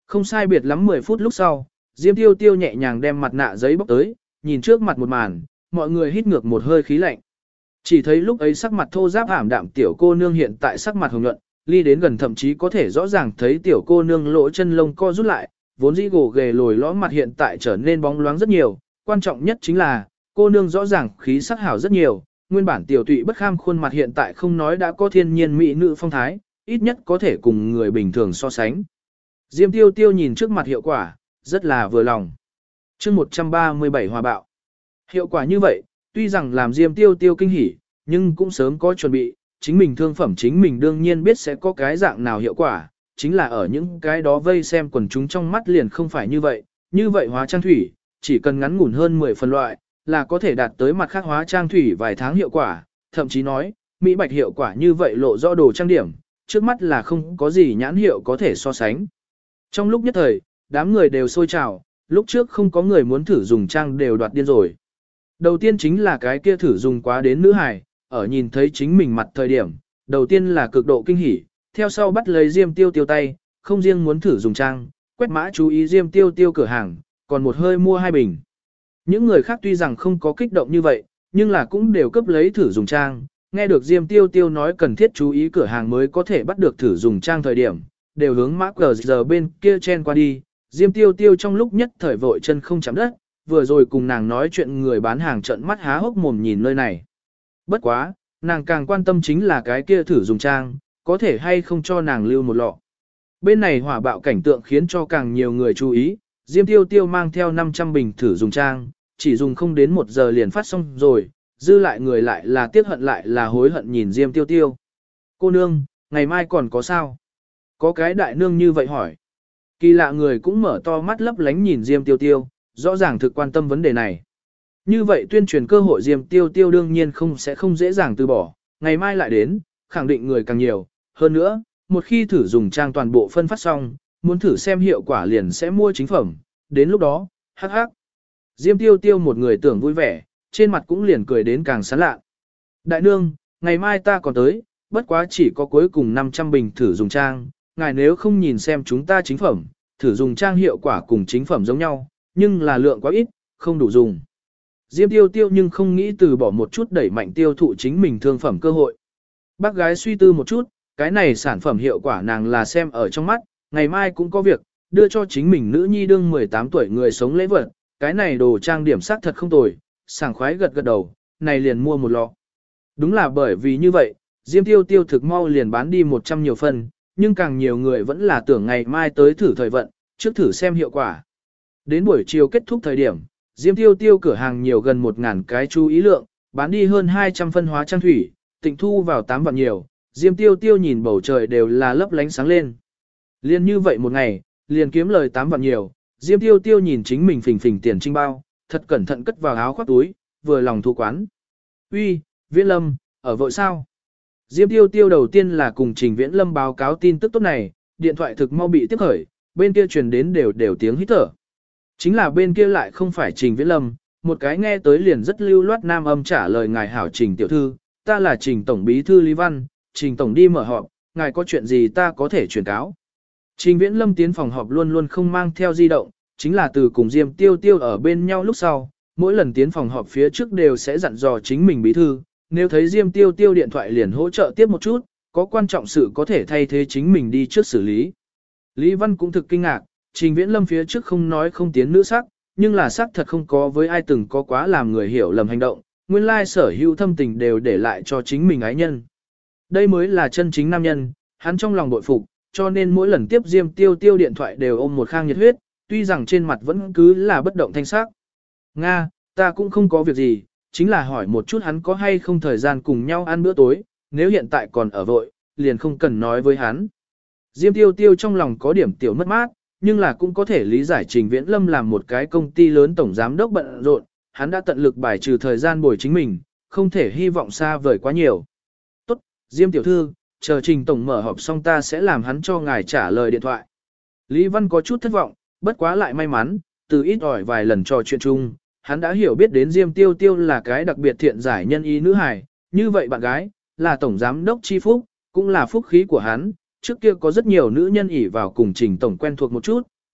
Không sai biệt lắm 10 phút lúc sau, Diêm Tiêu Tiêu nhẹ nhàng đem mặt nạ giấy bóc tới, nhìn trước mặt một màn, mọi người hít ngược một hơi khí lạnh. Chỉ thấy lúc ấy sắc mặt thô ráp ảm đạm tiểu cô nương hiện tại sắc mặt hồng nhuận, ly đến gần thậm chí có thể rõ ràng thấy tiểu cô nương lỗ chân lông co rút lại, vốn dĩ gồ ghề lồi lõm mặt hiện tại trở nên bóng loáng rất nhiều, quan trọng nhất chính là, cô nương rõ ràng khí sắc hảo rất nhiều, nguyên bản tiểu tụy bất kham khuôn mặt hiện tại không nói đã có thiên nhiên mỹ nữ phong thái, ít nhất có thể cùng người bình thường so sánh. Diêm Tiêu Tiêu nhìn trước mặt hiệu quả, rất là vừa lòng. Chương 137 hòa bạo. Hiệu quả như vậy, tuy rằng làm Diêm Tiêu Tiêu kinh hỉ, nhưng cũng sớm có chuẩn bị, chính mình thương phẩm chính mình đương nhiên biết sẽ có cái dạng nào hiệu quả, chính là ở những cái đó vây xem quần chúng trong mắt liền không phải như vậy hóa trang thủy, chỉ cần ngắn ngủn hơn 10 phần loại, là có thể đạt tới mặt khác hóa trang thủy vài tháng hiệu quả, thậm chí nói, mỹ bạch hiệu quả như vậy lộ rõ đồ trang điểm, trước mắt là không có gì nhãn hiệu có thể so sánh. Trong lúc nhất thời, đám người đều sôi trào, lúc trước không có người muốn thử dùng trang đều đoạt điên rồi. Đầu tiên chính là cái kia thử dùng quá đến nữ hài, ở nhìn thấy chính mình mặt thời điểm, đầu tiên là cực độ kinh hỉ, theo sau bắt lấy Diêm Tiêu Tiêu tay, không riêng muốn thử dùng trang, quét mã chú ý Diêm Tiêu Tiêu cửa hàng, còn một hơi mua 2 bình. Những người khác tuy rằng không có kích động như vậy, nhưng là cũng đều cấp lấy thử dùng trang, nghe được Diêm Tiêu Tiêu nói cần thiết chú ý cửa hàng mới có thể bắt được thử dùng trang thời điểm, đều hướng mã cờ giờ bên kia chen qua đi, Diêm Tiêu Tiêu trong lúc nhất thời vội chân không chạm đất, vừa rồi cùng nàng nói chuyện người bán hàng trợn mắt há hốc mồm nhìn nơi này. Bất quá, nàng càng quan tâm chính là cái kia thử dùng trang, có thể hay không cho nàng lưu một lọ. Bên này hỏa bạo cảnh tượng khiến cho càng nhiều người chú ý, Diêm Tiêu Tiêu mang theo 500 bình thử dùng trang, chỉ dùng không đến 1 giờ liền phát xong rồi, dư lại người lại là tiếc hận lại là hối hận nhìn Diêm Tiêu Tiêu. Cô nương, ngày mai còn có sao? Có cái đại nương như vậy hỏi. Kỳ lạ người cũng mở to mắt lấp lánh nhìn Diêm Tiêu Tiêu, rõ ràng thực quan tâm vấn đề này. Như vậy tuyên truyền cơ hội Diêm Tiêu Tiêu đương nhiên sẽ không dễ dàng từ bỏ, ngày mai lại đến, khẳng định người càng nhiều. Hơn nữa, một khi thử dùng trang toàn bộ phân phát xong, muốn thử xem hiệu quả liền sẽ mua chính phẩm, đến lúc đó, hắc hắc. Diêm Tiêu Tiêu một người tưởng vui vẻ, trên mặt cũng liền cười đến càng sán lạ. Đại nương, ngày mai ta còn tới, bất quá chỉ có cuối cùng 500 bình thử dùng trang, ngài nếu không nhìn xem chúng ta chính phẩm, thử dùng trang hiệu quả cùng chính phẩm giống nhau, nhưng là lượng quá ít, không đủ dùng. Diêm Tiêu Tiêu nhưng không nghĩ từ bỏ một chút đẩy mạnh tiêu thụ chính mình thương phẩm cơ hội. Bác gái suy tư một chút, cái này sản phẩm hiệu quả nàng là xem ở trong mắt, ngày mai cũng có việc, đưa cho chính mình nữ nhi đương 18 tuổi người sống lễ vật, cái này đồ trang điểm sắc thật không tồi, sảng khoái gật gật đầu, này liền mua một lọ. Đúng là bởi vì như vậy, Diêm Tiêu Tiêu thực mau liền bán đi 100 nhiều phần, nhưng càng nhiều người vẫn là tưởng ngày mai tới thử thời vận, trước thử xem hiệu quả. Đến buổi chiều kết thúc thời điểm, Diêm Tiêu Tiêu cửa hàng nhiều gần 1.000 cái chú ý lượng, bán đi hơn 200 phân hóa trang thủy, tịnh thu vào 8 vạn nhiều, Diêm Tiêu Tiêu nhìn bầu trời đều là lấp lánh sáng lên. Liên như vậy một ngày, liền kiếm lời 8 vạn nhiều, Diêm Tiêu Tiêu nhìn chính mình phình phình tiền trinh bao, thật cẩn thận cất vào áo khoác túi, vừa lòng thu quán. Uy, Viễn Lâm, ở vội sao? Diêm Tiêu Tiêu đầu tiên là cùng Trình Viễn Lâm báo cáo tin tức tốt này, điện thoại thực mau bị tiếp khởi, bên kia truyền đến đều tiếng hít thở. Chính là bên kia lại không phải Trình Viễn Lâm, một cái nghe tới liền rất lưu loát nam âm trả lời ngài hảo Trình tiểu thư, ta là Trình tổng bí thư Lý Văn, Trình tổng đi mở họp, ngài có chuyện gì ta có thể truyền cáo. Trình Viễn Lâm tiến phòng họp luôn luôn không mang theo di động, chính là từ cùng Diêm Tiêu Tiêu ở bên nhau lúc sau, mỗi lần tiến phòng họp phía trước đều sẽ dặn dò chính mình bí thư, nếu thấy Diêm Tiêu Tiêu điện thoại liền hỗ trợ tiếp một chút, có quan trọng sự có thể thay thế chính mình đi trước xử lý. Lý Văn cũng thực kinh ngạc, Trình Viễn Lâm phía trước không nói không tiến nữ sắc, nhưng là sắc thật không có với ai từng có quá làm người hiểu lầm hành động, nguyên lai sở hữu thâm tình đều để lại cho chính mình ái nhân. Đây mới là chân chính nam nhân, hắn trong lòng bội phục, cho nên mỗi lần tiếp Diêm Tiêu Tiêu điện thoại đều ôm một khang nhiệt huyết, tuy rằng trên mặt vẫn cứ là bất động thanh sắc. Nga, ta cũng không có việc gì, chính là hỏi một chút hắn có hay không thời gian cùng nhau ăn bữa tối, nếu hiện tại còn ở vội, liền không cần nói với hắn. Diêm Tiêu Tiêu trong lòng có điểm tiểu mất mát, nhưng là cũng có thể lý giải Trình Viễn Lâm làm một cái công ty lớn tổng giám đốc bận rộn, hắn đã tận lực bài trừ thời gian bồi chính mình, không thể hy vọng xa vời quá nhiều. Tốt, Diêm tiểu thư, chờ Trình tổng mở họp xong ta sẽ làm hắn cho ngài trả lời điện thoại. Lý Văn có chút thất vọng, bất quá lại may mắn, từ ít ỏi vài lần trò chuyện chung, hắn đã hiểu biết đến Diêm Tiêu Tiêu là cái đặc biệt thiện giải nhân ý nữ hài, như vậy bạn gái, là tổng giám đốc chi phúc, cũng là phúc khí của hắn, trước kia có rất nhiều nữ nhân ỷ vào cùng Trình tổng quen thuộc một chút,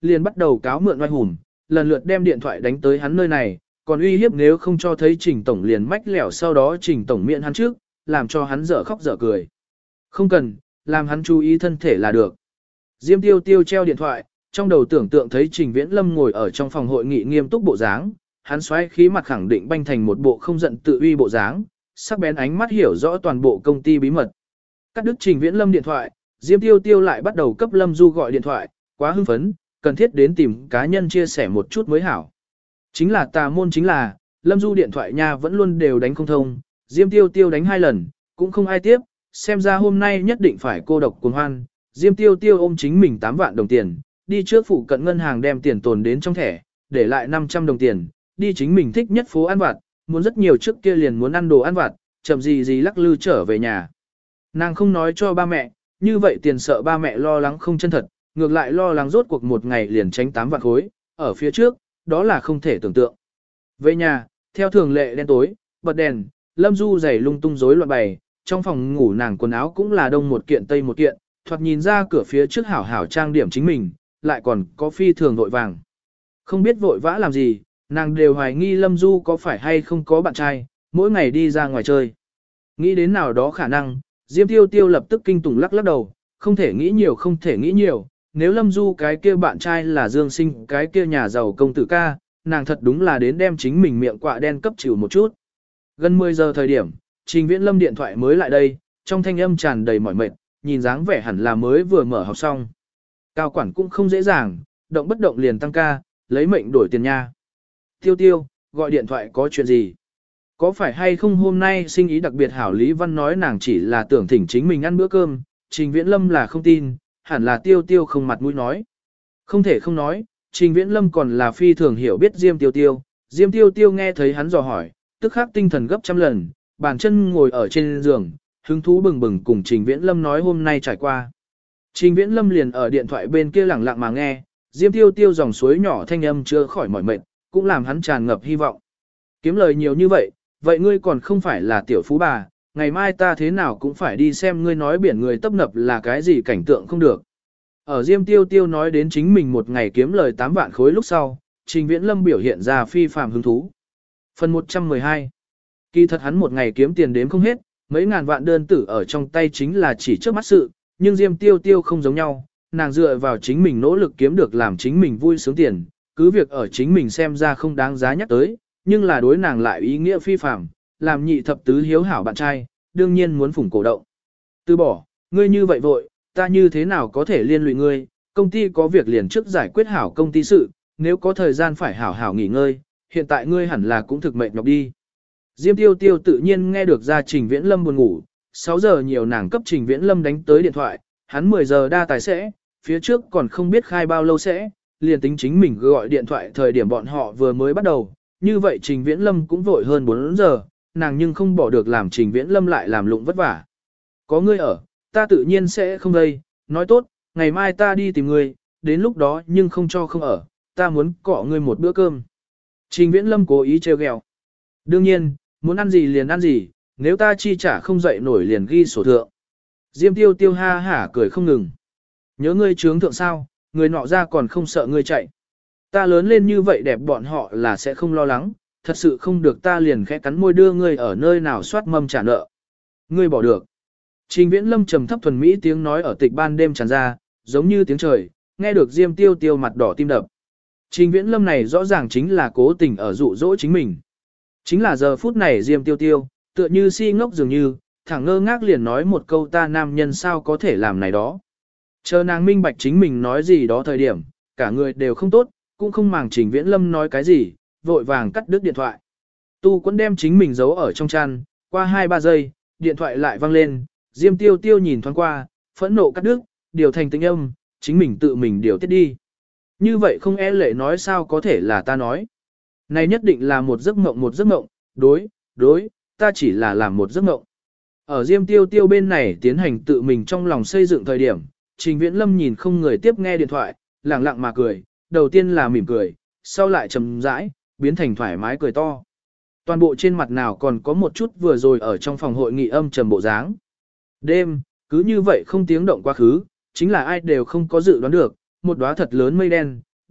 liền bắt đầu cáo mượn oai hùm, lần lượt đem điện thoại đánh tới hắn nơi này, còn uy hiếp nếu không cho thấy Trình Tổng liền mách lẻo sau đó Trình Tổng miệng hắn trước, làm cho hắn dở khóc dở cười. Không cần, làm hắn chú ý thân thể là được. Diêm Tiêu Tiêu treo điện thoại, trong đầu tưởng tượng thấy Trình Viễn Lâm ngồi ở trong phòng hội nghị nghiêm túc bộ dáng, hắn xoáy khí mặt khẳng định banh thành một bộ không giận tự uy bộ dáng, sắc bén ánh mắt hiểu rõ toàn bộ công ty bí mật. Cắt đứt Trình Viễn Lâm điện thoại, Diêm Tiêu Tiêu lại bắt đầu cấp Lâm Du gọi điện thoại, quá hưng phấn, cần thiết đến tìm cá nhân chia sẻ một chút mới hảo. Chính là tà môn chính là, Lâm Du điện thoại nha vẫn luôn đều đánh không thông, Diêm Tiêu Tiêu đánh 2 lần, cũng không ai tiếp, xem ra hôm nay nhất định phải cô độc cuồng hoan. Diêm Tiêu Tiêu ôm chính mình 8 vạn đồng tiền, đi trước phụ cận ngân hàng đem tiền tồn đến trong thẻ, để lại 500 đồng tiền, đi chính mình thích nhất phố ăn vặt, muốn rất nhiều trước kia liền muốn ăn đồ ăn vặt, chậm gì lắc lư trở về nhà. Nàng không nói cho ba mẹ, như vậy tiền sợ ba mẹ lo lắng không chân thật, ngược lại lo lắng rốt cuộc một ngày liền tránh 8 vạn khối, ở phía trước, đó là không thể tưởng tượng. Về nhà, theo thường lệ đen tối, bật đèn, Lâm Du giày lung tung rối loạn bày, trong phòng ngủ nàng quần áo cũng là đông một kiện tây một kiện, thoạt nhìn ra cửa phía trước hảo hảo trang điểm chính mình, lại còn có phi thường vội vàng. Không biết vội vã làm gì, nàng đều hoài nghi Lâm Du có phải hay không có bạn trai, mỗi ngày đi ra ngoài chơi. Nghĩ đến nào đó khả năng, Diêm Tiêu Tiêu lập tức kinh tủng lắc lắc đầu, không thể nghĩ nhiều không thể nghĩ nhiều, nếu Lâm Du cái kia bạn trai là Dương Sinh cái kia nhà giàu công tử ca, nàng thật đúng là đến đem chính mình miệng quạ đen cấp chịu một chút. Gần 10 giờ thời điểm, Trình Viễn Lâm điện thoại mới lại đây, trong thanh âm tràn đầy mỏi mệt, nhìn dáng vẻ hẳn là mới vừa mở học xong. Cao quản cũng không dễ dàng, động bất động liền tăng ca, lấy mệnh đổi tiền nha. Tiêu Tiêu, gọi điện thoại có chuyện gì? Có phải hay không hôm nay sinh ý đặc biệt hảo Lý Văn nói nàng chỉ là tưởng thỉnh chính mình ăn bữa cơm, Trình Viễn Lâm là không tin, hẳn là Tiêu Tiêu không mặt mũi nói. Không thể không nói, Trình Viễn Lâm còn là phi thường hiểu biết Diêm Tiêu Tiêu. Diêm Tiêu Tiêu nghe thấy hắn dò hỏi, tức khắc tinh thần gấp trăm lần, bàn chân ngồi ở trên giường, hứng thú bừng bừng cùng Trình Viễn Lâm nói hôm nay trải qua. Trình Viễn Lâm liền ở điện thoại bên kia lẳng lặng mà nghe, Diêm Tiêu Tiêu dòng suối nhỏ thanh âm chưa khỏi mỏi mệt, cũng làm hắn tràn ngập hy vọng. Kiếm lời nhiều như vậy ngươi còn không phải là tiểu phú bà, ngày mai ta thế nào cũng phải đi xem ngươi nói biển người tấp nập là cái gì cảnh tượng không được. Ở Diêm Tiêu Tiêu nói đến chính mình một ngày kiếm lời 8 vạn khối lúc sau, Trình Viễn Lâm biểu hiện ra phi phàm hứng thú. Phần 112. Kỳ thật hắn một ngày kiếm tiền đếm không hết, mấy ngàn vạn đơn tử ở trong tay chính là chỉ trước mắt sự, nhưng Diêm Tiêu Tiêu không giống nhau, nàng dựa vào chính mình nỗ lực kiếm được làm chính mình vui sướng tiền, cứ việc ở chính mình xem ra không đáng giá nhắc tới, nhưng là đối nàng lại ý nghĩa phi phàm, làm nhị thập tứ hiếu hảo bạn trai, đương nhiên muốn phủng cổ động. Từ bỏ, ngươi như vậy vội, ta như thế nào có thể liên lụy ngươi, công ty có việc liền trước giải quyết hảo công ty sự, nếu có thời gian phải hảo hảo nghỉ ngơi, hiện tại ngươi hẳn là cũng thực mệt nhọc đi. Diêm Tiêu Tiêu tự nhiên nghe được ra Trình Viễn Lâm buồn ngủ, 6 giờ nhiều nàng cấp Trình Viễn Lâm đánh tới điện thoại, hắn 10 giờ đa tài sẽ, phía trước còn không biết khai bao lâu sẽ, liền tính chính mình gọi điện thoại thời điểm bọn họ vừa mới bắt đầu, như vậy Trình Viễn Lâm cũng vội hơn 4 giờ, nàng nhưng không bỏ được làm Trình Viễn Lâm lại làm lụng vất vả. Có ngươi ở, ta tự nhiên sẽ không đây, nói tốt, ngày mai ta đi tìm ngươi, đến lúc đó nhưng không cho không ở, ta muốn cọ ngươi một bữa cơm. Trình Viễn Lâm cố ý trêu ghẹo. Đương nhiên, muốn ăn gì liền ăn gì, nếu ta chi trả không dậy nổi liền ghi sổ thượng. Diêm Tiêu Tiêu ha hả cười không ngừng. Nhớ ngươi trướng thượng sao, người nọ ra còn không sợ ngươi chạy. Ta lớn lên như vậy đẹp bọn họ là sẽ không lo lắng, thật sự không được ta liền khẽ cắn môi đưa ngươi ở nơi nào soát mâm trả nợ. Ngươi bỏ được. Trình Viễn Lâm trầm thấp thuần mỹ tiếng nói ở tịch ban đêm tràn ra, giống như tiếng trời, nghe được Diêm Tiêu Tiêu mặt đỏ tim đập. Trình Viễn Lâm này rõ ràng chính là cố tình ở dụ dỗ chính mình. Chính là giờ phút này Diêm Tiêu Tiêu, tựa như si ngốc dường như, thẳng ngơ ngác liền nói một câu ta nam nhân sao có thể làm này đó. Chờ nàng minh bạch chính mình nói gì đó thời điểm, cả người đều không tốt, cũng không màng Trình Viễn Lâm nói cái gì, vội vàng cắt đứt điện thoại. Tu Quẫn đem chính mình giấu ở trong chăn, qua 2-3 giây, điện thoại lại vang lên, Diêm Tiêu Tiêu nhìn thoáng qua, phẫn nộ cắt đứt, điều thành tĩnh âm, chính mình tự mình điều tiết đi. Như vậy không e lệ nói sao có thể là ta nói. Này nhất định là một giấc mộng, đối, ta chỉ là làm một giấc mộng. Ở Diêm Tiêu Tiêu bên này tiến hành tự mình trong lòng xây dựng thời điểm, Trình Viễn Lâm nhìn không người tiếp nghe điện thoại, lẳng lặng mà cười, đầu tiên là mỉm cười, sau lại trầm rãi, biến thành thoải mái cười to. Toàn bộ trên mặt nào còn có một chút vừa rồi ở trong phòng hội nghị âm trầm bộ dáng. Đêm, cứ như vậy không tiếng động quá khứ, chính là ai đều không có dự đoán được, một đóa thật lớn mây đen,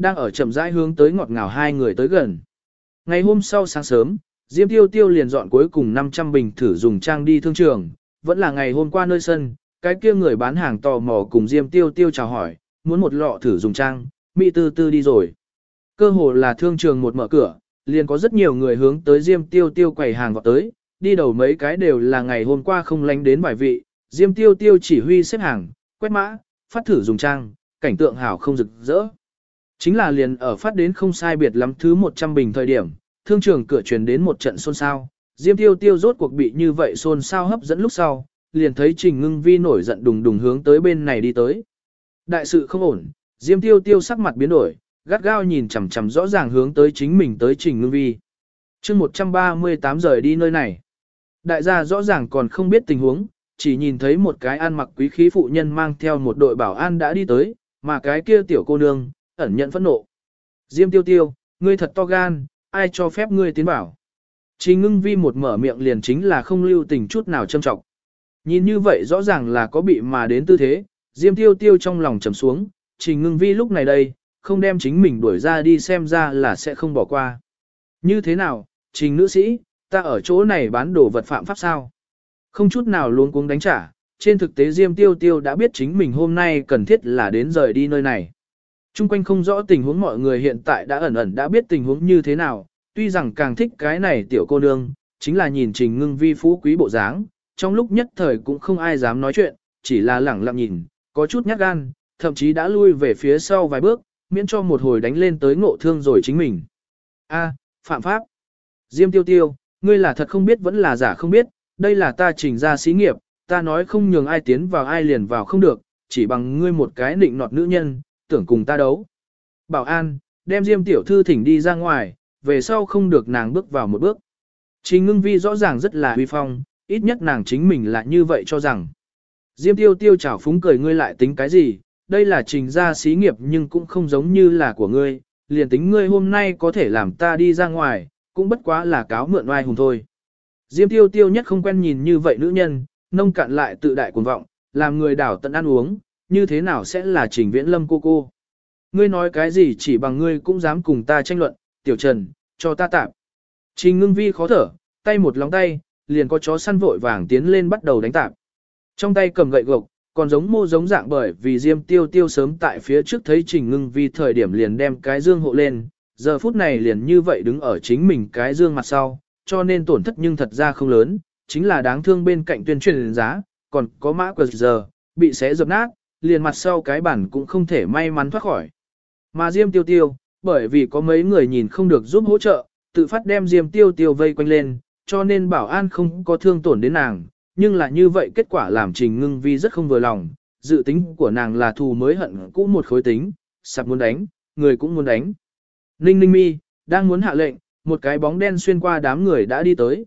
đang ở chậm rãi hướng tới ngọt ngào hai người tới gần. Ngày hôm sau sáng sớm, Diêm Tiêu Tiêu liền dọn cuối cùng 500 bình thử dùng trang đi thương trường, vẫn là ngày hôm qua nơi sân, cái kia người bán hàng tò mò cùng Diêm Tiêu Tiêu chào hỏi, muốn một lọ thử dùng trang, Mỹ tư tư đi rồi. Cơ hồ là thương trường một mở cửa, liền có rất nhiều người hướng tới Diêm Tiêu Tiêu quầy hàng vào tới, đi đầu mấy cái đều là ngày hôm qua không lánh đến bài vị, Diêm Tiêu Tiêu chỉ huy xếp hàng, quét mã, phát thử dùng trang, cảnh tượng hảo không rực rỡ. Chính là liền ở phát đến không sai biệt lắm thứ 100 bình thời điểm, thương trường cửa truyền đến một trận xôn xao, Diêm Tiêu Tiêu rốt cuộc bị như vậy xôn xao hấp dẫn lúc sau, liền thấy Trình Ngưng Vi nổi giận đùng đùng hướng tới bên này đi tới. Đại sự không ổn, Diêm Tiêu Tiêu sắc mặt biến đổi, gắt gao nhìn chằm chằm rõ ràng hướng tới chính mình tới Trình Ngưng Vi. Chương 138 rời đi nơi này. Đại gia rõ ràng còn không biết tình huống, chỉ nhìn thấy một cái ăn mặc quý khí phụ nhân mang theo một đội bảo an đã đi tới, mà cái kia tiểu cô nương ẩn nhận phẫn nộ. Diêm Tiêu Tiêu, ngươi thật to gan, ai cho phép ngươi tiến bảo. Trình Ngưng Vi một mở miệng liền chính là không lưu tình chút nào châm trọng. Nhìn như vậy rõ ràng là có bị mà đến tư thế, Diêm Tiêu Tiêu trong lòng trầm xuống, Trình Ngưng Vi lúc này đây, không đem chính mình đuổi ra đi xem ra là sẽ không bỏ qua. Như thế nào, Trình nữ sĩ, ta ở chỗ này bán đồ vật phạm pháp sao? Không chút nào luống cuống đánh trả, trên thực tế Diêm Tiêu Tiêu đã biết chính mình hôm nay cần thiết là đến rời đi nơi này. Trung quanh không rõ tình huống mọi người hiện tại đã ẩn đã biết tình huống như thế nào, tuy rằng càng thích cái này tiểu cô nương, chính là nhìn Trình Ngưng Vi phú quý bộ dáng, trong lúc nhất thời cũng không ai dám nói chuyện, chỉ là lẳng lặng nhìn, có chút nhát gan, thậm chí đã lui về phía sau vài bước, miễn cho một hồi đánh lên tới ngộ thương rồi chính mình. A, phạm pháp. Diêm Tiêu Tiêu, ngươi là thật không biết vẫn là giả không biết, đây là ta Trình ra xí nghiệp, ta nói không nhường ai tiến vào ai liền vào không được, chỉ bằng ngươi một cái nịnh nọt nữ nhân, tưởng cùng ta đấu. Bảo an, đem Diêm tiểu thư thỉnh đi ra ngoài, về sau không được nàng bước vào một bước. Trình Ngưng Vi rõ ràng rất là uy phong, ít nhất nàng chính mình là như vậy cho rằng. Diêm Tiêu Tiêu chảo phúng cười, ngươi lại tính cái gì, đây là Trình ra xí nghiệp nhưng cũng không giống như là của ngươi, liền tính ngươi hôm nay có thể làm ta đi ra ngoài, cũng bất quá là cáo mượn oai hùng thôi. Diêm Tiêu Tiêu nhất không quen nhìn như vậy nữ nhân, nông cạn lại tự đại cuồng vọng, làm người đảo tận ăn uống, như thế nào sẽ là Trình Viễn Lâm cô. Ngươi nói cái gì chỉ bằng ngươi cũng dám cùng ta tranh luận, Tiểu Trần, cho ta tạm. Trình Ngưng Vi khó thở, tay một lóng tay, liền có chó săn vội vàng tiến lên bắt đầu đánh tạp. Trong tay cầm gậy gộc, còn giống mô giống dạng bởi vì Diêm Tiêu Tiêu sớm tại phía trước thấy Trình Ngưng Vi thời điểm liền đem cái dương hộ lên, giờ phút này liền như vậy đứng ở chính mình cái dương mặt sau, cho nên tổn thất nhưng thật ra không lớn, chính là đáng thương bên cạnh tuyên truyền giá, còn có mã QR bị xé dập nát, liền mặt sau cái bản cũng không thể may mắn thoát khỏi. Mà Diêm Tiêu Tiêu, bởi vì có mấy người nhìn không được giúp hỗ trợ, tự phát đem Diêm Tiêu Tiêu vây quanh lên, cho nên bảo an không có thương tổn đến nàng, nhưng là như vậy kết quả làm Trình Ngưng Vi rất không vừa lòng, dự tính của nàng là thù mới hận cũ một khối tính, sắp muốn đánh, người cũng muốn đánh. Ninh Ninh Mi, đang muốn hạ lệnh, một cái bóng đen xuyên qua đám người đã đi tới.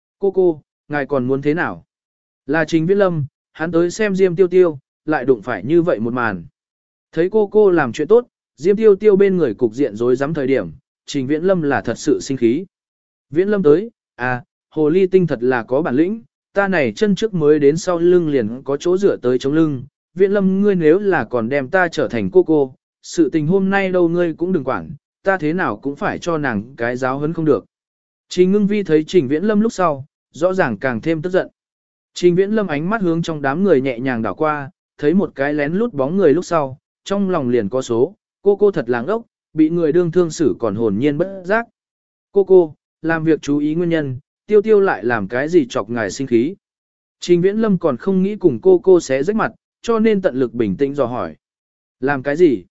Cô, ngài còn muốn thế nào? Là Trình Viễn Lâm, hắn tới xem Diêm Tiêu Tiêu, lại đụng phải như vậy một màn. Thấy cô làm chuyện tốt, Diêm Tiêu Tiêu bên người cục diện rối rắm thời điểm, Trình Viễn Lâm là thật sự sinh khí. Viễn Lâm tới, hồ ly tinh thật là có bản lĩnh, ta này chân trước mới đến sau lưng liền có chỗ dựa tới chống lưng. Viễn Lâm ngươi nếu là còn đem ta trở thành cô, sự tình hôm nay đâu ngươi cũng đừng quản, ta thế nào cũng phải cho nàng cái giáo huấn không được. Trình Ngưng Vi thấy Trình Viễn Lâm lúc sau, rõ ràng càng thêm tức giận. Trình Viễn Lâm ánh mắt hướng trong đám người nhẹ nhàng đảo qua, thấy một cái lén lút bóng người lúc sau, trong lòng liền có số, cô thật láng ốc, bị người đương thương xử còn hồn nhiên bất giác. Cô, làm việc chú ý nguyên nhân, Tiêu Tiêu lại làm cái gì chọc ngài sinh khí. Trình Viễn Lâm còn không nghĩ cùng cô xé rách mặt, cho nên tận lực bình tĩnh dò hỏi. Làm cái gì?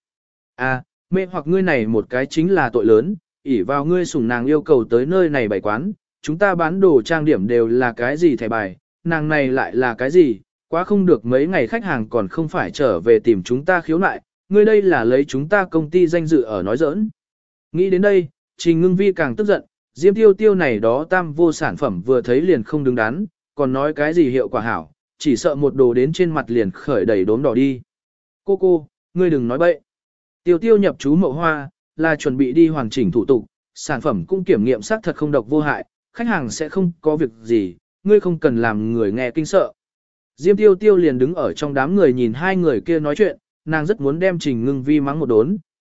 Mê hoặc ngươi này một cái chính là tội lớn, ỷ vào ngươi sủng nàng yêu cầu tới nơi này bày quán, chúng ta bán đồ trang điểm đều là cái gì thẻ bài, nàng này lại là cái gì, quá không được mấy ngày khách hàng còn không phải trở về tìm chúng ta khiếu nại, ngươi đây là lấy chúng ta công ty danh dự ở nói giỡn. Nghĩ đến đây, Trình Ngưng Vi càng tức giận, Diêm Tiêu Tiêu này đó tam vô sản phẩm vừa thấy liền không đứng đắn, còn nói cái gì hiệu quả hảo, chỉ sợ một đồ đến trên mặt liền khởi đầy đốm đỏ đi. Cô, ngươi đừng nói bậy. Tiêu Tiêu nhập chú Mậu Hoa, là chuẩn bị đi hoàn chỉnh thủ tục, sản phẩm cũng kiểm nghiệm xác thật không độc vô hại, khách hàng sẽ không có việc gì, ngươi không cần làm người nghe kinh sợ. Diêm Tiêu Tiêu liền đứng ở trong đám người nhìn hai người kia nói chuyện, nàng rất muốn đem Trình Ngưng Vi mắng một đốn,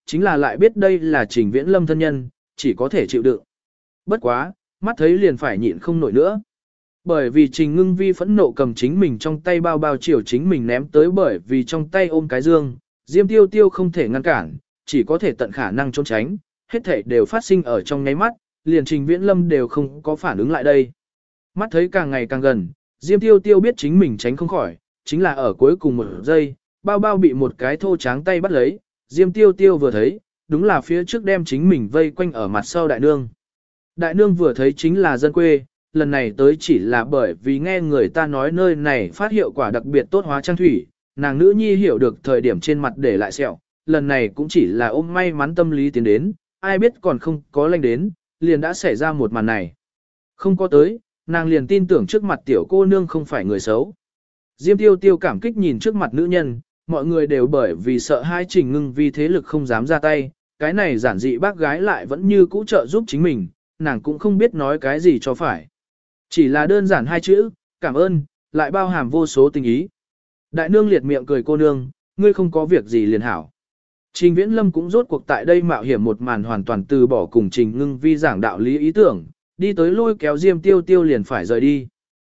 chính là lại biết đây là Trình Viễn Lâm thân nhân, chỉ có thể chịu đựng. Bất quá, mắt thấy liền phải nhịn không nổi nữa. Bởi vì Trình Ngưng Vi phẫn nộ cầm chính mình trong tay bao bao chiều chính mình ném tới, bởi vì trong tay ôm cái dương, Diêm Tiêu Tiêu không thể ngăn cản, chỉ có thể tận khả năng trốn tránh, hết thảy đều phát sinh ở trong nháy mắt, liền Trình Viễn Lâm đều không có phản ứng lại đây. Mắt thấy càng ngày càng gần, Diêm Tiêu Tiêu biết chính mình tránh không khỏi, chính là ở cuối cùng một giây, bao bao bị một cái thô tráng tay bắt lấy, Diêm Tiêu Tiêu vừa thấy, đúng là phía trước đem chính mình vây quanh ở mặt sau đại nương. Đại nương vừa thấy chính là dân quê, lần này tới chỉ là bởi vì nghe người ta nói nơi này phát hiệu quả đặc biệt tốt hóa trang thủy, nàng nữ nhi hiểu được thời điểm trên mặt để lại sẹo, lần này cũng chỉ là ôm may mắn tâm lý tiến đến, ai biết còn không có lanh đến, liền đã xảy ra một màn này. Không có tới, nàng liền tin tưởng trước mặt tiểu cô nương không phải người xấu. Diêm Tiêu Tiêu cảm kích nhìn trước mặt nữ nhân, mọi người đều bởi vì sợ hai Trình Ngưng Vi thế lực không dám ra tay, cái này giản dị bác gái lại vẫn như cũ trợ giúp chính mình, nàng cũng không biết nói cái gì cho phải. Chỉ là đơn giản hai chữ, cảm ơn, lại bao hàm vô số tình ý. Đại nương liệt miệng cười, cô nương, ngươi không có việc gì liền hảo. Trình Viễn Lâm cũng rốt cuộc tại đây mạo hiểm một màn hoàn toàn từ bỏ cùng Trình Ngưng Vi giảng đạo lý ý tưởng, đi tới lôi kéo Diêm Tiêu Tiêu liền phải rời đi.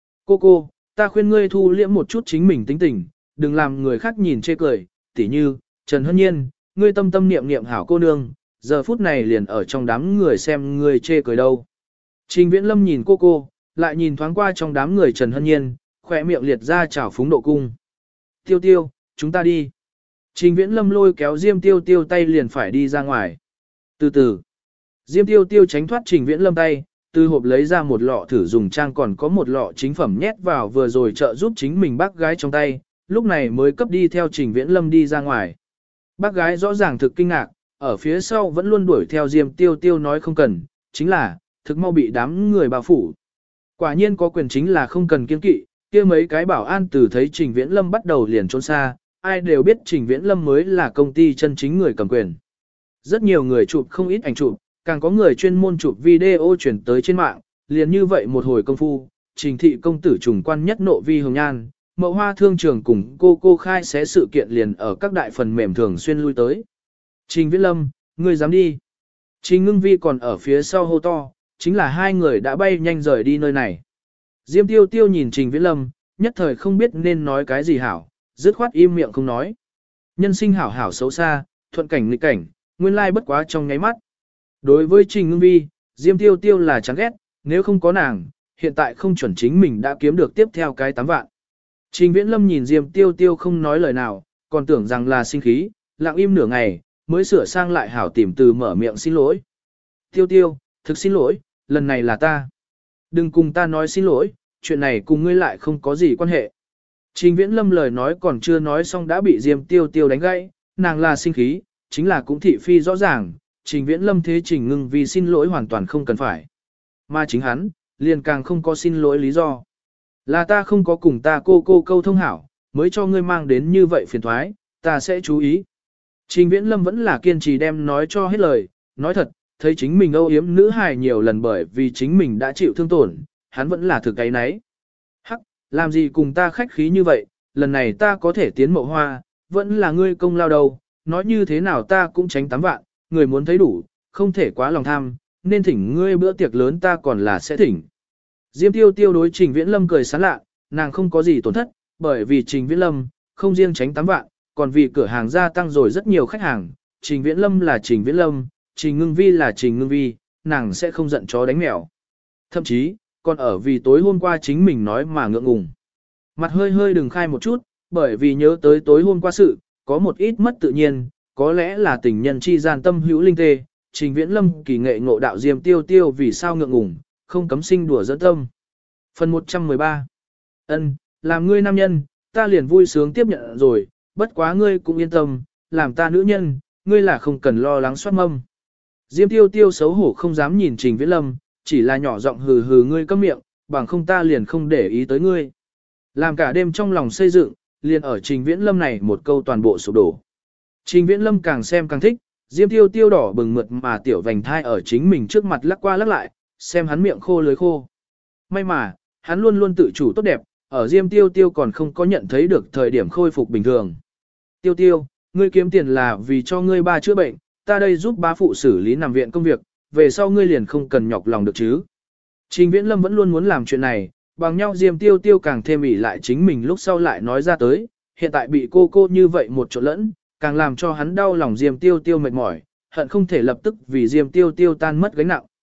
Cô, ta khuyên ngươi thu liễm một chút chính mình tính tình, đừng làm người khác nhìn chê cười, tỉ như, Trần Hân Nhiên, ngươi tâm tâm niệm niệm hảo cô nương, giờ phút này liền ở trong đám người xem ngươi chê cười đâu. Trình Viễn Lâm nhìn cô, lại nhìn thoáng qua trong đám người Trần Hân Nhiên, khỏe miệng liệt ra chảo phúng độ cung. Tiêu Tiêu, chúng ta đi. Trình Viễn Lâm lôi kéo Diêm Tiêu Tiêu tay liền phải đi ra ngoài. Từ từ, Diêm Tiêu Tiêu tránh thoát Trình Viễn Lâm tay, từ hộp lấy ra một lọ thử dùng trang còn có một lọ chính phẩm nhét vào vừa rồi trợ giúp chính mình bác gái trong tay, lúc này mới cấp đi theo Trình Viễn Lâm đi ra ngoài. Bác gái rõ ràng thực kinh ngạc, ở phía sau vẫn luôn đuổi theo Diêm Tiêu Tiêu nói không cần, chính là, thực mau bị đám người bao phủ. Quả nhiên có quyền chính là không cần kiêng kỵ, kia mấy cái bảo an từ thấy Trình Viễn Lâm bắt đầu liền trốn xa, ai đều biết Trình Viễn Lâm mới là công ty chân chính người cầm quyền. Rất nhiều người chụp không ít ảnh chụp, càng có người chuyên môn chụp video chuyển tới trên mạng, liền như vậy một hồi công phu, Trình thị công tử trùng quan nhất nộ vi hồng nhan, Mậu Hoa thương trường cùng cô khai xé sự kiện liền ở các đại phần mềm thường xuyên lui tới. Trình Viễn Lâm, ngươi dám đi. Trình Ngưng Vi còn ở phía sau hô to, chính là hai người đã bay nhanh rời đi nơi này. Diêm Tiêu Tiêu nhìn Trình Viễn Lâm, nhất thời không biết nên nói cái gì hảo, dứt khoát im miệng không nói. Nhân sinh hảo hảo xấu xa, thuận cảnh nghịch cảnh, nguyên lai bất quá trong nháy mắt. Đối với Trình Ngưng Vi, Diêm Tiêu Tiêu là chán ghét, nếu không có nàng, hiện tại không chuẩn chính mình đã kiếm được tiếp theo cái 8 vạn. Trình Viễn Lâm nhìn Diêm Tiêu Tiêu không nói lời nào, còn tưởng rằng là sinh khí, lặng im nửa ngày, mới sửa sang lại hảo tìm từ mở miệng xin lỗi. Tiêu Tiêu, thực xin lỗi, lần này là ta. Đừng cùng ta nói xin lỗi, chuyện này cùng ngươi lại không có gì quan hệ. Trình Viễn Lâm lời nói còn chưa nói xong đã bị Diêm Tiêu Tiêu đánh gãy, nàng là sinh khí, chính là cũng thị phi rõ ràng, Trình Viễn Lâm thế Trình Ngưng Vi xin lỗi hoàn toàn không cần phải. Mà chính hắn, liền càng không có xin lỗi lý do. Là ta không có cùng ta cô câu thông hảo, mới cho ngươi mang đến như vậy phiền thoái, ta sẽ chú ý. Trình Viễn Lâm vẫn là kiên trì đem nói cho hết lời, nói thật, thấy chính mình âu yếm nữ hài nhiều lần bởi vì chính mình đã chịu thương tổn, hắn vẫn là thực cái nấy. Hắc, làm gì cùng ta khách khí như vậy, lần này ta có thể tiến Mậu Hoa, vẫn là ngươi công lao đầu, nói như thế nào ta cũng tránh 8 vạn, người muốn thấy đủ, không thể quá lòng tham, nên thỉnh ngươi bữa tiệc lớn ta còn là sẽ thỉnh. Diêm Tiêu Tiêu đối Trình Viễn Lâm cười sán lạ, nàng không có gì tổn thất, bởi vì Trình Viễn Lâm, không riêng tránh 8 vạn, còn vì cửa hàng gia tăng rồi rất nhiều khách hàng, Trình Viễn Lâm là Trình Viễn Lâm, Trình Ngưng Vi là Trình Ngưng Vi, nàng sẽ không giận chó đánh mèo. Thậm chí, còn ở vì tối hôm qua chính mình nói mà ngượng ngùng. Mặt hơi hơi đừng khai một chút, bởi vì nhớ tới tối hôm qua sự, có một ít mất tự nhiên, có lẽ là tình nhân chi gian tâm hữu linh tê, Trình Viễn Lâm kỳ nghệ ngộ đạo Diêm Tiêu Tiêu vì sao ngượng ngùng, không cấm sinh đùa dẫn tâm. Phần 113. Làm ngươi nam nhân, ta liền vui sướng tiếp nhận rồi, bất quá ngươi cũng yên tâm, làm ta nữ nhân, ngươi là không cần lo lắng soát mâm. Diêm Tiêu Tiêu xấu hổ không dám nhìn Trình Viễn Lâm, chỉ là nhỏ giọng hừ hừ ngươi câm miệng, bằng không ta liền không để ý tới ngươi. Làm cả đêm trong lòng xây dựng, liền ở Trình Viễn Lâm này một câu toàn bộ sụp đổ. Trình Viễn Lâm càng xem càng thích, Diêm Tiêu Tiêu đỏ bừng mượt mà tiểu vành thai ở chính mình trước mặt lắc qua lắc lại, xem hắn miệng khô lưới khô. May mà, hắn luôn luôn tự chủ tốt đẹp, ở Diêm Tiêu Tiêu còn không có nhận thấy được thời điểm khôi phục bình thường. Tiêu Tiêu, ngươi kiếm tiền là vì cho ngươi ba chữa bệnh, ta đây giúp bá phụ xử lý nằm viện công việc, về sau ngươi liền không cần nhọc lòng được chứ. Trình Viễn Lâm vẫn luôn muốn làm chuyện này, bằng nhau Diêm Tiêu Tiêu càng thêm ỷ lại chính mình lúc sau lại nói ra tới, hiện tại bị cô như vậy một chỗ lẫn, càng làm cho hắn đau lòng Diêm Tiêu Tiêu mệt mỏi, hận không thể lập tức vì Diêm Tiêu Tiêu tan mất gánh nặng.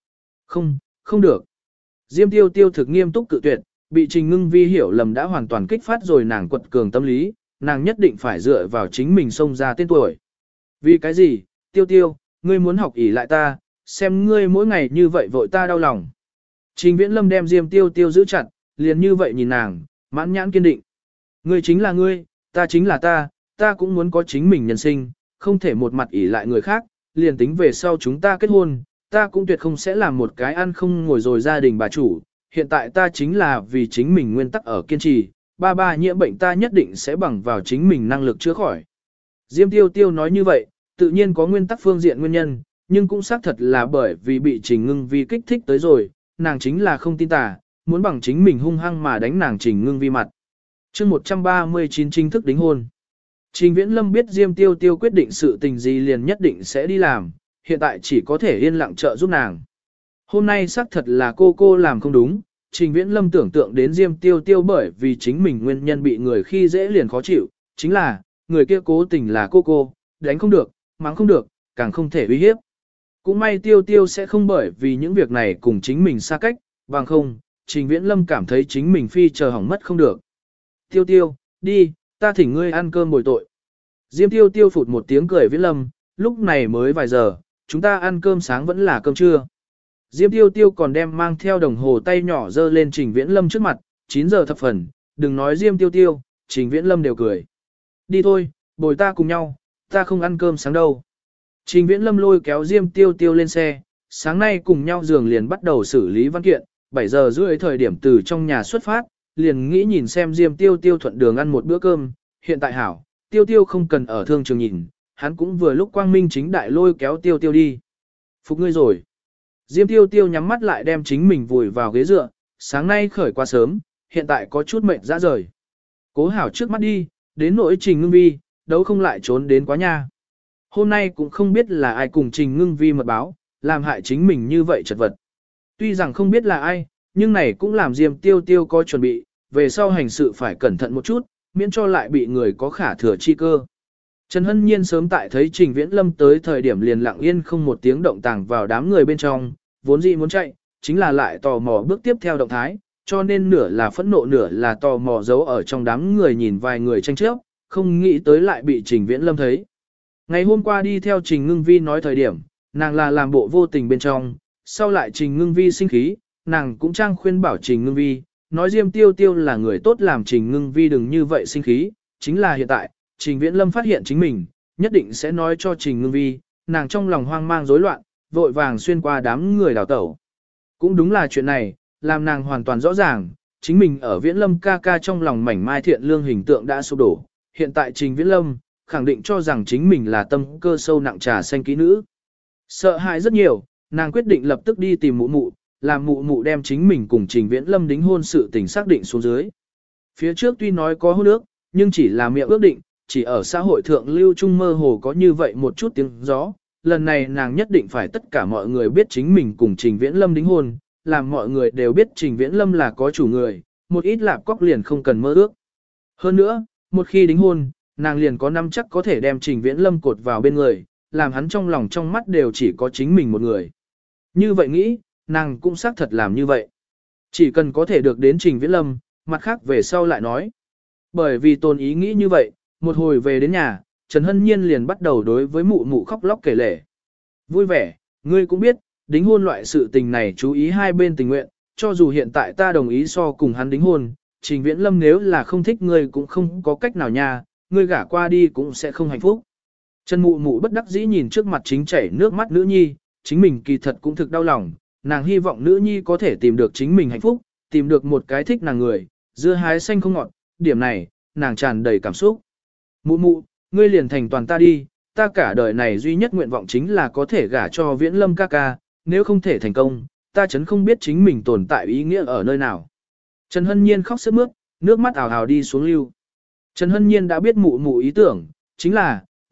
Không được. Diêm Tiêu Tiêu thực nghiêm túc cự tuyệt, bị Trình Ngưng Vi hiểu lầm đã hoàn toàn kích phát rồi nàng quật cường tâm lý, nàng nhất định phải dựa vào chính mình xông ra tên tuổi. Vì cái gì, Tiêu Tiêu, ngươi muốn học ỷ lại ta, xem ngươi mỗi ngày như vậy vội ta đau lòng. Trình Viễn Lâm đem Diêm Tiêu Tiêu giữ chặt, liền như vậy nhìn nàng, mãn nhãn kiên định. Ngươi chính là ngươi, ta chính là ta cũng muốn có chính mình nhân sinh, không thể một mặt ỷ lại người khác, liền tính về sau chúng ta kết hôn, ta cũng tuyệt không sẽ làm một cái ăn không ngồi rồi gia đình bà chủ. Hiện tại ta chính là vì chính mình nguyên tắc ở kiên trì, ba nhiễm bệnh ta nhất định sẽ bằng vào chính mình năng lực chữa khỏi. Diêm Tiêu Tiêu nói như vậy, tự nhiên có nguyên tắc phương diện nguyên nhân, nhưng cũng xác thật là bởi vì bị Trình Ngưng Vi kích thích tới rồi, nàng chính là không tin tà, muốn bằng chính mình hung hăng mà đánh nàng Trình Ngưng Vi mặt. Chương 139 chính thức đính hôn. Trình Viễn Lâm biết Diêm Tiêu Tiêu quyết định sự tình gì liền nhất định sẽ đi làm, hiện tại chỉ có thể yên lặng trợ giúp nàng. Hôm nay xác thật là cô làm không đúng, Trình Viễn Lâm tưởng tượng đến Diêm Tiêu Tiêu bởi vì chính mình nguyên nhân bị người khi dễ liền khó chịu, chính là, người kia cố tình là cô, đánh không được, mắng không được, càng không thể uy hiếp. Cũng may Tiêu Tiêu sẽ không bởi vì những việc này cùng chính mình xa cách, bằng không, Trình Viễn Lâm cảm thấy chính mình phi chờ hỏng mất không được. Tiêu Tiêu, đi, ta thỉnh ngươi ăn cơm bồi tội. Diêm Tiêu Tiêu phụt một tiếng cười Viễn Lâm, lúc này mới vài giờ, chúng ta ăn cơm sáng vẫn là cơm trưa. Diêm Tiêu Tiêu còn đem mang theo đồng hồ tay nhỏ dơ lên Trình Viễn Lâm trước mặt, 9 giờ thập phần, đừng nói Diêm Tiêu Tiêu, Trình Viễn Lâm đều cười. Đi thôi, bồi ta cùng nhau, ta không ăn cơm sáng đâu. Trình Viễn Lâm lôi kéo Diêm Tiêu Tiêu lên xe, sáng nay cùng nhau giường liền bắt đầu xử lý văn kiện, 7 giờ rưỡi thời điểm từ trong nhà xuất phát, liền nghĩ nhìn xem Diêm Tiêu Tiêu thuận đường ăn một bữa cơm, hiện tại hảo, Tiêu Tiêu không cần ở thương trường nhìn, hắn cũng vừa lúc quang minh chính đại lôi kéo Tiêu Tiêu đi. Phục ngươi rồi. Diêm Tiêu Tiêu nhắm mắt lại đem chính mình vùi vào ghế dựa, sáng nay khởi quá sớm, hiện tại có chút mệt ra rời. Cố hảo trước mắt đi, đến nỗi Trình Ngưng Vi, đấu không lại trốn đến quá nha. Hôm nay cũng không biết là ai cùng Trình Ngưng Vi mật báo, làm hại chính mình như vậy chật vật. Tuy rằng không biết là ai, nhưng này cũng làm Diêm Tiêu Tiêu có chuẩn bị, về sau hành sự phải cẩn thận một chút, miễn cho lại bị người có khả thừa chi cơ. Trần Hân Nhiên sớm tại thấy Trình Viễn Lâm tới thời điểm liền lặng yên không một tiếng động tàng vào đám người bên trong, vốn dĩ muốn chạy, chính là lại tò mò bước tiếp theo động thái, cho nên nửa là phẫn nộ nửa là tò mò giấu ở trong đám người nhìn vài người tranh chấp, không nghĩ tới lại bị Trình Viễn Lâm thấy. Ngày hôm qua đi theo Trình Ngưng Vi nói thời điểm, nàng là làm bộ vô tình bên trong, sau lại Trình Ngưng Vi sinh khí, nàng cũng trang khuyên bảo Trình Ngưng Vi, nói Diêm Tiêu Tiêu là người tốt làm Trình Ngưng Vi đừng như vậy sinh khí, chính là hiện tại, Trình Viễn Lâm phát hiện chính mình, nhất định sẽ nói cho Trình Ngưng Vi, nàng trong lòng hoang mang rối loạn, vội vàng xuyên qua đám người đào tẩu. Cũng đúng là chuyện này, làm nàng hoàn toàn rõ ràng, chính mình ở Viễn Lâm ca ca trong lòng mảnh mai thiện lương hình tượng đã sụp đổ, hiện tại Trình Viễn Lâm, khẳng định cho rằng chính mình là tâm cơ sâu nặng trà xanh kỹ nữ. Sợ hãi rất nhiều, nàng quyết định lập tức đi tìm mụ mụ, làm mụ mụ đem chính mình cùng Trình Viễn Lâm đính hôn sự tình xác định xuống dưới. Phía trước tuy nói có hôn ước, nhưng chỉ là miệng ước định, chỉ ở xã hội thượng lưu trung mơ hồ có như vậy một chút tiếng gió. Lần này nàng nhất định phải tất cả mọi người biết chính mình cùng Trình Viễn Lâm đính hôn, làm mọi người đều biết Trình Viễn Lâm là có chủ người, một ít lạp cóc liền không cần mơ ước. Hơn nữa, một khi đính hôn, nàng liền có năm chắc có thể đem Trình Viễn Lâm cột vào bên người, làm hắn trong lòng trong mắt đều chỉ có chính mình một người. Như vậy nghĩ, nàng cũng xác thật làm như vậy. Chỉ cần có thể được đến Trình Viễn Lâm, mặt khác về sau lại nói. Bởi vì tôn ý nghĩ như vậy, một hồi về đến nhà, Trần Hân Nhiên liền bắt đầu đối với mụ mụ khóc lóc kể lể. Vui vẻ, ngươi cũng biết, đính hôn loại sự tình này chú ý hai bên tình nguyện, cho dù hiện tại ta đồng ý so cùng hắn đính hôn, Trình Viễn Lâm nếu là không thích ngươi cũng không có cách nào nha, ngươi gả qua đi cũng sẽ không hạnh phúc. Trần mụ mụ bất đắc dĩ nhìn trước mặt chính chảy nước mắt nữ nhi, chính mình kỳ thật cũng thực đau lòng, nàng hy vọng nữ nhi có thể tìm được chính mình hạnh phúc, tìm được một cái thích nàng người, dưa hái xanh không ngọt, điểm này, nàng tràn đầy cảm xúc. Mụ mụ, ngươi liền thành toàn ta đi, ta cả đời này duy nhất nguyện vọng chính là có thể gả cho Viễn Lâm ca ca, nếu không thể thành công, ta chấn không biết chính mình tồn tại ý nghĩa ở nơi nào. Trần Hân Nhiên khóc sướt mướt, nước mắt ảo ảo đi xuống lưu. Trần Hân Nhiên đã biết mụ mụ ý tưởng, chính là,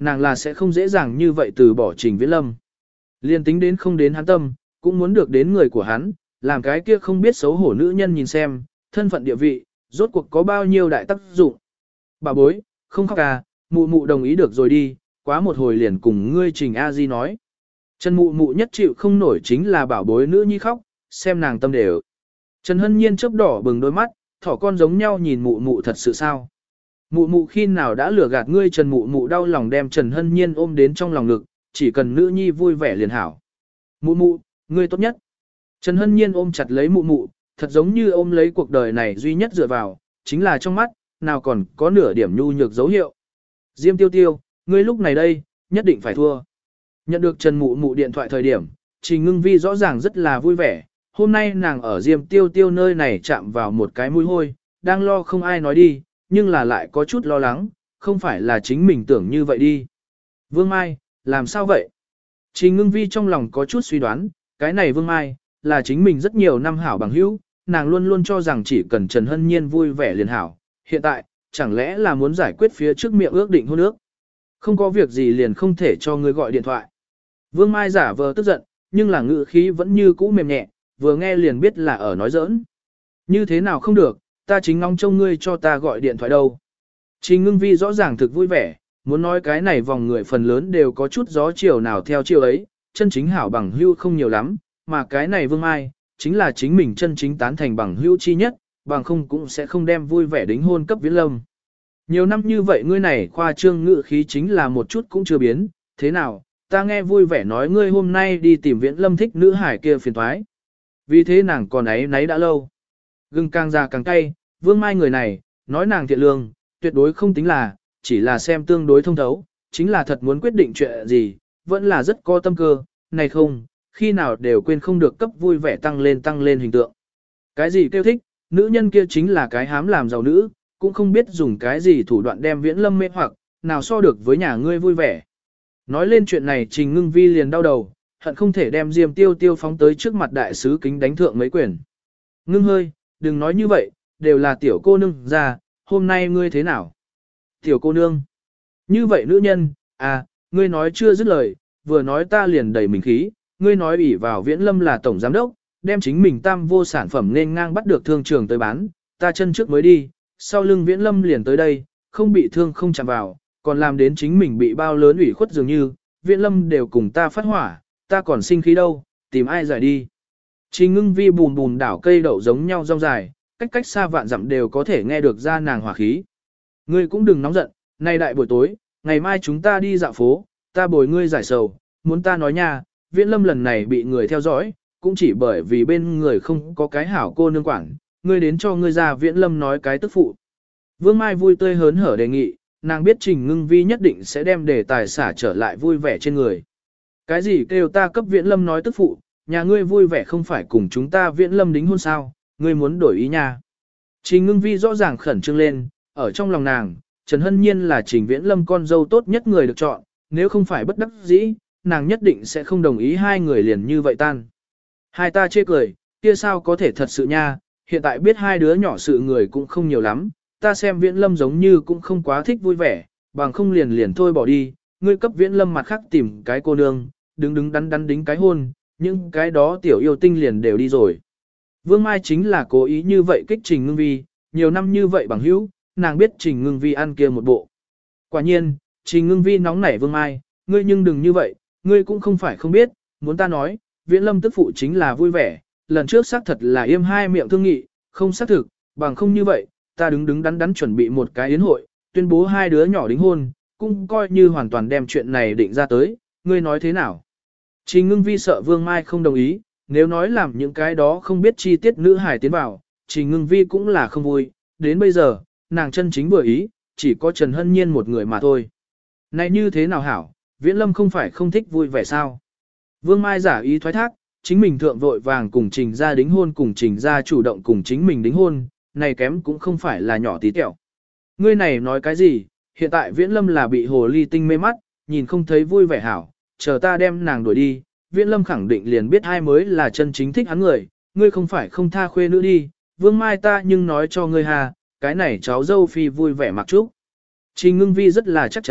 nàng là sẽ không dễ dàng như vậy từ bỏ Trình Viễn Lâm. Liên tính đến không đến hắn tâm, cũng muốn được đến người của hắn, làm cái kia không biết xấu hổ nữ nhân nhìn xem, thân phận địa vị, rốt cuộc có bao nhiêu đại tác dụng. Bà bối, không khóc à, mụ mụ đồng ý được rồi đi, quá một hồi liền cùng ngươi Trình A Di nói. Trần mụ mụ nhất chịu không nổi chính là bảo bối nữ nhi khóc, xem nàng tâm đều. Trần Hân Nhiên chớp đỏ bừng đôi mắt, thỏ con giống nhau nhìn mụ mụ thật sự sao. Mụ mụ khi nào đã lừa gạt ngươi. Trần mụ mụ đau lòng đem Trần Hân Nhiên ôm đến trong lòng ngực, chỉ cần nữ nhi vui vẻ liền hảo. Mụ mụ, ngươi tốt nhất. Trần Hân Nhiên ôm chặt lấy mụ mụ, thật giống như ôm lấy cuộc đời này duy nhất dựa vào, chính là trong mắt, nào còn có nửa điểm nhu nhược dấu hiệu. Diêm Tiêu Tiêu, ngươi lúc này đây, nhất định phải thua. Nhận được Trần mụ mụ điện thoại thời điểm, Trình Ngưng Vi rõ ràng rất là vui vẻ, hôm nay nàng ở Diêm Tiêu Tiêu nơi này chạm vào một cái mũi hôi, đang lo không ai nói đi, nhưng là lại có chút lo lắng, không phải là chính mình tưởng như vậy đi. Vương Mai, làm sao vậy? Trình Ngưng Vi trong lòng có chút suy đoán, cái này Vương Mai, là chính mình rất nhiều năm hảo bằng hữu, nàng luôn luôn cho rằng chỉ cần Trần Hân Nhiên vui vẻ liền hảo, hiện tại, chẳng lẽ là muốn giải quyết phía trước miệng ước định hôn ước? Không có việc gì liền không thể cho người gọi điện thoại. Vương Mai giả vờ tức giận, nhưng là ngữ khí vẫn như cũ mềm nhẹ, vừa nghe liền biết là ở nói giỡn. Như thế nào không được, ta chính ngóng trông ngươi cho ta gọi điện thoại đâu. Trình Ngưng Vi rõ ràng thực vui vẻ, muốn nói cái này vòng người phần lớn đều có chút gió chiều nào theo chiều ấy, chân chính hảo bằng hữu không nhiều lắm, mà cái này Vương Mai, chính là chính mình chân chính tán thành bằng hữu chi nhất, bằng không cũng sẽ không đem vui vẻ đính hôn cấp Viễn Lâm. Nhiều năm như vậy ngươi này khoa trương ngữ khí chính là một chút cũng chưa biến, thế nào, ta nghe vui vẻ nói ngươi hôm nay đi tìm Viễn Lâm thích nữ hải kia phiền toái. Vì thế nàng còn ấy nấy đã lâu. Gừng càng già càng cay, Vương Mai người này, nói nàng thiện lương, tuyệt đối không tính là, chỉ là xem tương đối thông thấu, chính là thật muốn quyết định chuyện gì, vẫn là rất có tâm cơ, này không, khi nào đều quên không được cấp vui vẻ tăng lên hình tượng. Cái gì kêu thích, nữ nhân kia chính là cái hám làm giàu nữ, cũng không biết dùng cái gì thủ đoạn đem Viễn Lâm mê hoặc, nào so được với nhà ngươi vui vẻ. Nói lên chuyện này Trình Ngưng Vi liền đau đầu, hận không thể đem Diêm Tiêu Tiêu phóng tới trước mặt đại sứ kính đánh thượng mấy quyển. Ngưng hơi, đừng nói như vậy, đều là tiểu cô nương ra, hôm nay ngươi thế nào? Tiểu cô nương. Như vậy nữ nhân, à, ngươi nói chưa dứt lời, vừa nói ta liền đẩy mình khí, ngươi nói ủy vào Viễn Lâm là tổng giám đốc, đem chính mình tam vô sản phẩm nên ngang bắt được thương trường tới bán, ta chân trước mới đi, sau lưng Viễn Lâm liền tới đây, không bị thương không chạm vào, còn làm đến chính mình bị bao lớn ủy khuất dường như, Viễn Lâm đều cùng ta phát hỏa, ta còn sinh khí đâu, tìm ai giải đi. Trình Ngưng Vi bùn bùn đảo cây đậu giống nhau rong dài, cách xa vạn dặm đều có thể nghe được ra nàng hỏa khí. Ngươi cũng đừng nóng giận, nay đại buổi tối, ngày mai chúng ta đi dạo phố, ta bồi ngươi giải sầu, muốn ta nói nha, Viễn Lâm lần này bị người theo dõi, cũng chỉ bởi vì bên người không có cái hảo cô nương quản, ngươi đến cho ngươi ra Viễn Lâm nói cái tức phụ. Vương Mai vui tươi hớn hở đề nghị, nàng biết Trình Ngưng Vi nhất định sẽ đem đề tài xả trở lại vui vẻ trên người. Cái gì kêu ta cấp Viễn Lâm nói tức phụ, nhà ngươi vui vẻ không phải cùng chúng ta Viễn Lâm đính hôn sao, ngươi muốn đổi ý nha. Trình Ngưng Vi rõ ràng khẩn trương lên, ở trong lòng nàng, Trần Hân Nhiên là Trình Viễn Lâm con dâu tốt nhất người được chọn, nếu không phải bất đắc dĩ, nàng nhất định sẽ không đồng ý hai người liền như vậy tan. Hai ta chê cười, kia sao có thể thật sự nha, hiện tại biết hai đứa nhỏ sự người cũng không nhiều lắm, ta xem Viễn Lâm giống như cũng không quá thích vui vẻ, bằng không liền thôi bỏ đi, ngươi cấp Viễn Lâm mặt khác tìm cái cô nương, đứng đắn đính cái hôn, những cái đó tiểu yêu tinh liền đều đi rồi. Vương Mai chính là cố ý như vậy kích Trình Ngưng Vi, nhiều năm như vậy bằng hữu, nàng biết Trình Ngưng Vi ăn kia một bộ. Quả nhiên, Trình Ngưng Vi nóng nảy Vương Mai, ngươi nhưng đừng như vậy, ngươi cũng không phải không biết, muốn ta nói, Viễn Lâm tức phụ chính là vui vẻ, lần trước xác thật là yêm hai miệng thương nghị, không xác thực, bằng không như vậy, ta đứng đắn chuẩn bị một cái yến hội, tuyên bố hai đứa nhỏ đính hôn, cũng coi như hoàn toàn đem chuyện này định ra tới, ngươi nói thế nào? Trình Ngưng Vi sợ Vương Mai không đồng ý, nếu nói làm những cái đó không biết chi tiết nữ hài tiến vào, Trình Ngưng Vi cũng là không vui, đến bây giờ, nàng chân chính vừa ý, chỉ có Trần Hân Nhiên một người mà thôi. Này như thế nào hảo, Viễn Lâm không phải không thích vui vẻ sao? Vương Mai giả ý thoái thác, chính mình thượng vội vàng cùng Trình gia đính hôn cùng Trình gia chủ động cùng chính mình đính hôn, này kém cũng không phải là nhỏ tí tẹo. Ngươi này nói cái gì, hiện tại Viễn Lâm là bị hồ ly tinh mê mắt, nhìn không thấy vui vẻ hảo, chờ ta đem nàng đuổi đi, Viễn Lâm khẳng định liền biết ai mới là chân chính thích hắn người, ngươi không phải không tha khuê nữ đi, Vương Mai ta nhưng nói cho ngươi hà, cái này cháu dâu phi vui vẻ mặc trúc. Trình Ngưng Vi rất là chắc chắn,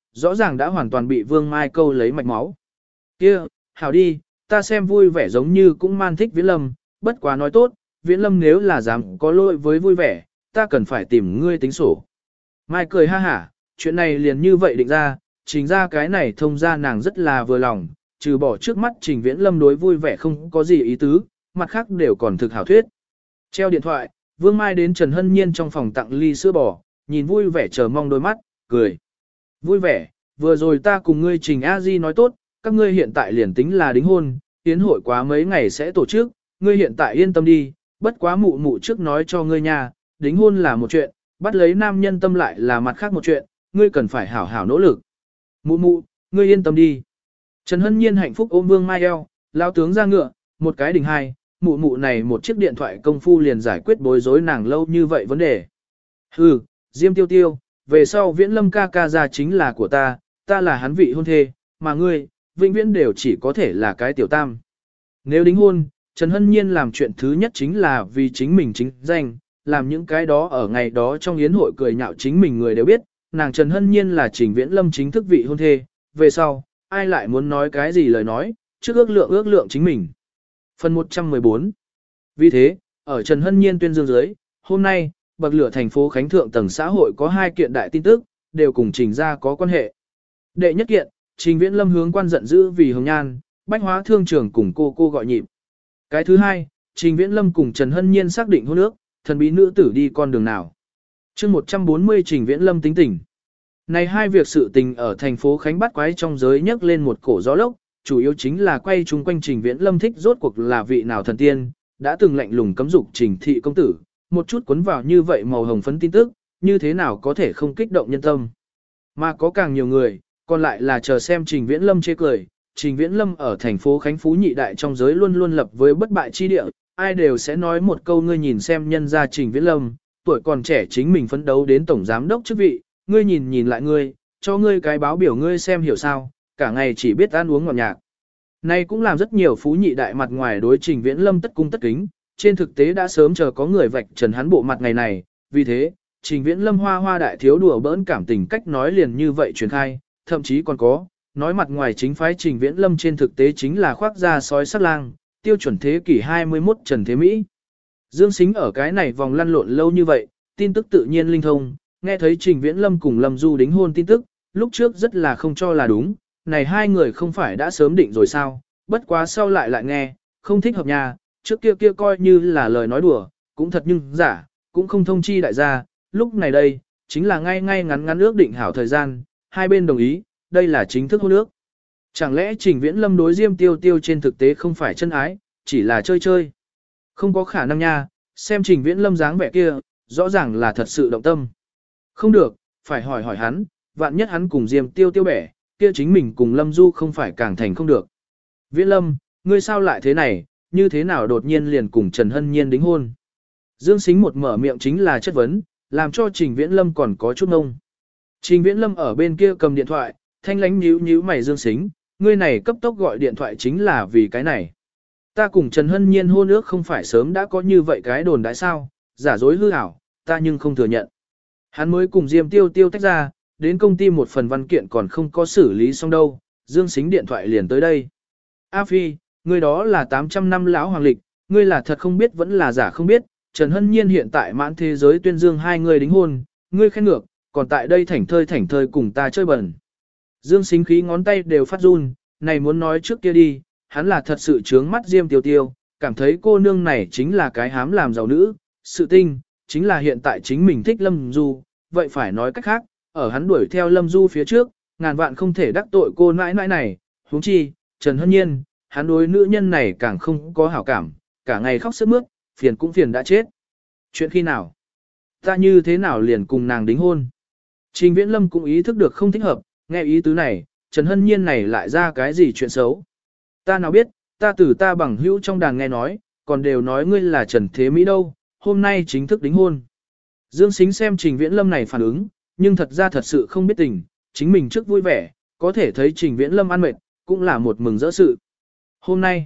rõ ràng đã hoàn toàn bị Vương Mai câu lấy mạch máu. Kia, hảo đi, ta xem vui vẻ giống như cũng man thích Viễn Lâm, bất quá nói tốt, Viễn Lâm nếu là dám có lỗi với vui vẻ, ta cần phải tìm ngươi tính sổ. Mai cười ha hả, chuyện này liền như vậy định ra, chính ra cái này thông ra nàng rất là vừa lòng, trừ bỏ trước mắt Trình Viễn Lâm đối vui vẻ không có gì ý tứ, mặt khác đều còn thực hảo thuyết. Treo điện thoại, Vương Mai đến Trần Hân Nhiên trong phòng tặng ly sữa bò, nhìn vui vẻ chờ mong đôi mắt, cười. Vui vẻ, vừa rồi ta cùng ngươi Trình A Di nói tốt, các ngươi hiện tại liền tính là đính hôn, tiến hội quá mấy ngày sẽ tổ chức, ngươi hiện tại yên tâm đi, bất quá mụ mụ trước nói cho ngươi nha, đính hôn là một chuyện, bắt lấy nam nhân tâm lại là mặt khác một chuyện, ngươi cần phải hảo hảo nỗ lực. Mụ mụ, ngươi yên tâm đi. Trần Hân Nhiên hạnh phúc ôm Vương Mai eo, lao tướng ra ngựa, một cái đỉnh hai, mụ mụ này một chiếc điện thoại công phu liền giải quyết bối rối nàng lâu như vậy vấn đề. Hừ, Diêm Tiêu Tiêu, về sau Viễn Lâm ca ca ra chính là của ta, ta là hắn vị hôn thê, mà ngươi, vĩnh viễn đều chỉ có thể là cái tiểu tam. Nếu đính hôn, Trần Hân Nhiên làm chuyện thứ nhất chính là vì chính mình chính danh, làm những cái đó ở ngày đó trong yến hội cười nhạo chính mình người đều biết, nàng Trần Hân Nhiên là Trình Viễn Lâm chính thức vị hôn thê, về sau, ai lại muốn nói cái gì lời nói, trước ước lượng chính mình. Phần 114. Vì thế, ở Trần Hân Nhiên tuyên dương dưới, hôm nay, bậc lửa thành phố Khánh Thượng tầng xã hội có 2 kiện đại tin tức, đều cùng Trình ra có quan hệ. Đệ nhất kiện, Trình Viễn Lâm hướng quan giận dữ vì hồng nhan, bách hóa thương trường cùng cô gọi nhịp. Cái thứ hai, Trình Viễn Lâm cùng Trần Hân Nhiên xác định hôn ước, thần bí nữ tử đi con đường nào. chương 140 Trình Viễn Lâm tính tình. Này hai việc sự tình ở thành phố Khánh bắt quái trong giới nhấc lên một cổ gió lốc, chủ yếu chính là quay chung quanh Trình Viễn Lâm thích rốt cuộc là vị nào thần tiên, đã từng lạnh lùng cấm dục Trình thị công tử, một chút cuốn vào như vậy màu hồng phấn tin tức, như thế nào có thể không kích động nhân tâm. Mà có càng nhiều người, còn lại là chờ xem Trình Viễn Lâm chê cười. Trình Viễn Lâm ở thành phố Khánh Phú nhị đại trong giới luôn luôn lập với bất bại chi địa, ai đều sẽ nói một câu ngươi nhìn xem nhân gia Trình Viễn Lâm, tuổi còn trẻ chính mình phấn đấu đến tổng giám đốc chức vị, ngươi nhìn lại ngươi, cho ngươi cái báo biểu ngươi xem hiểu sao, cả ngày chỉ biết ăn uống ngọt nhạc. Này cũng làm rất nhiều phú nhị đại mặt ngoài đối Trình Viễn Lâm tất cung tất kính, trên thực tế đã sớm chờ có người vạch trần hắn bộ mặt ngày này, vì thế, Trình Viễn Lâm hoa đại thiếu đùa bỡn cảm tình cách nói liền như vậy truyền khai, thậm chí còn có, nói mặt ngoài chính phái Trình Viễn Lâm trên thực tế chính là khoác da sói sắc lang, tiêu chuẩn thế kỷ 21 Trần Thế Mỹ. Dương Sính ở cái này vòng lăn lộn lâu như vậy, tin tức tự nhiên linh thông, nghe thấy Trình Viễn Lâm cùng Lâm Du đính hôn tin tức, lúc trước rất là không cho là đúng, này hai người không phải đã sớm định rồi sao, bất quá sau lại nghe, không thích hợp nhà, trước kia coi như là lời nói đùa, cũng thật nhưng giả, cũng không thông chi đại gia, lúc này đây, chính là ngay ngắn ước định hảo thời gian, hai bên đồng ý, đây là chính thức hôn ước. Chẳng lẽ Trình Viễn Lâm đối Diêm Tiêu Tiêu trên thực tế không phải chân ái, chỉ là chơi? Không có khả năng nha, xem Trình Viễn Lâm dáng vẻ kia, rõ ràng là thật sự động tâm. Không được, phải hỏi hắn, vạn nhất hắn cùng Diêm Tiêu Tiêu bẻ, kia chính mình cùng Lâm Du không phải càng thành không được. Viễn Lâm, ngươi sao lại thế này, như thế nào đột nhiên liền cùng Trần Hân Nhiên đính hôn? Dương Sính một mở miệng chính là chất vấn, làm cho Trình Viễn Lâm còn có chút ngông. Trình Viễn Lâm ở bên kia cầm điện thoại, thanh lánh nhíu mày Dương Sính, ngươi này cấp tốc gọi điện thoại chính là vì cái này. Ta cùng Trần Hân Nhiên hôn ước không phải sớm đã có như vậy cái đồn đại sao, giả dối hư ảo, ta nhưng không thừa nhận. Hắn mới cùng Diêm Tiêu Tiêu tách ra, đến công ty một phần văn kiện còn không có xử lý xong đâu, Dương Sính điện thoại liền tới đây. A Phi, ngươi đó là 800 năm lão hoàng lịch, ngươi là thật không biết vẫn là giả không biết, Trần Hân Nhiên hiện tại mãn thế giới tuyên dương hai người đính hôn, ngươi khen ngược, còn tại đây thảnh thơi cùng ta chơi bẩn. Dương Sính khí ngón tay đều phát run, này muốn nói trước kia đi, hắn là thật sự trướng mắt Diêm Tiêu Tiêu, cảm thấy cô nương này chính là cái hám làm giàu nữ, sự tinh, chính là hiện tại chính mình thích Lâm Du, vậy phải nói cách khác, ở hắn đuổi theo Lâm Du phía trước, ngàn vạn không thể đắc tội cô nãi nãi này, huống chi, Trần Hân Nhiên, hắn đối nữ nhân này càng không có hảo cảm, cả ngày khóc sướt mướt, phiền cũng phiền đã chết. Chuyện khi nào? Ta như thế nào liền cùng nàng đính hôn? Trình Viễn Lâm cũng ý thức được không thích hợp, nghe ý tứ này, Trần Hân Nhiên này lại ra cái gì chuyện xấu? Ta nào biết, ta từ ta bằng hữu trong đàn nghe nói, còn đều nói ngươi là Trần Thế Mỹ đâu, hôm nay chính thức đính hôn. Dương Sính xem Trình Viễn Lâm này phản ứng, nhưng thật ra thật sự không biết tình, chính mình trước vui vẻ, có thể thấy Trình Viễn Lâm ăn mệt, cũng là một mừng rỡ sự. Hôm nay,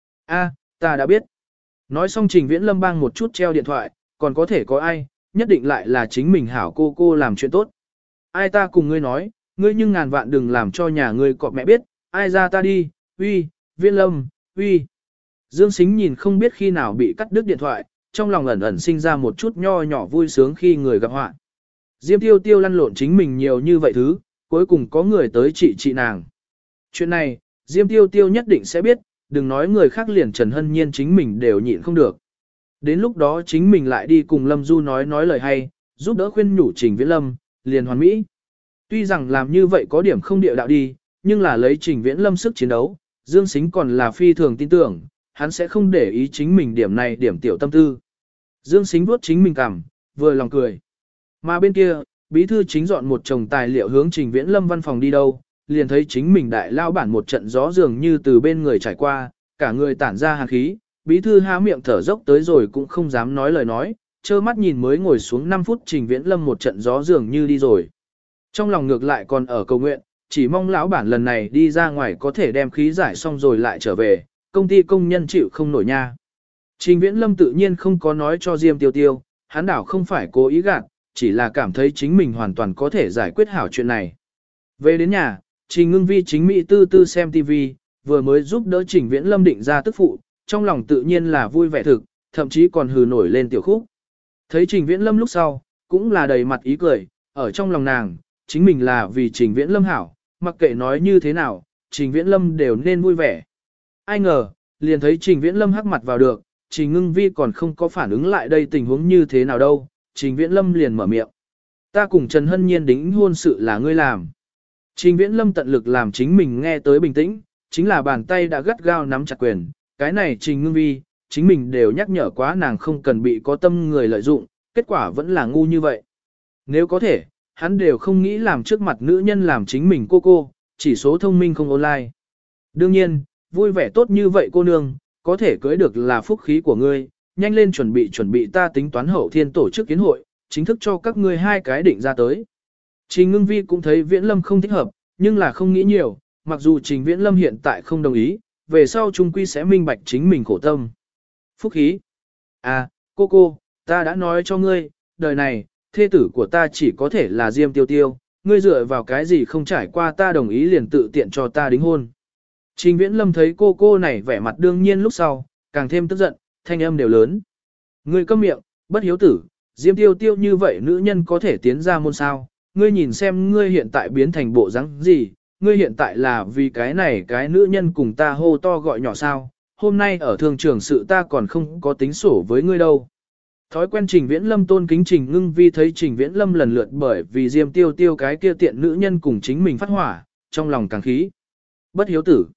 ta đã biết. Nói xong Trình Viễn Lâm bang một chút treo điện thoại, còn có thể có ai, nhất định lại là chính mình hảo cô làm chuyện tốt. Ai ta cùng ngươi nói, ngươi nhưng ngàn vạn đừng làm cho nhà ngươi cọp mẹ biết, ai ra ta đi, uy, Viễn Lâm, uy. Dương Sính nhìn không biết khi nào bị cắt đứt điện thoại, trong lòng ẩn ẩn sinh ra một chút nho nhỏ vui sướng khi người gặp họa. Diêm Tiêu Tiêu lăn lộn chính mình nhiều như vậy thứ, cuối cùng có người tới trị nàng. Chuyện này, Diêm Tiêu Tiêu nhất định sẽ biết, đừng nói người khác liền Trần Hân Nhiên chính mình đều nhịn không được. Đến lúc đó chính mình lại đi cùng Lâm Du nói lời hay, giúp đỡ khuyên nhủ Trình Viễn Lâm, liền hoàn mỹ. Tuy rằng làm như vậy có điểm không địa đạo đi, nhưng là lấy Trình Viễn Lâm sức chiến đấu, Dương Sính còn là phi thường tin tưởng, hắn sẽ không để ý chính mình điểm này điểm tiểu tâm tư. Dương Sính vuốt chính mình cằm, vừa lòng cười. Mà bên kia, bí thư chính dọn một chồng tài liệu hướng Trình Viễn Lâm văn phòng đi đâu, liền thấy chính mình đại lao bản một trận gió dường như từ bên người trải qua, cả người tản ra hàn khí, bí thư há miệng thở dốc tới rồi cũng không dám nói lời nói, trơ mắt nhìn mới ngồi xuống 5 phút Trình Viễn Lâm một trận gió dường như đi rồi. Trong lòng ngược lại còn ở cầu nguyện, chỉ mong lão bản lần này đi ra ngoài có thể đem khí giải xong rồi lại trở về, công ty công nhân chịu không nổi nha. Trình Viễn Lâm tự nhiên không có nói cho Diêm Tiêu Tiêu, hắn đảo không phải cố ý gạt, chỉ là cảm thấy chính mình hoàn toàn có thể giải quyết hảo chuyện này. Về đến nhà, Trình Ngưng Vi chính mỹ tư tư xem TV, vừa mới giúp đỡ Trình Viễn Lâm định ra tức phụ, trong lòng tự nhiên là vui vẻ thực, thậm chí còn hừ nổi lên tiểu khúc. Thấy Trình Viễn Lâm lúc sau, cũng là đầy mặt ý cười, ở trong lòng nàng, chính mình là vì Trình Viễn Lâm hảo, mặc kệ nói như thế nào, Trình Viễn Lâm đều nên vui vẻ. Ai ngờ, liền thấy Trình Viễn Lâm hắc mặt vào được, Trình Ngưng Vi còn không có phản ứng lại đây tình huống như thế nào đâu, Trình Viễn Lâm liền mở miệng. Ta cùng Trần Hân Nhiên đính hôn sự là ngươi làm. Trình Viễn Lâm tận lực làm chính mình nghe tới bình tĩnh, chính là bàn tay đã gắt gao nắm chặt quyền, cái này Trình Ngưng Vi, chính mình đều nhắc nhở quá nàng không cần bị có tâm người lợi dụng, kết quả vẫn là ngu như vậy. Nếu có thể, hắn đều không nghĩ làm trước mặt nữ nhân làm chính mình cô, chỉ số thông minh không online. Đương nhiên, vui vẻ tốt như vậy cô nương, có thể cưới được là phúc khí của ngươi, nhanh lên chuẩn bị ta tính toán hậu thiên tổ chức kiến hội, chính thức cho các ngươi hai cái định ra tới. Trình Ngưng Vi cũng thấy Viễn Lâm không thích hợp, nhưng là không nghĩ nhiều, mặc dù Trình Viễn Lâm hiện tại không đồng ý, về sau chung quy sẽ minh bạch chính mình khổ tâm. Phúc khí. À, cô, ta đã nói cho ngươi, đời này, thê tử của ta chỉ có thể là Diêm Tiêu Tiêu, ngươi dựa vào cái gì không trải qua ta đồng ý liền tự tiện cho ta đính hôn. Trình Viễn Lâm thấy cô này vẻ mặt đương nhiên lúc sau, càng thêm tức giận, thanh âm đều lớn. Ngươi câm miệng, bất hiếu tử, Diêm Tiêu Tiêu như vậy nữ nhân có thể tiến ra môn sao, ngươi nhìn xem ngươi hiện tại biến thành bộ dáng gì, ngươi hiện tại là vì cái này cái nữ nhân cùng ta hô to gọi nhỏ sao, hôm nay ở thường trường sự ta còn không có tính sổ với ngươi đâu. Thói quen Trình Viễn Lâm tôn kính Trình Ngưng Vi thấy Trình Viễn Lâm lần lượt bởi vì Diêm Tiêu Tiêu cái kia tiện nữ nhân cùng chính mình phát hỏa, trong lòng càng khí. Bất hiếu tử.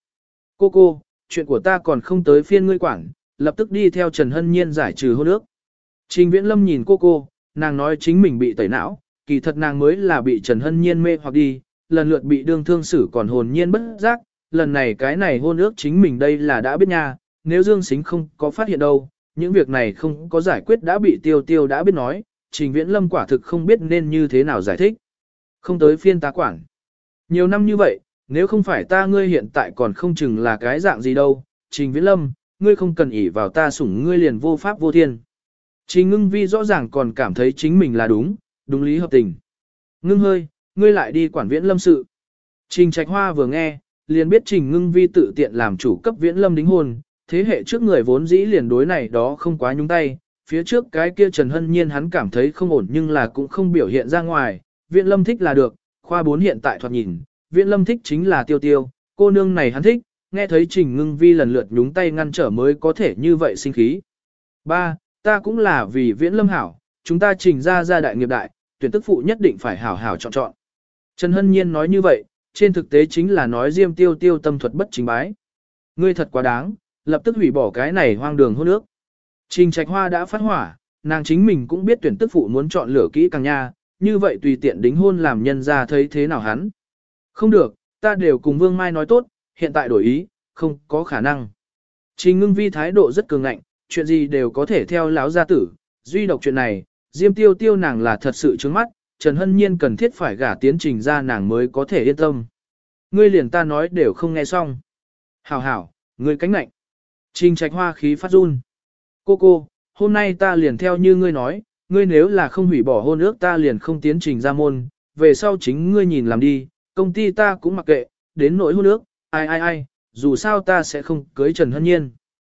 Cô, chuyện của ta còn không tới phiên ngươi quản, lập tức đi theo Trần Hân Nhiên giải trừ hôn ước. Trình Viễn Lâm nhìn cô, nàng nói chính mình bị tẩy não, kỳ thật nàng mới là bị Trần Hân Nhiên mê hoặc đi, lần lượt bị đương thương xử còn hồn nhiên bất giác, lần này cái này hôn ước chính mình đây là đã biết nha, nếu Dương Sính không có phát hiện đâu, những việc này không có giải quyết đã bị Tiêu đã biết nói, Trình Viễn Lâm quả thực không biết nên như thế nào giải thích. Không tới phiên ta quản. Nhiều năm như vậy, nếu không phải ta ngươi hiện tại còn không chừng là cái dạng gì đâu, Trình Viễn Lâm, ngươi không cần ỷ vào ta sủng ngươi liền vô pháp vô thiên. Trình Ngưng Vi rõ ràng còn cảm thấy chính mình là đúng lý hợp tình. Ngưng hơi, ngươi lại đi quản Viễn Lâm sự. Trình Trạch Hoa vừa nghe, liền biết Trình Ngưng Vi tự tiện làm chủ cấp Viễn Lâm đính hôn, thế hệ trước người vốn dĩ liền đối này đó không quá nhúng tay, phía trước cái kia Trần Hân Nhiên hắn cảm thấy không ổn nhưng là cũng không biểu hiện ra ngoài, Viễn Lâm thích là được, khoa 4 hiện tại thoạt nhìn, Viễn Lâm thích chính là Tiêu, cô nương này hắn thích, nghe thấy Trình Ngưng Vi lần lượt nhúng tay ngăn trở mới có thể như vậy sinh khí. Ba, ta cũng là vì Viễn Lâm hảo, chúng ta Trình ra đại nghiệp đại, tuyển tức phụ nhất định phải hảo hảo chọn. Trần Hân Nhiên nói như vậy, trên thực tế chính là nói Diêm Tiêu tâm thuật bất chính bái. Ngươi thật quá đáng, lập tức hủy bỏ cái này hoang đường hôn ước. Trình Trạch Hoa đã phát hỏa, nàng chính mình cũng biết tuyển tức phụ muốn chọn lựa kỹ càng nha, như vậy tùy tiện đính hôn làm nhân ra thấy thế nào hắn. Không được, ta đều cùng Vương Mai nói tốt, hiện tại đổi ý, không có khả năng. Trình Ngưng Vi thái độ rất cường ngạnh, chuyện gì đều có thể theo láo gia tử, duy độc chuyện này, Diêm Tiêu nàng là thật sự trướng mắt, Trần Hân Nhiên cần thiết phải gả tiến Trình ra nàng mới có thể yên tâm. Ngươi liền ta nói đều không nghe xong. Hảo, ngươi cánh nạnh. Trình Trạch Hoa khí phát run. Cô, hôm nay ta liền theo như ngươi nói, ngươi nếu là không hủy bỏ hôn ước ta liền không tiến Trình ra môn, về sau chính ngươi nhìn làm đi, công ty ta cũng mặc kệ, đến nỗi hôn ước, ai, dù sao ta sẽ không cưới Trần Hân Nhiên.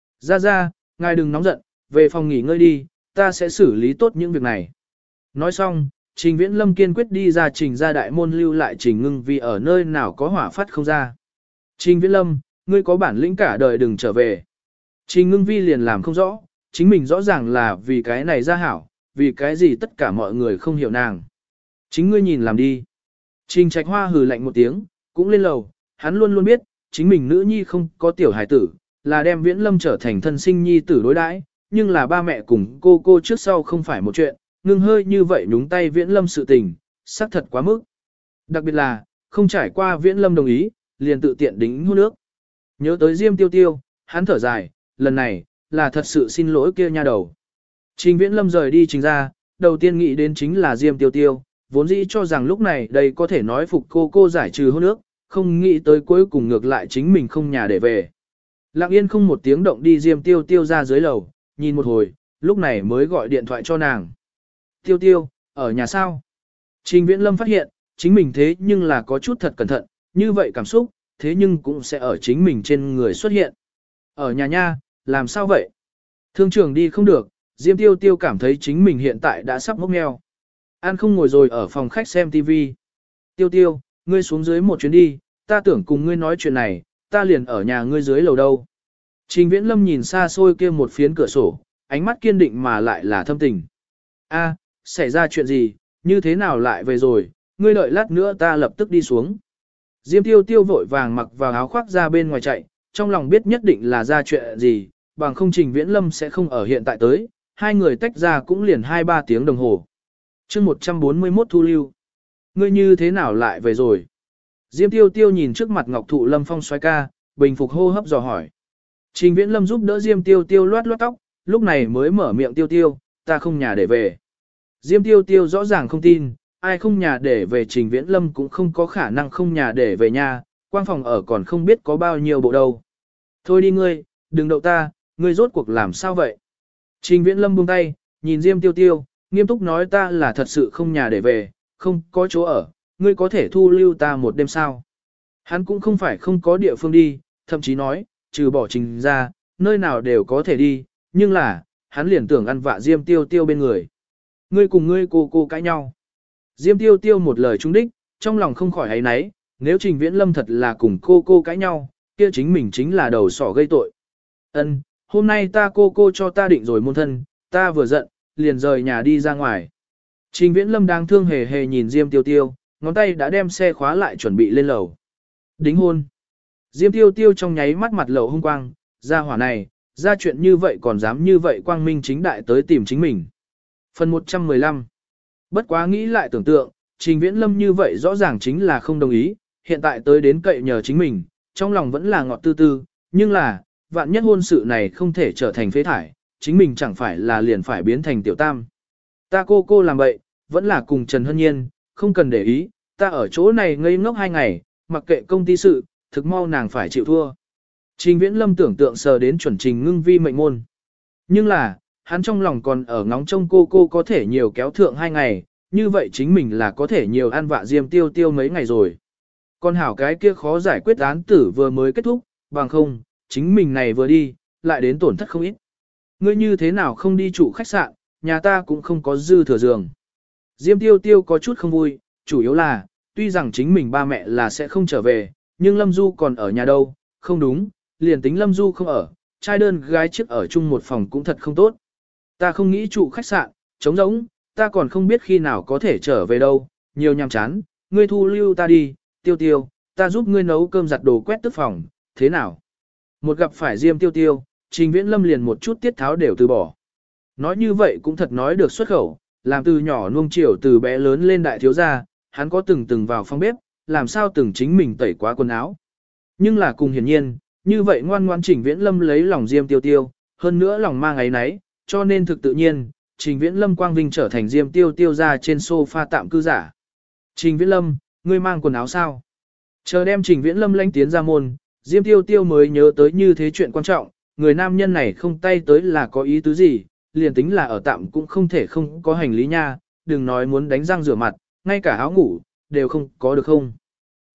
Ra, ngài đừng nóng giận, về phòng nghỉ ngơi đi, ta sẽ xử lý tốt những việc này. Nói xong, Trình Viễn Lâm kiên quyết đi ra Trình ra đại môn lưu lại Trình Ngưng Vi ở nơi nào có hỏa phát không ra. Trình Viễn Lâm, ngươi có bản lĩnh cả đời đừng trở về. Trình Ngưng Vi liền làm không rõ, chính mình rõ ràng là vì cái này ra hảo, vì cái gì tất cả mọi người không hiểu nàng. Chính ngươi nhìn làm đi. Trình Trạch Hoa hừ lạnh một tiếng, cũng lên lầu, hắn luôn luôn biết, chính mình nữ nhi không có tiểu hài tử, là đem Viễn Lâm trở thành thân sinh nhi tử đối đãi, nhưng là ba mẹ cùng cô trước sau không phải một chuyện, ngưng hơi như vậy nhúng tay Viễn Lâm sự tình, xác thật quá mức. Đặc biệt là, không trải qua Viễn Lâm đồng ý, liền tự tiện đính hôn nước. Nhớ tới Diêm Tiêu Tiêu, hắn thở dài, lần này, là thật sự xin lỗi kia nha đầu. Trình Viễn Lâm rời đi Trình ra, đầu tiên nghĩ đến chính là Diêm Tiêu Tiêu, vốn dĩ cho rằng lúc này đây có thể nói phục cô giải trừ hôn nước, không nghĩ tới cuối cùng ngược lại chính mình không nhà để về. Lặng yên không một tiếng động đi Diêm Tiêu Tiêu ra dưới lầu, nhìn một hồi, lúc này mới gọi điện thoại cho nàng. Tiêu Tiêu, ở nhà sao? Trình Viễn Lâm phát hiện, chính mình thế nhưng là có chút thật cẩn thận, như vậy cảm xúc, thế nhưng cũng sẽ ở chính mình trên người xuất hiện. Ở nhà nha, làm sao vậy? Thương trường đi không được, Diêm Tiêu Tiêu cảm thấy chính mình hiện tại đã sắp mốc meo. An không ngồi rồi ở phòng khách xem TV. Tiêu Tiêu, ngươi xuống dưới một chuyến đi, ta tưởng cùng ngươi nói chuyện này, ta liền ở nhà ngươi dưới lầu đâu. Trình Viễn Lâm nhìn xa xôi kia một phiến cửa sổ, ánh mắt kiên định mà lại là thâm tình. A, xảy ra chuyện gì, như thế nào lại về rồi, ngươi đợi lát nữa ta lập tức đi xuống. Diêm Tiêu Tiêu vội vàng mặc vào áo khoác ra bên ngoài chạy, trong lòng biết nhất định là ra chuyện gì, bằng không Trình Viễn Lâm sẽ không ở hiện tại tới, hai người tách ra cũng liền 2-3 tiếng đồng hồ. Chương 141 thu lưu. Ngươi như thế nào lại về rồi? Diêm Tiêu Tiêu nhìn trước mặt Ngọc Thụ Lâm Phong xoay ca, bình phục hô hấp dò hỏi. Trình Viễn Lâm giúp đỡ Diêm Tiêu Tiêu loát tóc, lúc này mới mở miệng Tiêu Tiêu, ta không nhà để về. Diêm Tiêu Tiêu rõ ràng không tin, ai không nhà để về Trình Viễn Lâm cũng không có khả năng không nhà để về nhà, quang phòng ở còn không biết có bao nhiêu bộ đâu. Thôi đi ngươi, đừng đậu ta, ngươi rốt cuộc làm sao vậy? Trình Viễn Lâm buông tay, nhìn Diêm Tiêu Tiêu, nghiêm túc nói ta là thật sự không nhà để về, không có chỗ ở, ngươi có thể thu lưu ta một đêm sao? Hắn cũng không phải không có địa phương đi, thậm chí nói, trừ bỏ Trình ra, nơi nào đều có thể đi, nhưng là, hắn liền tưởng ăn vạ Diêm Tiêu Tiêu bên người. Ngươi cùng ngươi cô cãi nhau. Diêm Tiêu Tiêu một lời trúng đích, trong lòng không khỏi áy náy, nếu Trình Viễn Lâm thật là cùng cô cãi nhau, kia chính mình chính là đầu sỏ gây tội. Ân, hôm nay ta cô cho ta định rồi môn thân, ta vừa giận, liền rời nhà đi ra ngoài. Trình Viễn Lâm đang thương hề hề nhìn Diêm Tiêu Tiêu, ngón tay đã đem xe khóa lại chuẩn bị lên lầu. Đính hôn. Diêm Tiêu Tiêu trong nháy mắt mặt lầu hung quang, ra hỏa này, ra chuyện như vậy còn dám như vậy quang minh chính đại tới tìm chính mình. Phần 115. Bất quá nghĩ lại tưởng tượng, Trình Viễn Lâm như vậy rõ ràng chính là không đồng ý, hiện tại tới đến cậy nhờ chính mình, trong lòng vẫn là ngọt tư tư, nhưng là, vạn nhất hôn sự này không thể trở thành phế thải, chính mình chẳng phải là liền phải biến thành tiểu tam. Ta cô làm vậy, vẫn là cùng Trần Hân Nhiên, không cần để ý, ta ở chỗ này ngây ngốc 2 ngày, mặc kệ công ty sự, thực mau nàng phải chịu thua. Trình Viễn Lâm tưởng tượng sờ đến chuẩn Trình Ngưng Vi mệnh môn. Nhưng là, hắn trong lòng còn ở ngóng trông cô có thể nhiều kéo thượng 2 ngày, như vậy chính mình là có thể nhiều ăn vạ Diêm Tiêu Tiêu mấy ngày rồi. Còn hảo cái kia khó giải quyết án tử vừa mới kết thúc, bằng không, chính mình này vừa đi, lại đến tổn thất không ít. Ngươi như thế nào không đi trụ khách sạn, nhà ta cũng không có dư thừa giường. Diêm Tiêu Tiêu có chút không vui, chủ yếu là, tuy rằng chính mình ba mẹ là sẽ không trở về, nhưng Lâm Du còn ở nhà đâu, không đúng, liền tính Lâm Du không ở, trai đơn gái chiếc ở chung một phòng cũng thật không tốt. Ta không nghĩ trụ khách sạn, trống rỗng, ta còn không biết khi nào có thể trở về đâu, nhiều nhàm chán, ngươi thu lưu ta đi, Tiêu Tiêu, ta giúp ngươi nấu cơm giặt đồ quét tức phòng, thế nào? Một gặp phải Diêm Tiêu Tiêu, Trình Viễn Lâm liền một chút tiết tháo đều từ bỏ. Nói như vậy cũng thật nói được xuất khẩu, làm từ nhỏ nuông chiều từ bé lớn lên đại thiếu gia, hắn có từng vào phòng bếp, làm sao từng chính mình tẩy quá quần áo. Nhưng là cùng hiển nhiên, như vậy ngoan ngoan Trình Viễn Lâm lấy lòng Diêm Tiêu Tiêu, hơn nữa lòng mang ấy nấy, cho nên thực tự nhiên, Trình Viễn Lâm quang vinh trở thành Diêm Tiêu Tiêu ra trên sofa tạm cư giả. Trình Viễn Lâm, ngươi mang quần áo sao? Chờ đem Trình Viễn Lâm lãnh tiến ra môn, Diêm Tiêu Tiêu mới nhớ tới như thế chuyện quan trọng, người nam nhân này không tay tới là có ý tứ gì, liền tính là ở tạm cũng không thể không có hành lý nha, đừng nói muốn đánh răng rửa mặt, ngay cả áo ngủ, đều không có được không.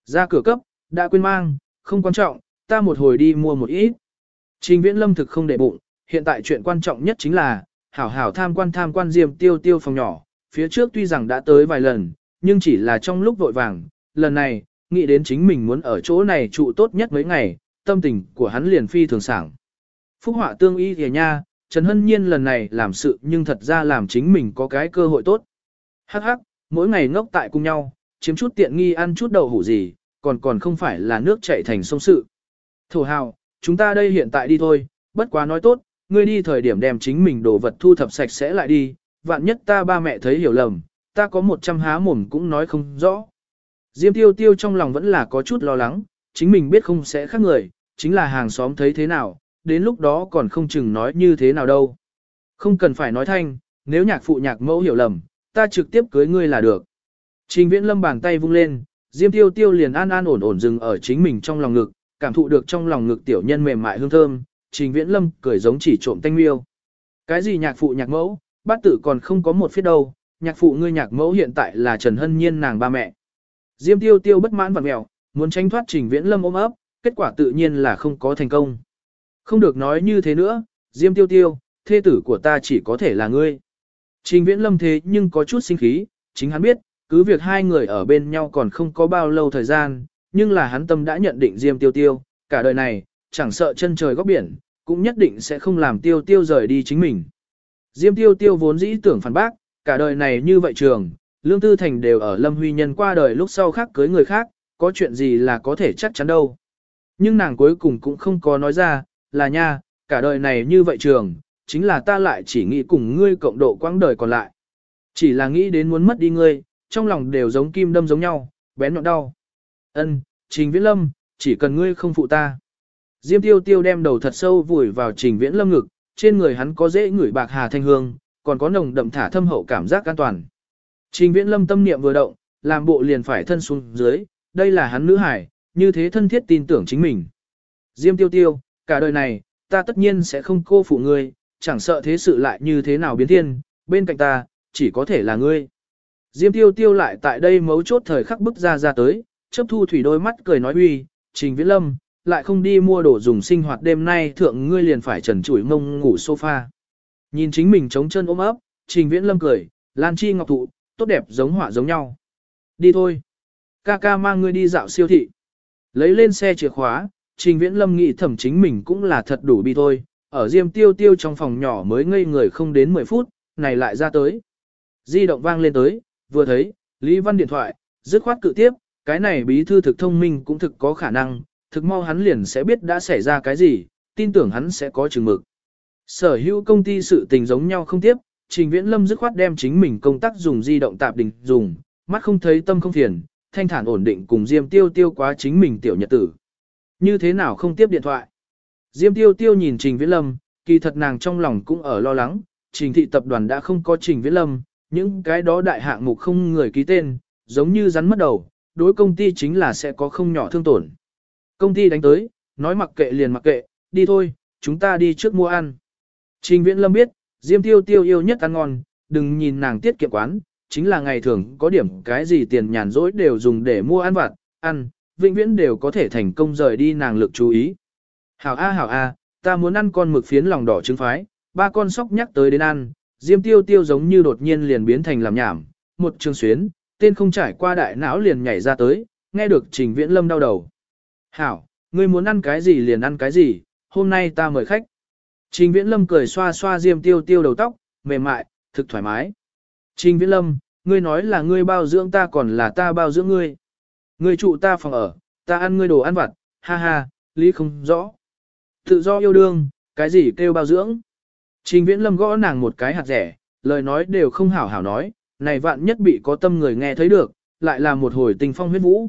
Ra cửa cấp, đã quên mang, không quan trọng, ta một hồi đi mua một ít. Trình Viễn Lâm thực không để bụng, hiện tại chuyện quan trọng nhất chính là, hảo hảo tham quan Diêm Tiêu Tiêu phòng nhỏ, phía trước tuy rằng đã tới vài lần, nhưng chỉ là trong lúc vội vàng, lần này, nghĩ đến chính mình muốn ở chỗ này trụ tốt nhất mấy ngày, tâm tình của hắn liền phi thường sảng. Phúc họa tương y kìa nha, Trần Hân Nhiên lần này làm sự nhưng thật ra làm chính mình có cái cơ hội tốt. Hắc hắc, mỗi ngày ngốc tại cùng nhau, chiếm chút tiện nghi ăn chút đậu hủ gì, còn không phải là nước chảy thành sông sự. Thổ hào, chúng ta đây hiện tại đi thôi, bất quá nói tốt, ngươi đi thời điểm đem chính mình đồ vật thu thập sạch sẽ lại đi, vạn nhất ta ba mẹ thấy hiểu lầm, ta có 100 há mồm cũng nói không rõ. Diêm Tiêu Tiêu trong lòng vẫn là có chút lo lắng, chính mình biết không sẽ khác người, chính là hàng xóm thấy thế nào, đến lúc đó còn không chừng nói như thế nào đâu. Không cần phải nói thanh, nếu nhạc phụ nhạc mẫu hiểu lầm, ta trực tiếp cưới ngươi là được. Trình Viễn Lâm bàn tay vung lên, Diêm Tiêu Tiêu liền an an ổn ổn dừng ở chính mình trong lòng ngực, cảm thụ được trong lòng ngực tiểu nhân mềm mại hương thơm, Trình Viễn Lâm cười giống chỉ trộm tanh miêu. Cái gì nhạc phụ nhạc mẫu, bát tử còn không có một phía đâu, nhạc phụ ngươi nhạc mẫu hiện tại là Trần Hân Nhiên nàng ba mẹ. Diêm Tiêu Tiêu bất mãn vặn mèo, muốn tránh thoát Trình Viễn Lâm ôm ấp, kết quả tự nhiên là không có thành công. Không được nói như thế nữa, Diêm Tiêu Tiêu, thê tử của ta chỉ có thể là ngươi. Trình Viễn Lâm thế nhưng có chút sinh khí, chính hắn biết, cứ việc hai người ở bên nhau còn không có bao lâu thời gian, nhưng là hắn tâm đã nhận định Diêm Tiêu Tiêu, cả đời này, chẳng sợ chân trời góc biển, cũng nhất định sẽ không làm Tiêu Tiêu rời đi chính mình. Diêm Tiêu Tiêu vốn dĩ tưởng phản bác, cả đời này như vậy trường, Lương Tư Thành đều ở Lâm Huy Nhân qua đời lúc sau khác cưới người khác, có chuyện gì là có thể chắc chắn đâu. Nhưng nàng cuối cùng cũng không có nói ra, là nha, cả đời này như vậy trường, chính là ta lại chỉ nghĩ cùng ngươi cộng độ quãng đời còn lại. Chỉ là nghĩ đến muốn mất đi ngươi, trong lòng đều giống kim đâm giống nhau, bén nhọn đau. Ân, Trình Viễn Lâm, chỉ cần ngươi không phụ ta. Diêm Tiêu Tiêu đem đầu thật sâu vùi vào Trình Viễn Lâm ngực, trên người hắn có dễ ngửi bạc hà thanh hương, còn có nồng đậm thả thâm hậu cảm giác an toàn. Trình Viễn Lâm tâm niệm vừa động, làm bộ liền phải thân xuống dưới, đây là hắn nữ hải, như thế thân thiết tin tưởng chính mình. Diêm Tiêu Tiêu, cả đời này, ta tất nhiên sẽ không cô phụ ngươi, chẳng sợ thế sự lại như thế nào biến thiên, bên cạnh ta, chỉ có thể là ngươi. Diêm Tiêu Tiêu lại tại đây mấu chốt thời khắc bức ra tới, chớp thu thủy đôi mắt cười nói uy, Trình Viễn Lâm, lại không đi mua đồ dùng sinh hoạt đêm nay thượng ngươi liền phải trần trụi mông ngủ sofa. Nhìn chính mình trống chân ôm ấp, Trình Viễn Lâm cười, Lan Chi ngọc thụ, tốt đẹp giống họa giống nhau. Đi thôi. Ca ca mang ngươi đi dạo siêu thị. Lấy lên xe chìa khóa, Trình Viễn Lâm nghĩ thầm chính mình cũng là thật đủ bi thôi. Ở Diêm Tiêu Tiêu trong phòng nhỏ mới ngây người không đến 10 phút, này lại ra tới. Di động vang lên tới, vừa thấy, Lý Văn điện thoại, dứt khoát cự tiếp, cái này bí thư thực thông minh cũng thực có khả năng, thực mau hắn liền sẽ biết đã xảy ra cái gì, tin tưởng hắn sẽ có chừng mực. Sở hữu công ty sự tình giống nhau không tiếp, Trình Viễn Lâm dứt khoát đem chính mình công tác dùng di động tạp đình dùng, mắt không thấy tâm không phiền, thanh thản ổn định cùng Diêm Tiêu Tiêu quá chính mình tiểu nhật tử. Như thế nào không tiếp điện thoại? Diêm Tiêu Tiêu nhìn Trình Viễn Lâm, kỳ thật nàng trong lòng cũng ở lo lắng, Trình thị tập đoàn đã không có Trình Viễn Lâm, những cái đó đại hạng mục không người ký tên, giống như rắn mất đầu, đối công ty chính là sẽ có không nhỏ thương tổn. Công ty đánh tới, nói mặc kệ liền mặc kệ, đi thôi, chúng ta đi trước mua ăn. Trình Viễn Lâm biết, Diêm Tiêu Tiêu yêu nhất ăn ngon, đừng nhìn nàng tiết kiệm quán, chính là ngày thường có điểm cái gì tiền nhàn rỗi đều dùng để mua ăn vặt, ăn, vĩnh viễn đều có thể thành công rời đi nàng lực chú ý. Hảo a, ta muốn ăn con mực phiến lòng đỏ trứng phái, ba con sóc nhắc tới đến ăn, Diêm Tiêu Tiêu giống như đột nhiên liền biến thành làm nhảm, một trường xuyến, tên không trải qua đại não liền nhảy ra tới, nghe được Trình Viễn Lâm đau đầu. Hảo, ngươi muốn ăn cái gì liền ăn cái gì, hôm nay ta mời khách. Trình Viễn Lâm cười xoa xoa Diêm Tiêu Tiêu đầu tóc, mềm mại, thực thoải mái. Trình Viễn Lâm, ngươi nói là ngươi bao dưỡng ta còn là ta bao dưỡng ngươi. Ngươi trụ ta phòng ở, ta ăn ngươi đồ ăn vặt, ha ha, lý không rõ. Tự do yêu đương, cái gì kêu bao dưỡng. Trình Viễn Lâm gõ nàng một cái hạt rẻ, lời nói đều không hảo hảo nói, này vạn nhất bị có tâm người nghe thấy được, lại là một hồi tình phong huyết vũ.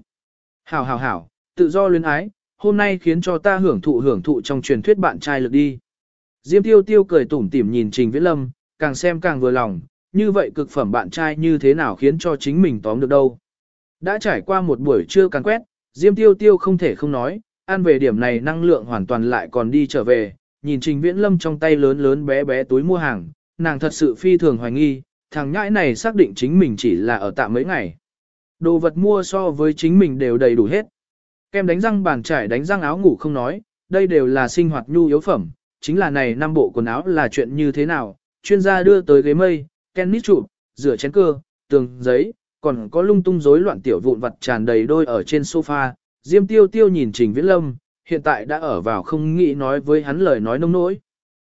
Hảo, tự do luyến ái, hôm nay khiến cho ta hưởng thụ trong truyền thuyết bạn trai lực đi. Diêm Tiêu Tiêu cười tủm tỉm nhìn Trình Viễn Lâm, càng xem càng vừa lòng, như vậy cực phẩm bạn trai như thế nào khiến cho chính mình tóm được đâu. Đã trải qua một buổi trưa càn quét, Diêm Tiêu Tiêu không thể không nói, ăn về điểm này năng lượng hoàn toàn lại còn đi trở về, nhìn Trình Viễn Lâm trong tay lớn lớn bé bé túi mua hàng, nàng thật sự phi thường hoài nghi, thằng nhãi này xác định chính mình chỉ là ở tạm mấy ngày. Đồ vật mua so với chính mình đều đầy đủ hết. Kem đánh răng, bàn chải đánh răng, áo ngủ không nói, đây đều là sinh hoạt nhu yếu phẩm, chính là này 5 bộ quần áo là chuyện như thế nào, chuyên gia đưa tới ghế mây, tennis trụ, rửa chén cơ, tường, giấy, còn có lung tung rối loạn tiểu vụn vặt tràn đầy đôi ở trên sofa. Diêm Tiêu Tiêu nhìn Trình Viễn Lâm, hiện tại đã ở vào không nghĩ nói với hắn lời nói nông nỗi.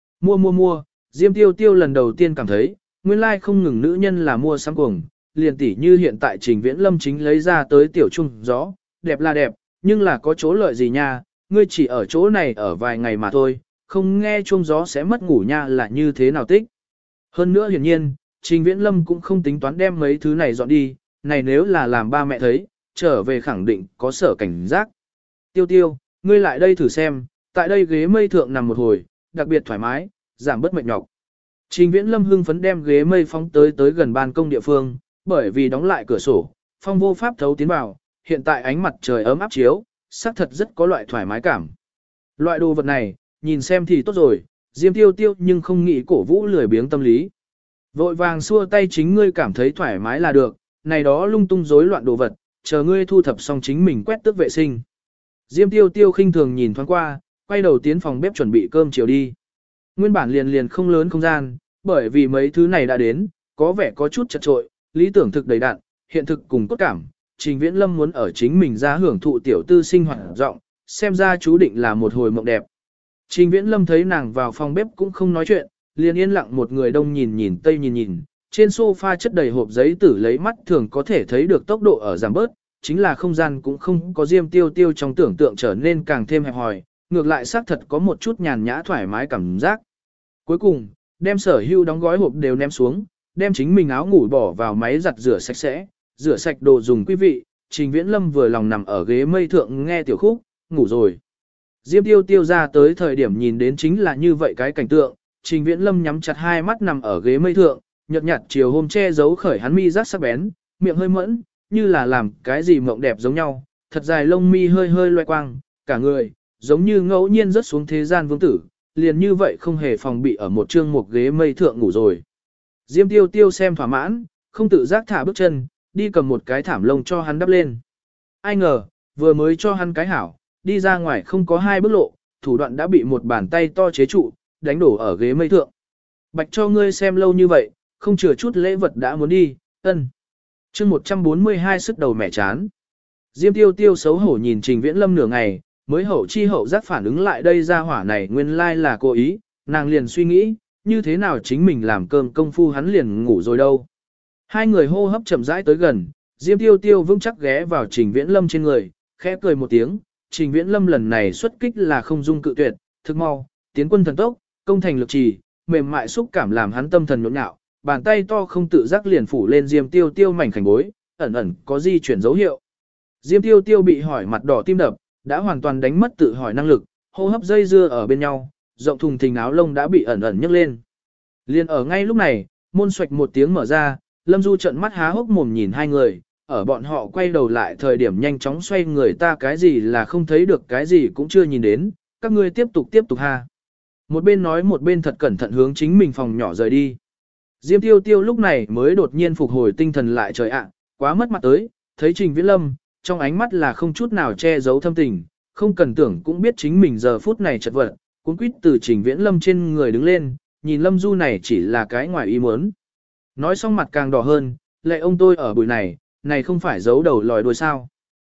Mua, Diêm Tiêu Tiêu lần đầu tiên cảm thấy, nguyên lai không ngừng nữ nhân là mua sắm cuồng, liền tỉ như hiện tại Trình Viễn Lâm chính lấy ra tới tiểu trung gió, đẹp là đẹp, nhưng là có chỗ lợi gì nha, ngươi chỉ ở chỗ này ở vài ngày mà thôi, không nghe chuông gió sẽ mất ngủ nha là như thế nào tích. Hơn nữa hiển nhiên, Trình Viễn Lâm cũng không tính toán đem mấy thứ này dọn đi, này nếu là làm ba mẹ thấy, trở về khẳng định có sở cảnh giác. Tiêu Tiêu, ngươi lại đây thử xem, tại đây ghế mây thượng nằm một hồi, đặc biệt thoải mái, giảm bớt mệt nhọc. Trình Viễn Lâm hưng phấn đem ghế mây phóng tới gần ban công địa phương, bởi vì đóng lại cửa sổ, phong vô pháp thấu tiến vào, hiện tại ánh mặt trời ấm áp chiếu, xác thật rất có loại thoải mái cảm. Loại đồ vật này, nhìn xem thì tốt rồi, Diêm Tiêu Tiêu nhưng không nghĩ cổ vũ lười biếng tâm lý. Vội vàng xua tay, chính ngươi cảm thấy thoải mái là được, này đó lung tung rối loạn đồ vật, chờ ngươi thu thập xong chính mình quét tước vệ sinh. Diêm Tiêu Tiêu khinh thường nhìn thoáng qua, quay đầu tiến phòng bếp chuẩn bị cơm chiều đi. Nguyên bản liền không lớn không gian, bởi vì mấy thứ này đã đến, có vẻ có chút chật trội, lý tưởng thực đầy đặn, hiện thực cùng cốt cảm. Trình Viễn Lâm muốn ở chính mình ra hưởng thụ tiểu tư sinh hoạt rộng, xem ra chú định là một hồi mộng đẹp. Trình Viễn Lâm thấy nàng vào phòng bếp cũng không nói chuyện, liền yên lặng một người đông nhìn tây nhìn, trên sofa chất đầy hộp giấy tử, lấy mắt thường có thể thấy được tốc độ ở giảm bớt, chính là không gian cũng không có Diêm Tiêu Tiêu trong tưởng tượng trở nên càng thêm hẹp hòi, ngược lại xác thật có một chút nhàn nhã thoải mái cảm giác. Cuối cùng, đem sở hữu đóng gói hộp đều ném xuống, đem chính mình áo ngủ bỏ vào máy giặt rửa sạch sẽ, rửa sạch đồ dùng quý vị. Trình Viễn Lâm vừa lòng nằm ở ghế mây thượng nghe tiểu khúc, ngủ rồi. Diêm Tiêu Tiêu ra tới thời điểm nhìn đến chính là như vậy cái cảnh tượng, Trình Viễn Lâm nhắm chặt hai mắt nằm ở ghế mây thượng, nhợt nhạt chiều hôm che giấu khởi hắn mi rác sắc bén, miệng hơi mẫn, như là làm cái gì mộng đẹp giống nhau, thật dài lông mi hơi loe quang, cả người, giống như ngẫu nhiên rớt xuống thế gian vương tử, liền như vậy không hề phòng bị ở một chương một ghế mây thượng ngủ rồi. Diêm Tiêu Tiêu xem thỏa mãn, không tự giác thả bước chân, đi cầm một cái thảm lông cho hắn đắp lên. Ai ngờ, vừa mới cho hắn cái hảo, đi ra ngoài không có 2 bước lộ, thủ đoạn đã bị một bàn tay to chế trụ, đánh đổ ở ghế mây thượng. Bạch cho ngươi xem lâu như vậy, không chừa chút lễ vật đã muốn đi, ân. Chương 142 sức đầu mẹ chán. Diêm Tiêu Tiêu xấu hổ nhìn Trình Viễn Lâm nửa ngày, mới hậu chi hậu giác phản ứng lại đây ra hỏa này nguyên lai là cố ý, nàng liền suy nghĩ, như thế nào chính mình làm cơm công phu hắn liền ngủ rồi đâu. Hai người hô hấp chậm rãi tới gần, Diêm Tiêu Tiêu vững chắc ghé vào Trình Viễn Lâm trên người, khẽ cười một tiếng. Trình Viễn Lâm lần này xuất kích là không dung cự tuyệt, thực mau, tiến quân thần tốc, công thành lực trì, mềm mại xúc cảm làm hắn tâm thần nhộn nhạo, bàn tay to không tự giác liền phủ lên Diêm Tiêu Tiêu mảnh khảnh bối, ẩn ẩn có di chuyển dấu hiệu. Diêm Tiêu Tiêu bị hỏi mặt đỏ tim đập, đã hoàn toàn đánh mất tự hỏi năng lực, hô hấp dây dưa ở bên nhau, rộng thùng thình áo lông đã bị ẩn ẩn nhấc lên. Liên ở ngay lúc này, môn xoạch một tiếng mở ra, Lâm Du trợn mắt há hốc mồm nhìn hai người, ở bọn họ quay đầu lại thời điểm nhanh chóng xoay người, ta cái gì là không thấy được, cái gì cũng chưa nhìn đến, các ngươi tiếp tục ha. Một bên nói một bên thật cẩn thận hướng chính mình phòng nhỏ rời đi. Diêm Tiêu Tiêu lúc này mới đột nhiên phục hồi tinh thần lại, trời ạ, quá mất mặt tới, thấy Trình Viễn Lâm, trong ánh mắt là không chút nào che giấu thâm tình, không cần tưởng cũng biết chính mình giờ phút này chật vật, cuốn quýt từ Trình Viễn Lâm trên người đứng lên, nhìn Lâm Du này chỉ là cái ngoài ý muốn. Nói xong mặt càng đỏ hơn, lệ ông tôi ở buổi này không phải giấu đầu lòi đuôi sao.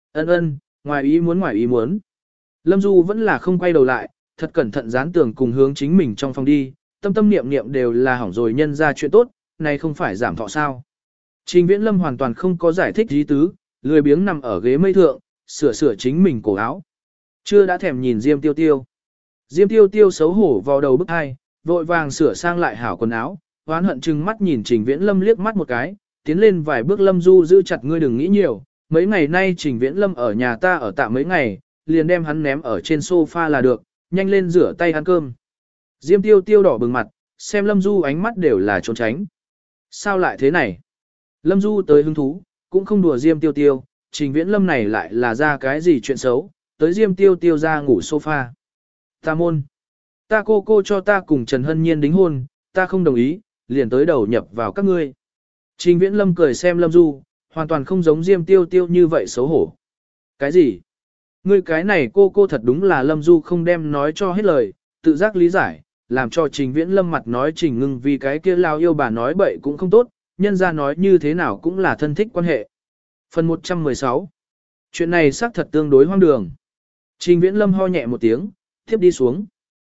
Ân, ngoài ý muốn. Lâm Du vẫn là không quay đầu lại, thật cẩn thận dán tường cùng hướng chính mình trong phòng đi, tâm niệm đều là hỏng rồi nhân ra chuyện tốt, này không phải giảm thọ sao. Trình Viễn Lâm hoàn toàn không có giải thích ý tứ, lười biếng nằm ở ghế mây thượng, sửa chính mình cổ áo. Chưa đã thèm nhìn Diêm Tiêu Tiêu. Diêm Tiêu Tiêu xấu hổ vào đầu bức hai, vội vàng sửa sang lại hảo quần áo, oán hận chừng mắt nhìn Trình Viễn Lâm liếc mắt một cái, tiến lên vài bước. Lâm Du giữ chặt ngươi đừng nghĩ nhiều, mấy ngày nay Trình Viễn Lâm ở nhà ta ở tạm mấy ngày, liền đem hắn ném ở trên sofa là được, nhanh lên rửa tay ăn cơm. Diêm Tiêu Tiêu đỏ bừng mặt, xem Lâm Du ánh mắt đều là trốn tránh. Sao lại thế này? Lâm Du tới hứng thú, cũng không đùa Diêm Tiêu Tiêu, Trình Viễn Lâm này lại là ra cái gì chuyện xấu, tới Diêm Tiêu Tiêu ra ngủ sofa. Ta môn. Ta cô cho ta cùng Trần Hân Nhiên đính hôn, ta không đồng ý, liền tới đầu nhập vào các ngươi. Trình Viễn Lâm cười xem Lâm Du, hoàn toàn không giống Diêm Tiêu Tiêu như vậy xấu hổ. Cái gì? Ngươi cái này cô thật đúng là Lâm Du không đem nói cho hết lời, tự giác lý giải, làm cho Trình Viễn Lâm mặt nói Trình Ngưng vì cái kia lao yêu bà nói bậy cũng không tốt, nhân ra nói như thế nào cũng là thân thích quan hệ. Phần 116. Chuyện này xác thật tương đối hoang đường. Trình Viễn Lâm ho nhẹ một tiếng, tiếp đi xuống.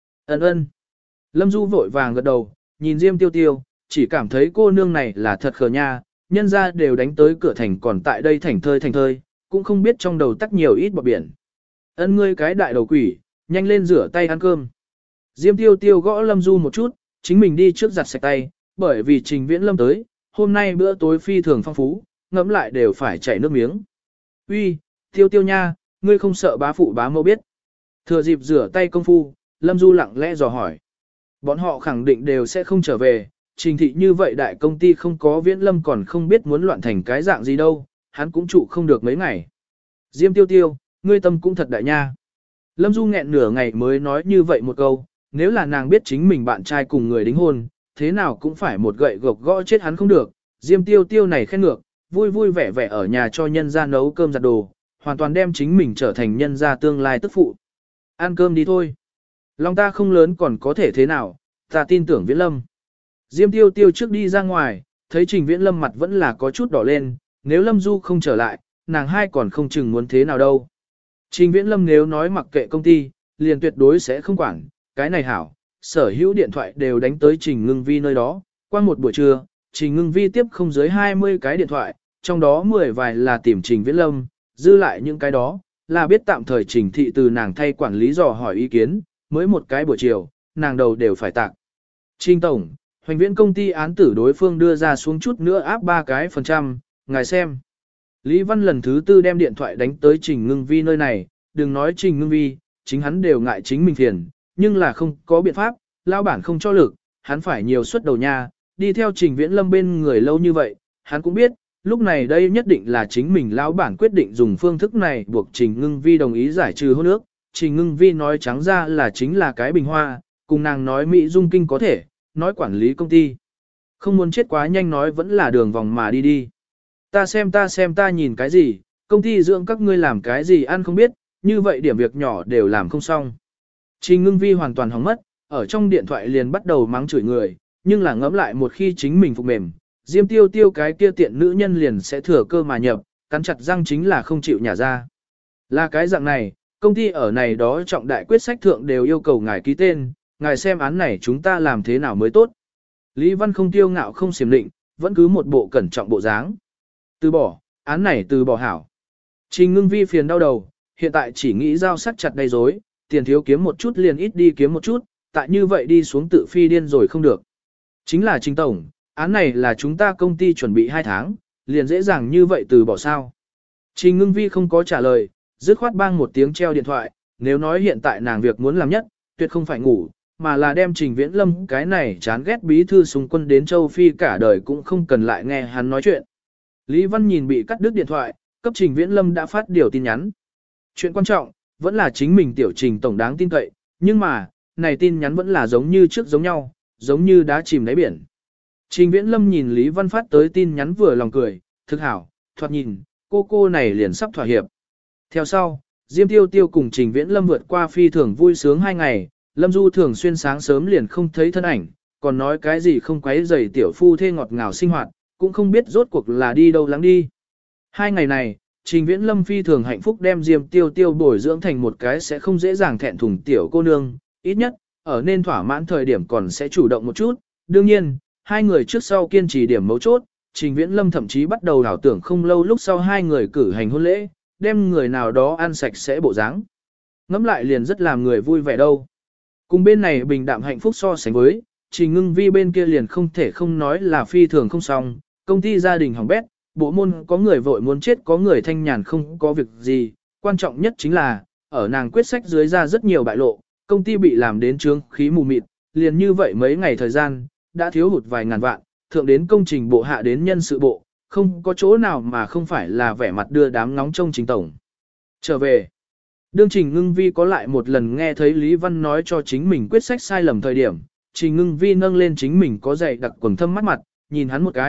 Ân. Lâm Du vội vàng gật đầu, nhìn Diêm Tiêu Tiêu, chỉ cảm thấy cô nương này là thật khờ nha, nhân ra đều đánh tới cửa thành còn tại đây thành thơi, cũng không biết trong đầu tắc nhiều ít bọt biển. Ân ngươi cái đại đầu quỷ, nhanh lên rửa tay ăn cơm. Diêm Tiêu Tiêu gõ Lâm Du một chút, chính mình đi trước giặt sạch tay, bởi vì Trình Viễn Lâm tới, hôm nay bữa tối phi thường phong phú, ngẫm lại đều phải chảy nước miếng. Uy, Tiêu Tiêu nha, ngươi không sợ bá phụ bá mẫu biết. Thừa dịp rửa tay công phu, Lâm Du lặng lẽ dò hỏi. Bọn họ khẳng định đều sẽ không trở về, Trình thị như vậy đại công ty không có Viễn Lâm còn không biết muốn loạn thành cái dạng gì đâu, hắn cũng trụ không được mấy ngày. Diêm Tiêu Tiêu, ngươi tâm cũng thật đại nha. Lâm Du nghẹn nửa ngày mới nói như vậy một câu, nếu là nàng biết chính mình bạn trai cùng người đính hôn, thế nào cũng phải một gậy gộc gõ chết hắn không được. Diêm Tiêu Tiêu này khen ngược, vui vui vẻ vẻ ở nhà cho nhân gia nấu cơm giặt đồ, hoàn toàn đem chính mình trở thành nhân gia tương lai tức phụ. Ăn cơm đi thôi. Lòng ta không lớn còn có thể thế nào, ta tin tưởng Viễn Lâm. Diêm Tiêu Tiêu trước đi ra ngoài, thấy Trình Viễn Lâm mặt vẫn là có chút đỏ lên, nếu Lâm Du không trở lại, nàng hai còn không chừng muốn thế nào đâu. Trình Viễn Lâm nếu nói mặc kệ công ty, liền tuyệt đối sẽ không quản, cái này hảo, sở hữu điện thoại đều đánh tới Trình Ngưng Vi nơi đó, qua một buổi trưa, Trình Ngưng Vi tiếp không dưới 20 cái điện thoại, trong đó 10 vài là tìm Trình Viễn Lâm, dư lại những cái đó, là biết tạm thời Trình thị từ nàng thay quản lý dò hỏi ý kiến, mới một cái buổi chiều, nàng đầu đều phải tạc. Trình Tổng, Hoành Viễn công ty án tử đối phương đưa ra xuống chút nữa áp 3%, ngài xem. Lý Văn lần thứ tư đem điện thoại đánh tới Trình Ngưng Vi nơi này, đừng nói Trình Ngưng Vi, chính hắn đều ngại chính mình phiền, nhưng là không có biện pháp, lao bản không cho lực, hắn phải nhiều suất đầu nha, đi theo Trình Viễn Lâm bên người lâu như vậy, hắn cũng biết, lúc này đây nhất định là chính mình lão bản quyết định dùng phương thức này buộc Trình Ngưng Vi đồng ý giải trừ hôn ước. Trình Ngưng Vi nói trắng ra là chính là cái bình hoa, cùng nàng nói Mỹ Dung Kinh có thể, nói quản lý công ty. Không muốn chết quá nhanh nói vẫn là đường vòng mà đi. Ta xem ta nhìn cái gì, công ty dưỡng các ngươi làm cái gì ăn không biết, như vậy điểm việc nhỏ đều làm không xong. Trình Ngưng Vi hoàn toàn hỏng mất, ở trong điện thoại liền bắt đầu mắng chửi người, nhưng là ngẫm lại một khi chính mình phục mềm, Diêm Tiêu Tiêu cái kia tiện nữ nhân liền sẽ thừa cơ mà nhập, cắn chặt răng chính là không chịu nhả ra. Là cái dạng này, công ty ở này đó trọng đại quyết sách thượng đều yêu cầu ngài ký tên, ngài xem án này chúng ta làm thế nào mới tốt. Lý Văn không tiêu ngạo không xiểm định, vẫn cứ một bộ cẩn trọng bộ dáng. Từ bỏ, án này từ bỏ hảo. Trình Ngưng Vi phiền đau đầu, hiện tại chỉ nghĩ giao sắc chặt đầy rối, tiền thiếu kiếm một chút liền ít đi kiếm một chút, tại như vậy đi xuống tự phi điên rồi không được. Chính là Trình Tổng, án này là chúng ta công ty chuẩn bị 2 tháng, liền dễ dàng như vậy từ bỏ sao. Trình Ngưng Vi không có trả lời, dứt khoát bang một tiếng treo điện thoại, nếu nói hiện tại nàng việc muốn làm nhất, tuyệt không phải ngủ, mà là đem Trình Viễn Lâm cái này chán ghét bí thư xung quân đến châu Phi cả đời cũng không cần lại nghe hắn nói chuyện. Lý Văn nhìn bị cắt đứt điện thoại, cấp Trình Viễn Lâm đã phát điều tin nhắn. Chuyện quan trọng, vẫn là chính mình tiểu Trình Tổng đáng tin cậy, nhưng mà, này tin nhắn vẫn là giống như trước giống nhau, giống như đá chìm đáy biển. Trình Viễn Lâm nhìn Lý Văn phát tới tin nhắn vừa lòng cười, thực hảo, thoạt nhìn, cô này liền sắp thỏa hiệp. Theo sau, Diêm Tiêu Tiêu cùng Trình Viễn Lâm vượt qua phi thường vui sướng 2 ngày, Lâm Du thường xuyên sáng sớm liền không thấy thân ảnh, còn nói cái gì không quấy rầy tiểu phu thê ngọt ngào sinh hoạt, cũng không biết rốt cuộc là đi đâu lắng đi. 2 ngày này, Trình Viễn Lâm phi thường hạnh phúc đem Diêm Tiêu Tiêu bồi dưỡng thành một cái sẽ không dễ dàng thẹn thùng tiểu cô nương, ít nhất, ở nên thỏa mãn thời điểm còn sẽ chủ động một chút. Đương nhiên, hai người trước sau kiên trì điểm mấu chốt, Trình Viễn Lâm thậm chí bắt đầu ảo tưởng không lâu lúc sau hai người cử hành hôn lễ, đem người nào đó ăn sạch sẽ bộ dáng. Ngẫm lại liền rất làm người vui vẻ đâu. Cùng bên này bình đạm hạnh phúc so sánh với, Trình Ngưng Vi bên kia liền không thể không nói là phi thường không xong, công ty gia đình hỏng bét, bộ môn có người vội muốn chết có người thanh nhàn không có việc gì, quan trọng nhất chính là, ở nàng quyết sách dưới ra rất nhiều bại lộ, công ty bị làm đến trướng khí mù mịt, liền như vậy mấy ngày thời gian, đã thiếu hụt vài ngàn vạn, thượng đến công trình bộ hạ đến nhân sự bộ, không có chỗ nào mà không phải là vẻ mặt đưa đám ngóng trông Trình Tổng. Trở về, đương Trình Ngưng Vi có lại một lần nghe thấy Lý Văn nói cho chính mình quyết sách sai lầm thời điểm, Trình Ngưng Vi nâng lên chính mình có dày đặc quần thâm mắt mặt, nhìn hắn một cái,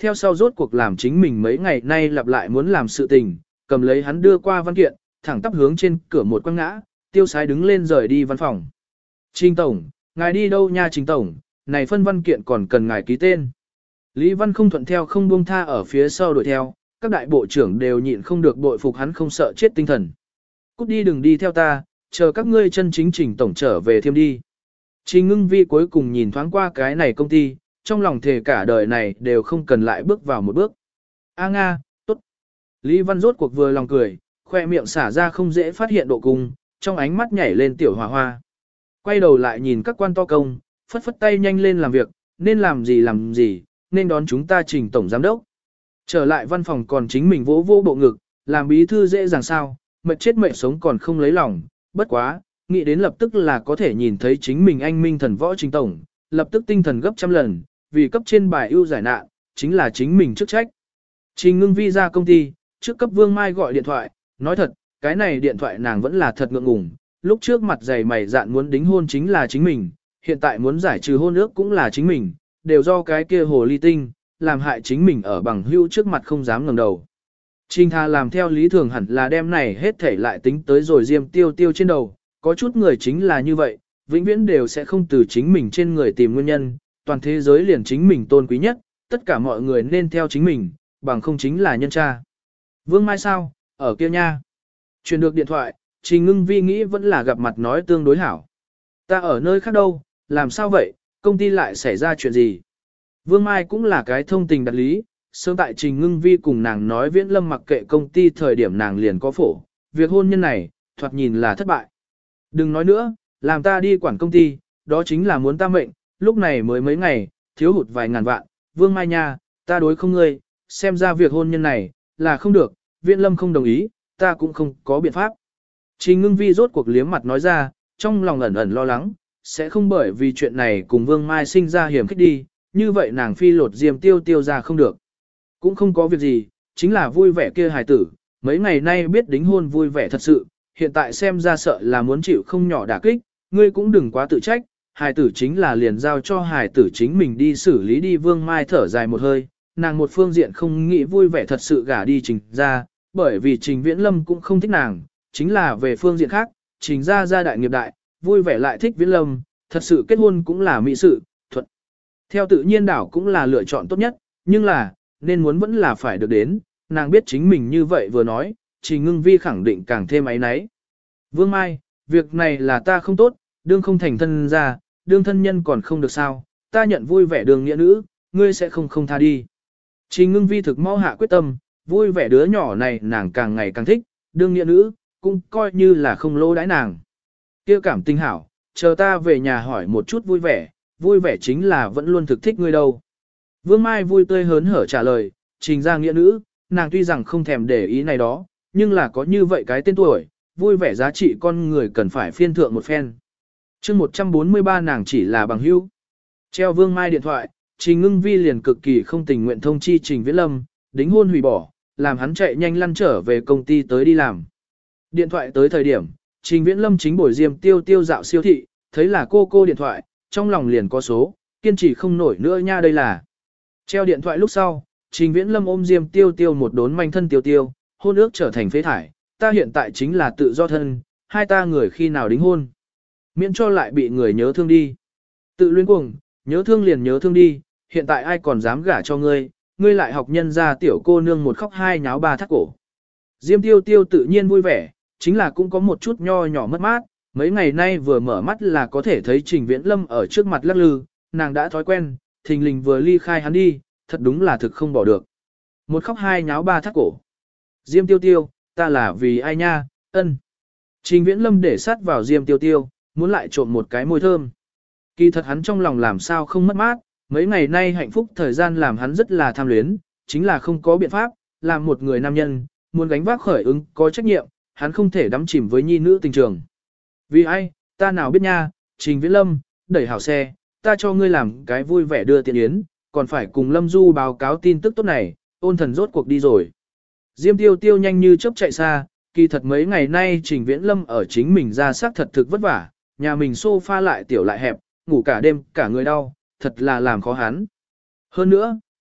theo sau rốt cuộc làm chính mình mấy ngày nay lặp lại muốn làm sự tình, cầm lấy hắn đưa qua văn kiện, thẳng tắp hướng trên cửa một quăng ngã, tiêu sái đứng lên rời đi văn phòng. Trình Tổng, ngài đi đâu nha Trình Tổng, này phân văn kiện còn cần ngài ký tên. Lý Văn không thuận theo không buông tha ở phía sau đuổi theo, các đại bộ trưởng đều nhịn không được bội phục hắn không sợ chết tinh thần. Cút đi đừng đi theo ta, chờ các ngươi chân chính Trình Tổng trở về thêm đi. Trình Ngưng Vi cuối cùng nhìn thoáng qua cái này công ty, trong lòng thề cả đời này đều không cần lại bước vào một bước. A Nga, tốt. Lý Văn rốt cuộc vừa lòng cười, khoe miệng xả ra không dễ phát hiện độ cung, trong ánh mắt nhảy lên tiểu hòa hoa. Quay đầu lại nhìn các quan to công, phất phất tay nhanh lên làm việc, nên làm gì, nên đón chúng ta Trình Tổng Giám đốc. Trở lại văn phòng còn chính mình vỗ vỗ bộ ngực, làm bí thư dễ dàng sao, mệt chết mệt sống còn không lấy lòng, bất quá, nghĩ đến lập tức là có thể nhìn thấy chính mình anh minh thần võ Trình Tổng, lập tức tinh thần gấp trăm lần, vì cấp trên bài ưu giải nạn, chính là chính mình chức trách. Trình Ngưng Vi ra công ty, trước cấp Vương Mai gọi điện thoại, nói thật, cái này điện thoại nàng vẫn là thật ngượng ngùng, lúc trước mặt dày mày dạn muốn đính hôn chính là chính mình, hiện tại muốn giải trừ hôn ước cũng là chính mình, đều do cái kia hồ ly tinh, làm hại chính mình ở bằng hữu trước mặt không dám ngẩng đầu. Trình Tha làm theo lý thường hẳn là đem này hết thể lại tính tới rồi Diêm Tiêu Tiêu trên đầu, có chút người chính là như vậy, vĩnh viễn đều sẽ không từ chính mình trên người tìm nguyên nhân, toàn thế giới liền chính mình tôn quý nhất, tất cả mọi người nên theo chính mình, bằng không chính là nhân cha. Vương Mai sao, ở kia nha. Truyền được điện thoại, Trình Ngưng Vi nghĩ vẫn là gặp mặt nói tương đối hảo. Ta ở nơi khác đâu, làm sao vậy, công ty lại xảy ra chuyện gì? Vương Mai cũng là cái thông tình đặt lý, sớm tại Trình Ngưng Vi cùng nàng nói Viễn Lâm mặc kệ công ty thời điểm nàng liền có phổ, việc hôn nhân này, thoạt nhìn là thất bại. Đừng nói nữa, làm ta đi quản công ty, đó chính là muốn ta mệnh, lúc này mới mấy ngày, thiếu hụt vài ngàn vạn, Vương Mai nha, ta đối không ngươi, xem ra việc hôn nhân này, là không được, Viễn Lâm không đồng ý, ta cũng không có biện pháp. Trình Ngưng Vi rốt cuộc liếm mặt nói ra, trong lòng ẩn ẩn lo lắng, sẽ không bởi vì chuyện này cùng Vương Mai sinh ra hiểm khích đi, như vậy nàng phi lột Diêm Tiêu Tiêu ra không được. Cũng không có việc gì, chính là vui vẻ kia hài tử, mấy ngày nay biết đính hôn vui vẻ thật sự, hiện tại xem ra sợ là muốn chịu không nhỏ đả kích, ngươi cũng đừng quá tự trách, hài tử chính là liền giao cho hài tử chính mình đi xử lý đi. Vương Mai thở dài một hơi, nàng một phương diện không nghĩ vui vẻ thật sự gả đi Trình ra, bởi vì Trình Viễn Lâm cũng không thích nàng, chính là về phương diện khác, Trình ra gia đại nghiệp đại, vui vẻ lại thích Viễn Lâm, thật sự kết hôn cũng là mỹ sự, thuận. Theo tự nhiên đảo cũng là lựa chọn tốt nhất, nhưng là, nên muốn vẫn là phải được đến, nàng biết chính mình như vậy vừa nói, Trình Ngưng Vi khẳng định càng thêm áy náy. Vương Mai, việc này là ta không tốt, đương không thành thân ra, đương thân nhân còn không được sao, ta nhận vui vẻ đường nghĩa nữ, ngươi sẽ không tha đi. Trình Ngưng Vi thực mau hạ quyết tâm, vui vẻ đứa nhỏ này nàng càng ngày càng thích, đương nghĩa nữ, cũng coi như là không lỗ đãi nàng. Kia cảm tình hảo, chờ ta về nhà hỏi một chút vui vẻ chính là vẫn luôn thực thích ngươi đâu. Vương Mai vui tươi hớn hở trả lời, Trình ra nghĩa nữ, nàng tuy rằng không thèm để ý này đó, nhưng là có như vậy cái tên tuổi, vui vẻ giá trị con người cần phải phiên thượng một phen. chương 143 nàng chỉ là bằng hữu. Treo Vương Mai điện thoại, Trình Ngưng Vi liền cực kỳ không tình nguyện thông chi Trình Viễn Lâm, đính hôn hủy bỏ, làm hắn chạy nhanh lăn trở về công ty tới đi làm. Điện thoại tới thời điểm, Trình Viễn Lâm chính bồi Diêm Tiêu Tiêu dạo siêu thị, thấy là cô điện thoại, trong lòng liền có số, kiên trì không nổi nữa nha đây là. Treo điện thoại lúc sau, Trình Viễn Lâm ôm Diêm Tiêu Tiêu một đốn manh thân Tiêu Tiêu, hôn ước trở thành phế thải, ta hiện tại chính là tự do thân, hai ta người khi nào đính hôn. Miễn cho lại bị người nhớ thương đi. Tự luyến cuồng, nhớ thương liền nhớ thương đi, hiện tại ai còn dám gả cho ngươi, ngươi lại học nhân ra tiểu cô nương một khóc hai nháo ba thắt cổ. Diêm Tiêu Tiêu tự nhiên vui vẻ, chính là cũng có một chút nho nhỏ mất mát, mấy ngày nay vừa mở mắt là có thể thấy Trình Viễn Lâm ở trước mặt lắc lư, nàng đã thói quen, thình lình vừa ly khai hắn đi, thật đúng là thực không bỏ được. Một khóc hai nháo ba thắt cổ. Diêm Tiêu Tiêu, ta là vì ai nha, ân. Trình Viễn Lâm để sát vào Diêm Tiêu Tiêu, muốn lại trộm một cái môi thơm. Kỳ thật hắn trong lòng làm sao không mất mát, mấy ngày nay hạnh phúc thời gian làm hắn rất là tham luyến, chính là không có biện pháp, làm một người nam nhân, muốn gánh vác khởi ứng, có trách nhiệm, hắn không thể đắm chìm với nhi nữ tình trường. Vì ai, ta nào biết nha, Trình Viễn Lâm, đẩy hảo xe, ta cho ngươi làm cái vui vẻ đưa tiện yến, còn phải cùng Lâm Du báo cáo tin tức tốt này, ôn thần rốt cuộc đi rồi. Diêm Tiêu Tiêu nhanh như chớp chạy xa, kỳ thật mấy ngày nay Trình Viễn Lâm ở chính mình ra xác thật thực vất vả, nhà mình sofa lại tiểu lại hẹp, ngủ cả đêm, cả người đau, thật là làm khó hắn. Hơn nữa,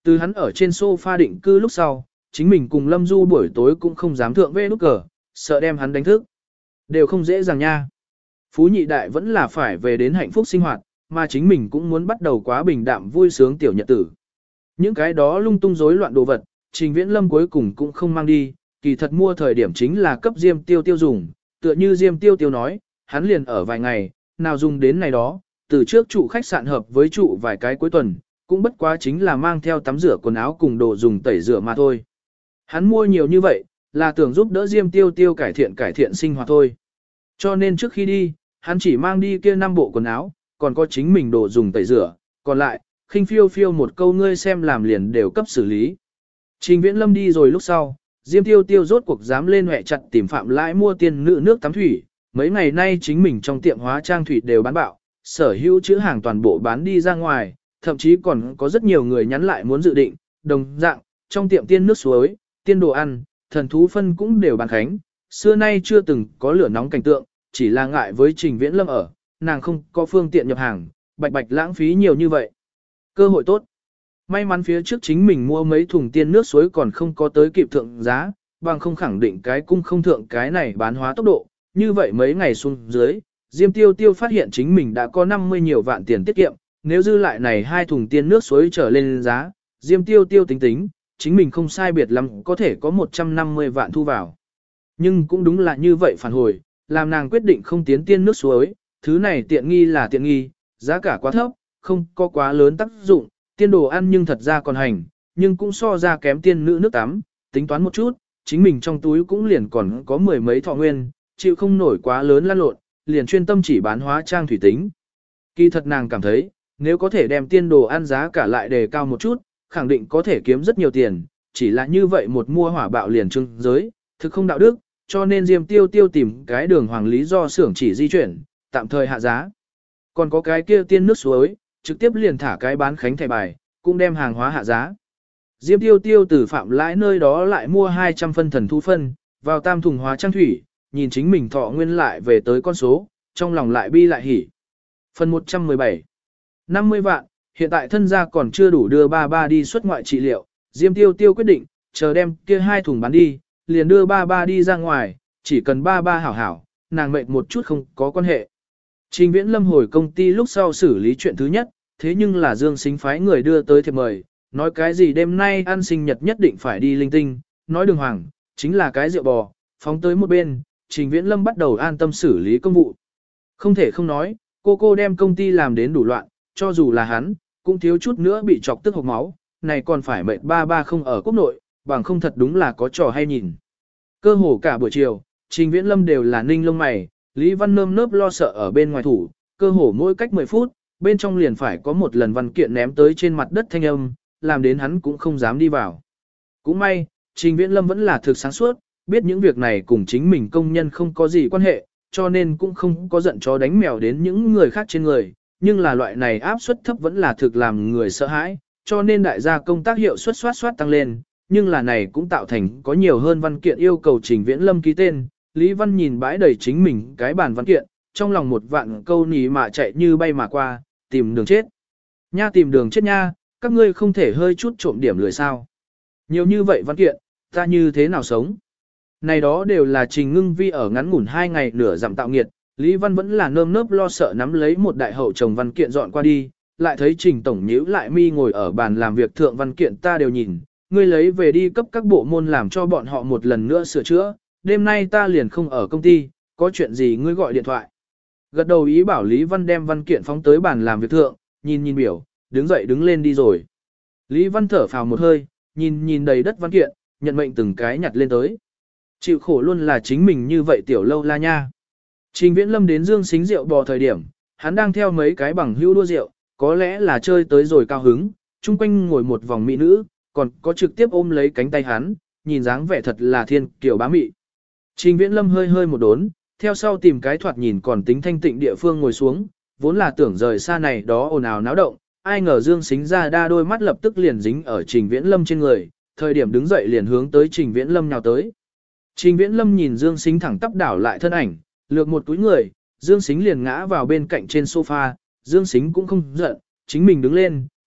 Từ hắn ở trên sofa định cư lúc sau, chính mình cùng Lâm Du buổi tối cũng không dám thượng về nút cờ, sợ đem hắn đánh thức. Đều không dễ dàng nha. Phú nhị đại vẫn là phải về đến hạnh phúc sinh hoạt, mà chính mình cũng muốn bắt đầu quá bình đạm vui sướng tiểu nhật tử. Những cái đó lung tung rối loạn đồ vật, Trình Viễn Lâm cuối cùng cũng không mang đi, kỳ thật mua thời điểm chính là cấp Diêm Tiêu Tiêu dùng, tựa như Diêm Tiêu Tiêu nói, hắn liền ở vài ngày, nào dùng đến này đó, từ trước trụ khách sạn hợp với trụ vài cái cuối tuần, cũng bất quá chính là mang theo tắm rửa quần áo cùng đồ dùng tẩy rửa mà thôi. Hắn mua nhiều như vậy, là tưởng giúp đỡ Diêm Tiêu Tiêu cải thiện sinh hoạt thôi. Cho nên trước khi đi, hắn chỉ mang đi kia 5 bộ quần áo, còn có chính mình đồ dùng tẩy rửa, còn lại, khinh phiêu phiêu một câu ngươi xem làm liền đều cấp xử lý. Trình Viễn Lâm đi rồi lúc sau, Diêm Tiêu Tiêu rốt cuộc dám lên hẹ chặt tìm Phạm Lãi mua tiền nữ nước tắm thủy, mấy ngày nay chính mình trong tiệm hóa trang thủy đều bán bạo, sở hữu chữ hàng toàn bộ bán đi ra ngoài, thậm chí còn có rất nhiều người nhắn lại muốn dự định, đồng dạng, trong tiệm tiên nước suối, tiên đồ ăn, thần thú phân cũng đều bán khánh, xưa nay chưa từng có lửa nóng cảnh tượng, chỉ là ngại với Trình Viễn Lâm ở, nàng không có phương tiện nhập hàng, bạch bạch lãng phí nhiều như vậy. Cơ hội tốt. May mắn phía trước chính mình mua mấy thùng tiên nước suối còn không có tới kịp thượng giá, bằng không khẳng định cái cung không thượng cái này bán hóa tốc độ, như vậy mấy ngày xuống dưới, Diêm Tiêu Tiêu phát hiện chính mình đã có 50 nhiều vạn tiền tiết kiệm, nếu dư lại này 2 thùng tiên nước suối trở lên giá, Diêm Tiêu Tiêu tính, chính mình không sai biệt lắm có thể có 150 vạn thu vào. Nhưng cũng đúng là như vậy phản hồi, làm nàng quyết định không tiến tiên nước suối, thứ này tiện nghi là tiện nghi, giá cả quá thấp, không có quá lớn tác dụng, tiên đồ ăn nhưng thật ra còn hành, nhưng cũng so ra kém tiên nữ nước tắm, tính toán một chút, chính mình trong túi cũng liền còn có 10 mấy thọ nguyên, chịu không nổi quá lớn lan lộn, liền chuyên tâm chỉ bán hóa trang thủy tính. Kỳ thật nàng cảm thấy, nếu có thể đem tiên đồ ăn giá cả lại đề cao một chút, khẳng định có thể kiếm rất nhiều tiền, chỉ là như vậy một mua hỏa bạo liền trưng giới, thực không đạo đức, cho nên Diêm Tiêu Tiêu tìm cái đường hoàng lý do xưởng chỉ di chuyển, tạm thời hạ giá. Còn có cái kia tiên nước suối, trực tiếp liền thả cái bán khánh thẻ bài, cũng đem hàng hóa hạ giá. Diêm Tiêu Tiêu từ Phạm Lãi nơi đó lại mua 200 phân thần thú phân, vào tam thùng hóa trang thủy, nhìn chính mình thọ nguyên lại về tới con số, trong lòng lại bi lại hỉ. Phần 117 50 vạn, hiện tại thân gia còn chưa đủ đưa ba ba đi xuất ngoại trị liệu, Diêm Tiêu Tiêu quyết định, chờ đem kia 2 thùng bán đi, liền đưa ba ba đi ra ngoài, chỉ cần ba ba hảo hảo, nàng mệt một chút không có quan hệ. Trình Viễn Lâm hồi công ty lúc sau xử lý chuyện thứ nhất, thế nhưng là Dương Sính phái người đưa tới thiệp mời, nói cái gì đêm nay ăn sinh nhật nhất định phải đi linh tinh, nói đường hoàng, chính là cái rượu bò, phóng tới một bên, Trình Viễn Lâm bắt đầu an tâm xử lý công vụ. Không thể không nói, cô đem công ty làm đến đủ loạn, cho dù là hắn, cũng thiếu chút nữa bị chọc tức hộc máu, này còn phải mệt ba ba không ở quốc nội, bằng không thật đúng là có trò hay nhìn. Cơ hồ cả buổi chiều, Trình Viễn Lâm đều là ninh lông mày, Lý Văn nơm nớp lo sợ ở bên ngoài thủ, cơ hồ mỗi cách 10 phút, bên trong liền phải có một lần văn kiện ném tới trên mặt đất thanh âm, làm đến hắn cũng không dám đi vào. Cũng may, Trình Viễn Lâm vẫn là thực sáng suốt, biết những việc này cùng chính mình công nhân không có gì quan hệ, cho nên cũng không có giận chó đánh mèo đến những người khác trên người, nhưng là loại này áp suất thấp vẫn là thực làm người sợ hãi, cho nên đại gia công tác hiệu suất soát tăng lên, nhưng là này cũng tạo thành có nhiều hơn văn kiện yêu cầu Trình Viễn Lâm ký tên. Lý Văn nhìn bãi đầy chính mình cái bản văn kiện, trong lòng một vạn câu nỉ mà chạy như bay mà qua, tìm đường chết. Nha tìm đường chết nha, các ngươi không thể hơi chút trộm điểm lười sao. Nhiều như vậy văn kiện, ta như thế nào sống? Này đó đều là Trình Ngưng Vi ở ngắn ngủn 2 ngày nửa giảm tạo nghiệt, Lý Văn vẫn là nơm nớp lo sợ nắm lấy một đại hậu chồng văn kiện dọn qua đi, lại thấy Trình Tổng nhíu lại mi ngồi ở bàn làm việc thượng văn kiện ta đều nhìn, ngươi lấy về đi cấp các bộ môn làm cho bọn họ một lần nữa sửa chữa, đêm nay ta liền không ở công ty, có chuyện gì ngươi gọi điện thoại. Gật đầu ý bảo Lý Văn đem văn kiện phóng tới bàn làm việc thượng, nhìn biểu, đứng dậy đứng lên đi rồi. Lý Văn thở phào một hơi, nhìn đầy đất văn kiện, nhận mệnh từng cái nhặt lên tới. Chịu khổ luôn là chính mình như vậy tiểu lâu la nha. Trình Viễn Lâm đến Dương Sính rượu bò thời điểm, hắn đang theo mấy cái bằng hữu đua rượu, có lẽ là chơi tới rồi cao hứng, chung quanh ngồi một vòng mỹ nữ, còn có trực tiếp ôm lấy cánh tay hắn, nhìn dáng vẻ thật là thiên kiều bá mị. Trình Viễn Lâm hơi một đốn, theo sau tìm cái thoạt nhìn còn tính thanh tịnh địa phương ngồi xuống, vốn là tưởng rời xa này đó ồn ào náo động, ai ngờ Dương Sính ra đa đôi mắt lập tức liền dính ở Trình Viễn Lâm trên người, thời điểm đứng dậy liền hướng tới Trình Viễn Lâm nhào tới. Trình Viễn Lâm nhìn Dương Sính thẳng tắp đảo lại thân ảnh, lược một túi người, Dương Sính liền ngã vào bên cạnh trên sofa, Dương Sính cũng không giận, chính mình đứng lên,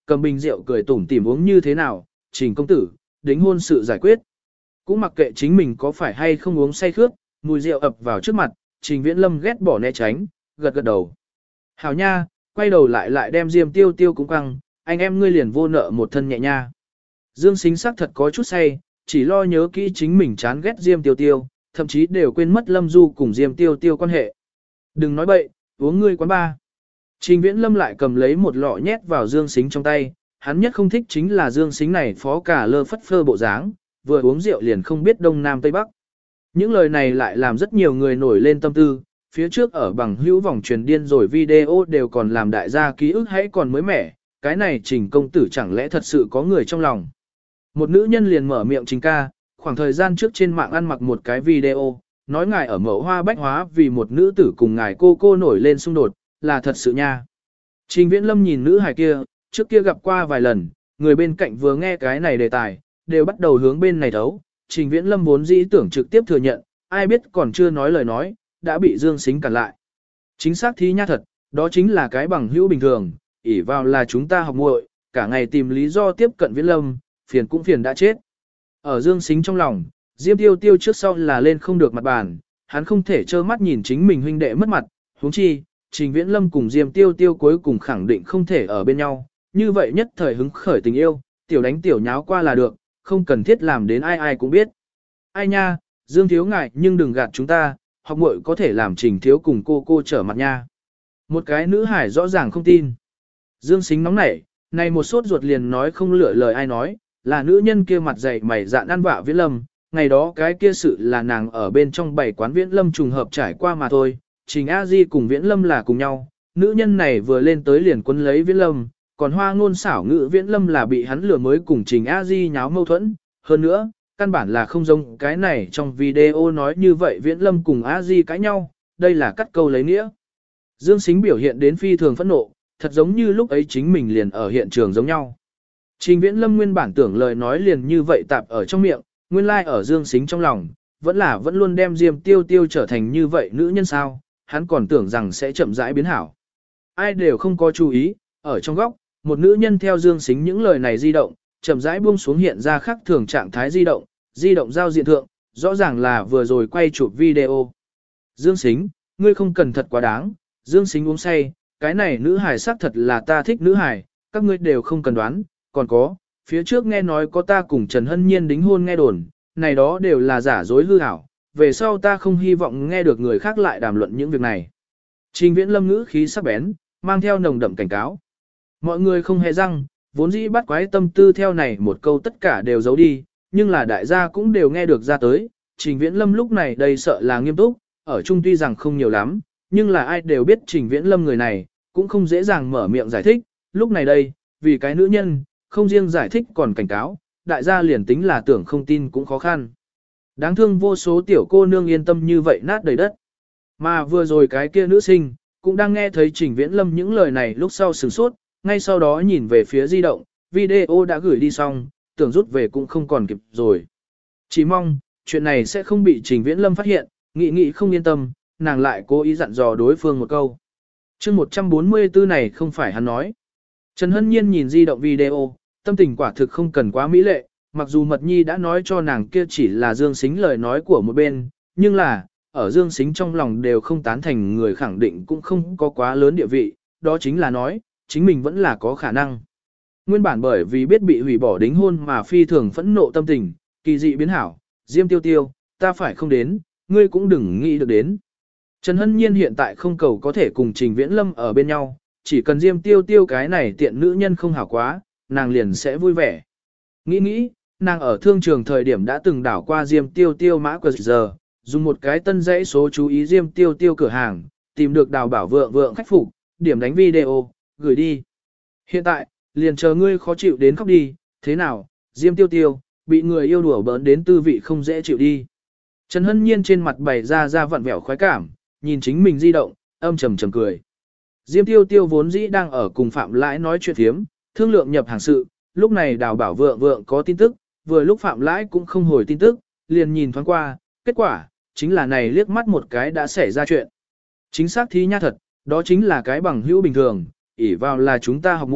cầm bình rượu cười tủm tỉm uống như thế nào, Trình công tử, đính hôn sự giải quyết. Cũng mặc kệ chính mình có phải hay không uống say khướt, mùi rượu ập vào trước mặt, Trình Viễn Lâm ghét bỏ né tránh, gật gật đầu. Hảo nha, quay đầu lại đem Diêm Tiêu Tiêu cũng căng, anh em ngươi liền vô nợ một thân nhẹ nha. Dương Sính sắc thật có chút say, chỉ lo nhớ kỹ chính mình chán ghét Diêm Tiêu Tiêu, thậm chí đều quên mất Lâm Du cùng Diêm Tiêu Tiêu quan hệ. Đừng nói bậy, uống ngươi quán ba. Trình Viễn Lâm lại cầm lấy một lọ nhét vào Dương Sính trong tay, hắn nhất không thích chính là Dương Sính này phó cả lơ phất phơ bộ dáng, vừa uống rượu liền không biết đông nam tây bắc. Những lời này lại làm rất nhiều người nổi lên tâm tư, phía trước ở bằng hữu vòng truyền điên rồi video đều còn làm đại gia ký ức hãy còn mới mẻ, cái này Trình công tử chẳng lẽ thật sự có người trong lòng. Một nữ nhân liền mở miệng Trình ca, khoảng thời gian trước trên mạng ăn mặc một cái video, nói ngài ở mẫu hoa bách hóa vì một nữ tử cùng ngài cô nổi lên xung đột, là thật sự nha. Trình Viễn Lâm nhìn nữ hài kia, trước kia gặp qua vài lần, người bên cạnh vừa nghe cái này đề tài, đều bắt đầu hướng bên này thấu. Trình Viễn Lâm vốn dĩ tưởng trực tiếp thừa nhận, ai biết còn chưa nói lời nói, đã bị Dương Sính cản lại. Chính xác thí nha thật, đó chính là cái bằng hữu bình thường, ỷ vào là chúng ta học muội, cả ngày tìm lý do tiếp cận Viễn Lâm, phiền cũng phiền đã chết. Ở Dương Sính trong lòng, Diêm Tiêu Tiêu trước sau là lên không được mặt bàn, hắn không thể trơ mắt nhìn chính mình huynh đệ mất mặt, huống chi, Trình Viễn Lâm cùng Diêm Tiêu Tiêu cuối cùng khẳng định không thể ở bên nhau, như vậy nhất thời hứng khởi tình yêu, tiểu đánh tiểu nháo qua là được, không cần thiết làm đến ai ai cũng biết. Ai nha, Dương thiếu ngại nhưng đừng gạt chúng ta, học muội có thể làm Trình thiếu cùng cô trở mặt nha. Một cái nữ hải rõ ràng không tin. Dương Sính nóng nảy, này một sốt ruột liền nói không lựa lời ai nói, là nữ nhân kia mặt dày mày dạn ăn vạ Viễn Lâm, ngày đó cái kia sự là nàng ở bên trong bảy quán Viễn Lâm trùng hợp trải qua mà thôi, Trình A Di cùng Viễn Lâm là cùng nhau, nữ nhân này vừa lên tới liền quấn lấy Viễn Lâm, còn hoa ngôn xảo ngữ Viễn Lâm là bị hắn lừa mới cùng Trình A Di nháo mâu thuẫn, hơn nữa, căn bản là không giống cái này trong video nói như vậy Viễn Lâm cùng A Di cãi nhau, đây là cắt câu lấy nghĩa. Dương Sính biểu hiện đến phi thường phẫn nộ, thật giống như lúc ấy chính mình liền ở hiện trường giống nhau. Trình Viễn Lâm nguyên bản tưởng lời nói liền như vậy tạp ở trong miệng, nguyên lai like ở Dương Sính trong lòng, vẫn luôn đem Diêm Tiêu Tiêu trở thành như vậy nữ nhân sao, hắn còn tưởng rằng sẽ chậm rãi biến hảo. Ai đều không có chú ý, ở trong góc, một nữ nhân theo Dương Sính những lời này di động, chậm rãi buông xuống hiện ra khác thường trạng thái di động giao diện thượng, rõ ràng là vừa rồi quay chụp video. Dương Sính, ngươi không cần thật quá đáng, Dương Sính uống say, cái này nữ hài xác thật là ta thích nữ hài, các ngươi đều không cần đoán, còn có, phía trước nghe nói có ta cùng Trần Hân Nhiên đính hôn nghe đồn, này đó đều là giả dối hư ảo, về sau ta không hy vọng nghe được người khác lại đàm luận những việc này. Trình Viễn Lâm ngữ khí sắc bén, mang theo nồng đậm cảnh cáo. Mọi người không hề răng, vốn dĩ bắt quái tâm tư theo này một câu tất cả đều giấu đi, nhưng là đại gia cũng đều nghe được ra tới. Trình Viễn Lâm lúc này đây sợ là nghiêm túc, ở chung tuy rằng không nhiều lắm, nhưng là ai đều biết Trình Viễn Lâm người này, cũng không dễ dàng mở miệng giải thích. Lúc này đây, vì cái nữ nhân, không riêng giải thích còn cảnh cáo, đại gia liền tính là tưởng không tin cũng khó khăn. Đáng thương vô số tiểu cô nương yên tâm như vậy nát đầy đất. Mà vừa rồi cái kia nữ sinh, cũng đang nghe thấy Trình Viễn Lâm những lời này lúc sau sửng sốt, ngay sau đó nhìn về phía di động, video đã gửi đi xong, tưởng rút về cũng không còn kịp rồi. Chỉ mong, chuyện này sẽ không bị Trình Viễn Lâm phát hiện, nghĩ không yên tâm, nàng lại cố ý dặn dò đối phương một câu. Chương 144 này không phải hắn nói. Trần Hân Nhiên nhìn di động video, tâm tình quả thực không cần quá mỹ lệ, mặc dù Mật Nhi đã nói cho nàng kia chỉ là Dương Sính lời nói của một bên, nhưng là, ở Dương Sính trong lòng đều không tán thành người khẳng định cũng không có quá lớn địa vị, đó chính là nói, chính mình vẫn là có khả năng. Nguyên bản bởi vì biết bị hủy bỏ đính hôn mà phi thường phẫn nộ tâm tình, kỳ dị biến hảo, Diêm Tiêu Tiêu, ta phải không đến, ngươi cũng đừng nghĩ được đến. Trần Hân Nhiên hiện tại không cầu có thể cùng Trình Viễn Lâm ở bên nhau, chỉ cần Diêm Tiêu Tiêu cái này tiện nữ nhân không hảo quá, nàng liền sẽ vui vẻ. Nghĩ, nàng ở thương trường thời điểm đã từng đảo qua Diêm Tiêu Tiêu mã QR, dùng một cái tân dãy số chú ý Diêm Tiêu Tiêu cửa hàng, tìm được Đào Bảo vượng khách phục, điểm đánh video, gửi đi. Hiện tại, liền chờ ngươi khó chịu đến khóc đi, thế nào, Diêm Tiêu Tiêu, bị người yêu đùa bỡn đến tư vị không dễ chịu đi. Trần Hân Nhiên trên mặt bày ra vặn vẹo khoái cảm, nhìn chính mình di động, âm trầm cười. Diêm Tiêu Tiêu vốn dĩ đang ở cùng Phạm Lãi nói chuyện thiếm, thương lượng nhập hàng sự, lúc này Đào Bảo vượng có tin tức, vừa lúc Phạm Lãi cũng không hồi tin tức, liền nhìn thoáng qua, kết quả, chính là này liếc mắt một cái đã xảy ra chuyện. Chính xác thí nha thật, đó chính là cái bằng hữu bình thường, ỷ vào là chúng ta học muội,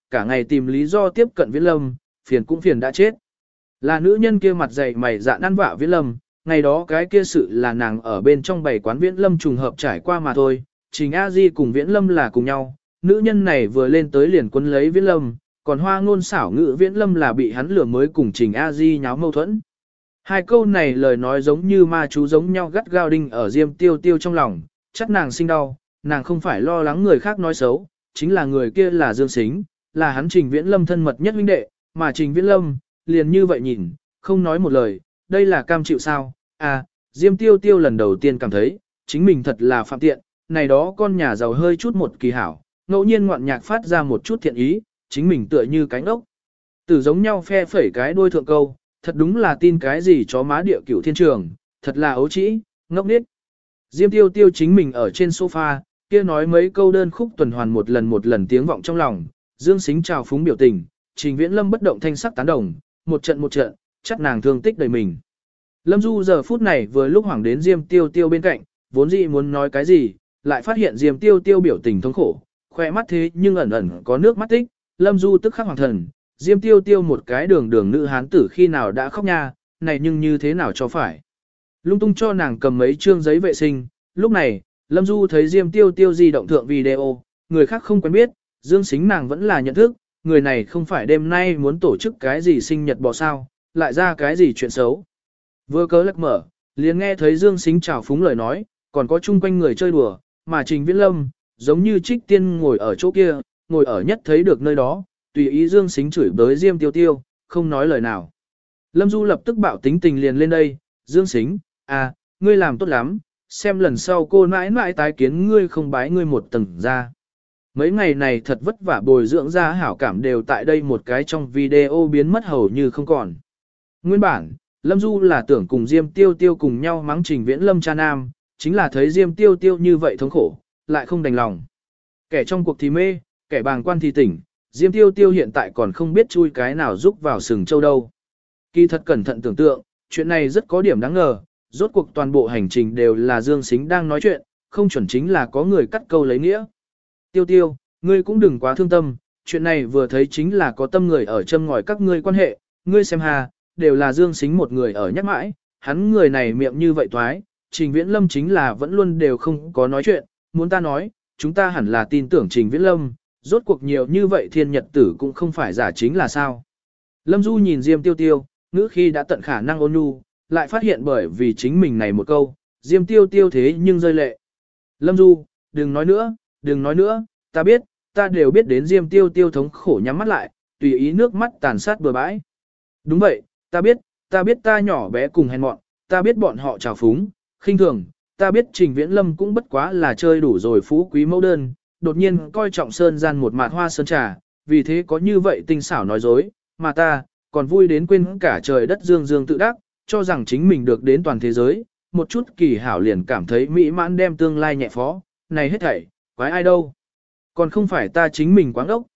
cả ngày tìm lý do tiếp cận Viễn Lâm, phiền cũng phiền đã chết. Là nữ nhân kia mặt dày mày dạn ăn vạ Viễn Lâm, ngày đó cái kia sự là nàng ở bên trong bày quán Viễn Lâm trùng hợp trải qua mà thôi, Trình A Di cùng Viễn Lâm là cùng nhau, nữ nhân này vừa lên tới liền quấn lấy Viễn Lâm, còn hoa ngôn xảo ngữ Viễn Lâm là bị hắn lừa mới cùng Trình A Di nháo mâu thuẫn. Hai câu này lời nói giống như ma chú giống nhau gắt gao đinh ở Diêm Tiêu Tiêu trong lòng, chắc nàng sinh đau, nàng không phải lo lắng người khác nói xấu, chính là người kia là Dương Sính, là hắn Trình Viễn Lâm thân mật nhất huynh đệ, mà Trình Viễn Lâm, liền như vậy nhìn, không nói một lời, đây là cam chịu sao, à, Diêm Tiêu Tiêu lần đầu tiên cảm thấy, chính mình thật là phạm tiện, này đó con nhà giàu hơi chút một kỳ hảo, ngẫu nhiên ngoạn nhạc phát ra một chút thiện ý, chính mình tựa như cánh ốc. Tử giống nhau phe phẩy cái đuôi thượng câu, thật đúng là tin cái gì chó má địa cửu thiên trường, thật là ấu trĩ, ngốc nghếch. Diêm Tiêu Tiêu chính mình ở trên sofa, kia nói mấy câu đơn khúc tuần hoàn một lần tiếng vọng trong lòng, Dương Sính trào phúng biểu tình, Trình Viễn Lâm bất động thanh sắc tán đồng, một trận, chắc nàng thương tích đầy mình. Lâm Du giờ phút này vừa lúc hoảng đến Diêm Tiêu Tiêu bên cạnh, vốn dĩ muốn nói cái gì, lại phát hiện Diêm Tiêu Tiêu biểu tình thống khổ, khoe mắt thế nhưng ẩn ẩn có nước mắt tích, Lâm Du tức khắc hoàng thần, Diêm Tiêu Tiêu một cái đường nữ hán tử khi nào đã khóc nha, này nhưng như thế nào cho phải. Lung tung cho nàng cầm mấy trương giấy vệ sinh, lúc này, Lâm Du thấy Diêm Tiêu Tiêu di động thượng video, người khác không quen biết, Dương Sính nàng vẫn là nhận thức, người này không phải đêm nay muốn tổ chức cái gì sinh nhật bò sao, lại ra cái gì chuyện xấu. Vừa cớ lật mở, liền nghe thấy Dương Sính chào phúng lời nói, còn có chung quanh người chơi đùa, mà Trình Viễn Lâm, giống như trích tiên ngồi ở chỗ kia, ngồi ở nhất thấy được nơi đó, tùy ý Dương Sính chửi bới Diêm Tiêu Tiêu, không nói lời nào. Lâm Du lập tức bạo tính tình liền lên đây, Dương Sính, à, ngươi làm tốt lắm, xem lần sau cô mãi mãi tái kiến ngươi không bái ngươi một tầng ra. Mấy ngày này thật vất vả bồi dưỡng ra hảo cảm đều tại đây một cái trong video biến mất hầu như không còn. Nguyên bản, Lâm Du là tưởng cùng Diêm Tiêu Tiêu cùng nhau mắng Trình Viễn Lâm cha nam, chính là thấy Diêm Tiêu Tiêu như vậy thống khổ, lại không đành lòng. Kẻ trong cuộc thì mê, kẻ bàng quan thì tỉnh, Diêm Tiêu Tiêu hiện tại còn không biết chui cái nào rúc vào sừng châu đâu. Kỳ thật cẩn thận tưởng tượng, chuyện này rất có điểm đáng ngờ, rốt cuộc toàn bộ hành trình đều là Dương Sính đang nói chuyện, không chuẩn chính là có người cắt câu lấy nghĩa. Tiêu Tiêu, ngươi cũng đừng quá thương tâm, chuyện này vừa thấy chính là có tâm người ở châm ngòi các ngươi quan hệ, ngươi xem hà, đều là Dương Sính một người ở nhắc mãi, hắn người này miệng như vậy toái, Trình Viễn Lâm chính là vẫn luôn đều không có nói chuyện, muốn ta nói, chúng ta hẳn là tin tưởng Trình Viễn Lâm, rốt cuộc nhiều như vậy thiên nhật tử cũng không phải giả chính là sao. Lâm Du nhìn Diêm Tiêu Tiêu, ngữ khi đã tận khả năng ôn nhu, lại phát hiện bởi vì chính mình này một câu, Diêm Tiêu Tiêu thế nhưng rơi lệ. Lâm Du, đừng nói nữa, ta đều biết đến Diêm Tiêu Tiêu thống khổ nhắm mắt lại, tùy ý nước mắt tàn sát bừa bãi. Đúng vậy, ta biết ta nhỏ bé cùng hèn mọn, ta biết bọn họ trào phúng, khinh thường, ta biết Trình Viễn Lâm cũng bất quá là chơi đủ rồi phú quý mẫu đơn, đột nhiên coi trọng sơn gian một mạt hoa sơn trà, vì thế có như vậy tinh xảo nói dối, mà ta, còn vui đến quên cả trời đất dương dương tự đắc, cho rằng chính mình được đến toàn thế giới, một chút kỳ hảo liền cảm thấy mỹ mãn đem tương lai nhẹ phó, này hết thảy, quái ai đâu. Còn không phải ta chính mình quáng ốc.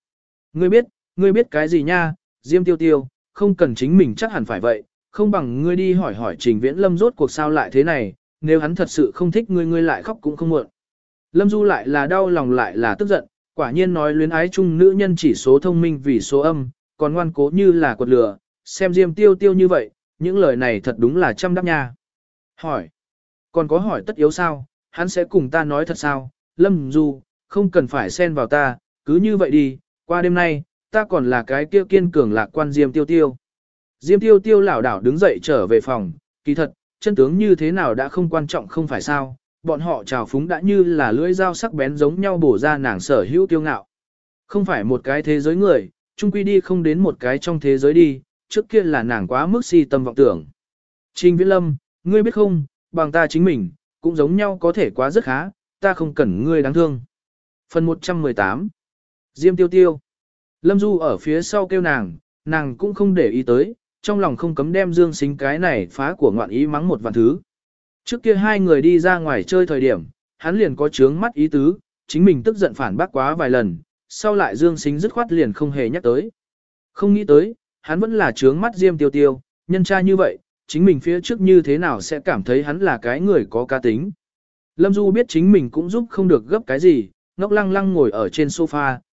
Ngươi biết cái gì nha, Diêm Tiêu Tiêu, không cần chính mình chắc hẳn phải vậy, không bằng ngươi đi hỏi hỏi Trình Viễn Lâm rốt cuộc sao lại thế này, nếu hắn thật sự không thích ngươi lại khóc cũng không muộn. Lâm Du lại là đau lòng lại là tức giận, quả nhiên nói luyến ái chung nữ nhân chỉ số thông minh vì số âm, còn ngoan cố như là quật lửa, xem Diêm Tiêu Tiêu như vậy, những lời này thật đúng là chăm đáp nha. Hỏi, còn có hỏi tất yếu sao, hắn sẽ cùng ta nói thật sao, Lâm Du, không cần phải xen vào ta, cứ như vậy đi, qua đêm nay, ta còn là cái kia kiên cường lạc quan Diêm Tiêu Tiêu. Diêm Tiêu Tiêu lảo đảo đứng dậy trở về phòng, kỳ thật, chân tướng như thế nào đã không quan trọng không phải sao, bọn họ trào phúng đã như là lưỡi dao sắc bén giống nhau bổ ra nàng sở hữu tiêu ngạo. Không phải một cái thế giới người, chung quy đi không đến một cái trong thế giới đi, trước kia là nàng quá mức si tâm vọng tưởng. Trình Viễn Lâm, ngươi biết không, bằng ta chính mình, cũng giống nhau có thể quá rất khá, ta không cần ngươi đáng thương. Phần 118 Diêm Tiêu Tiêu Lâm Du ở phía sau kêu nàng cũng không để ý tới, trong lòng không cấm đem Dương Sính cái này phá của ngoạn ý mắng một vạn thứ. Trước kia hai người đi ra ngoài chơi thời điểm, hắn liền có chướng mắt ý tứ, chính mình tức giận phản bác quá vài lần, sau lại Dương Sính dứt khoát liền không hề nhắc tới. Không nghĩ tới, hắn vẫn là chướng mắt Diêm Tiêu Tiêu, nhân tra như vậy, chính mình phía trước như thế nào sẽ cảm thấy hắn là cái người có cá tính. Lâm Du biết chính mình cũng giúp không được gấp cái gì, ngốc lăng lăng ngồi ở trên sofa,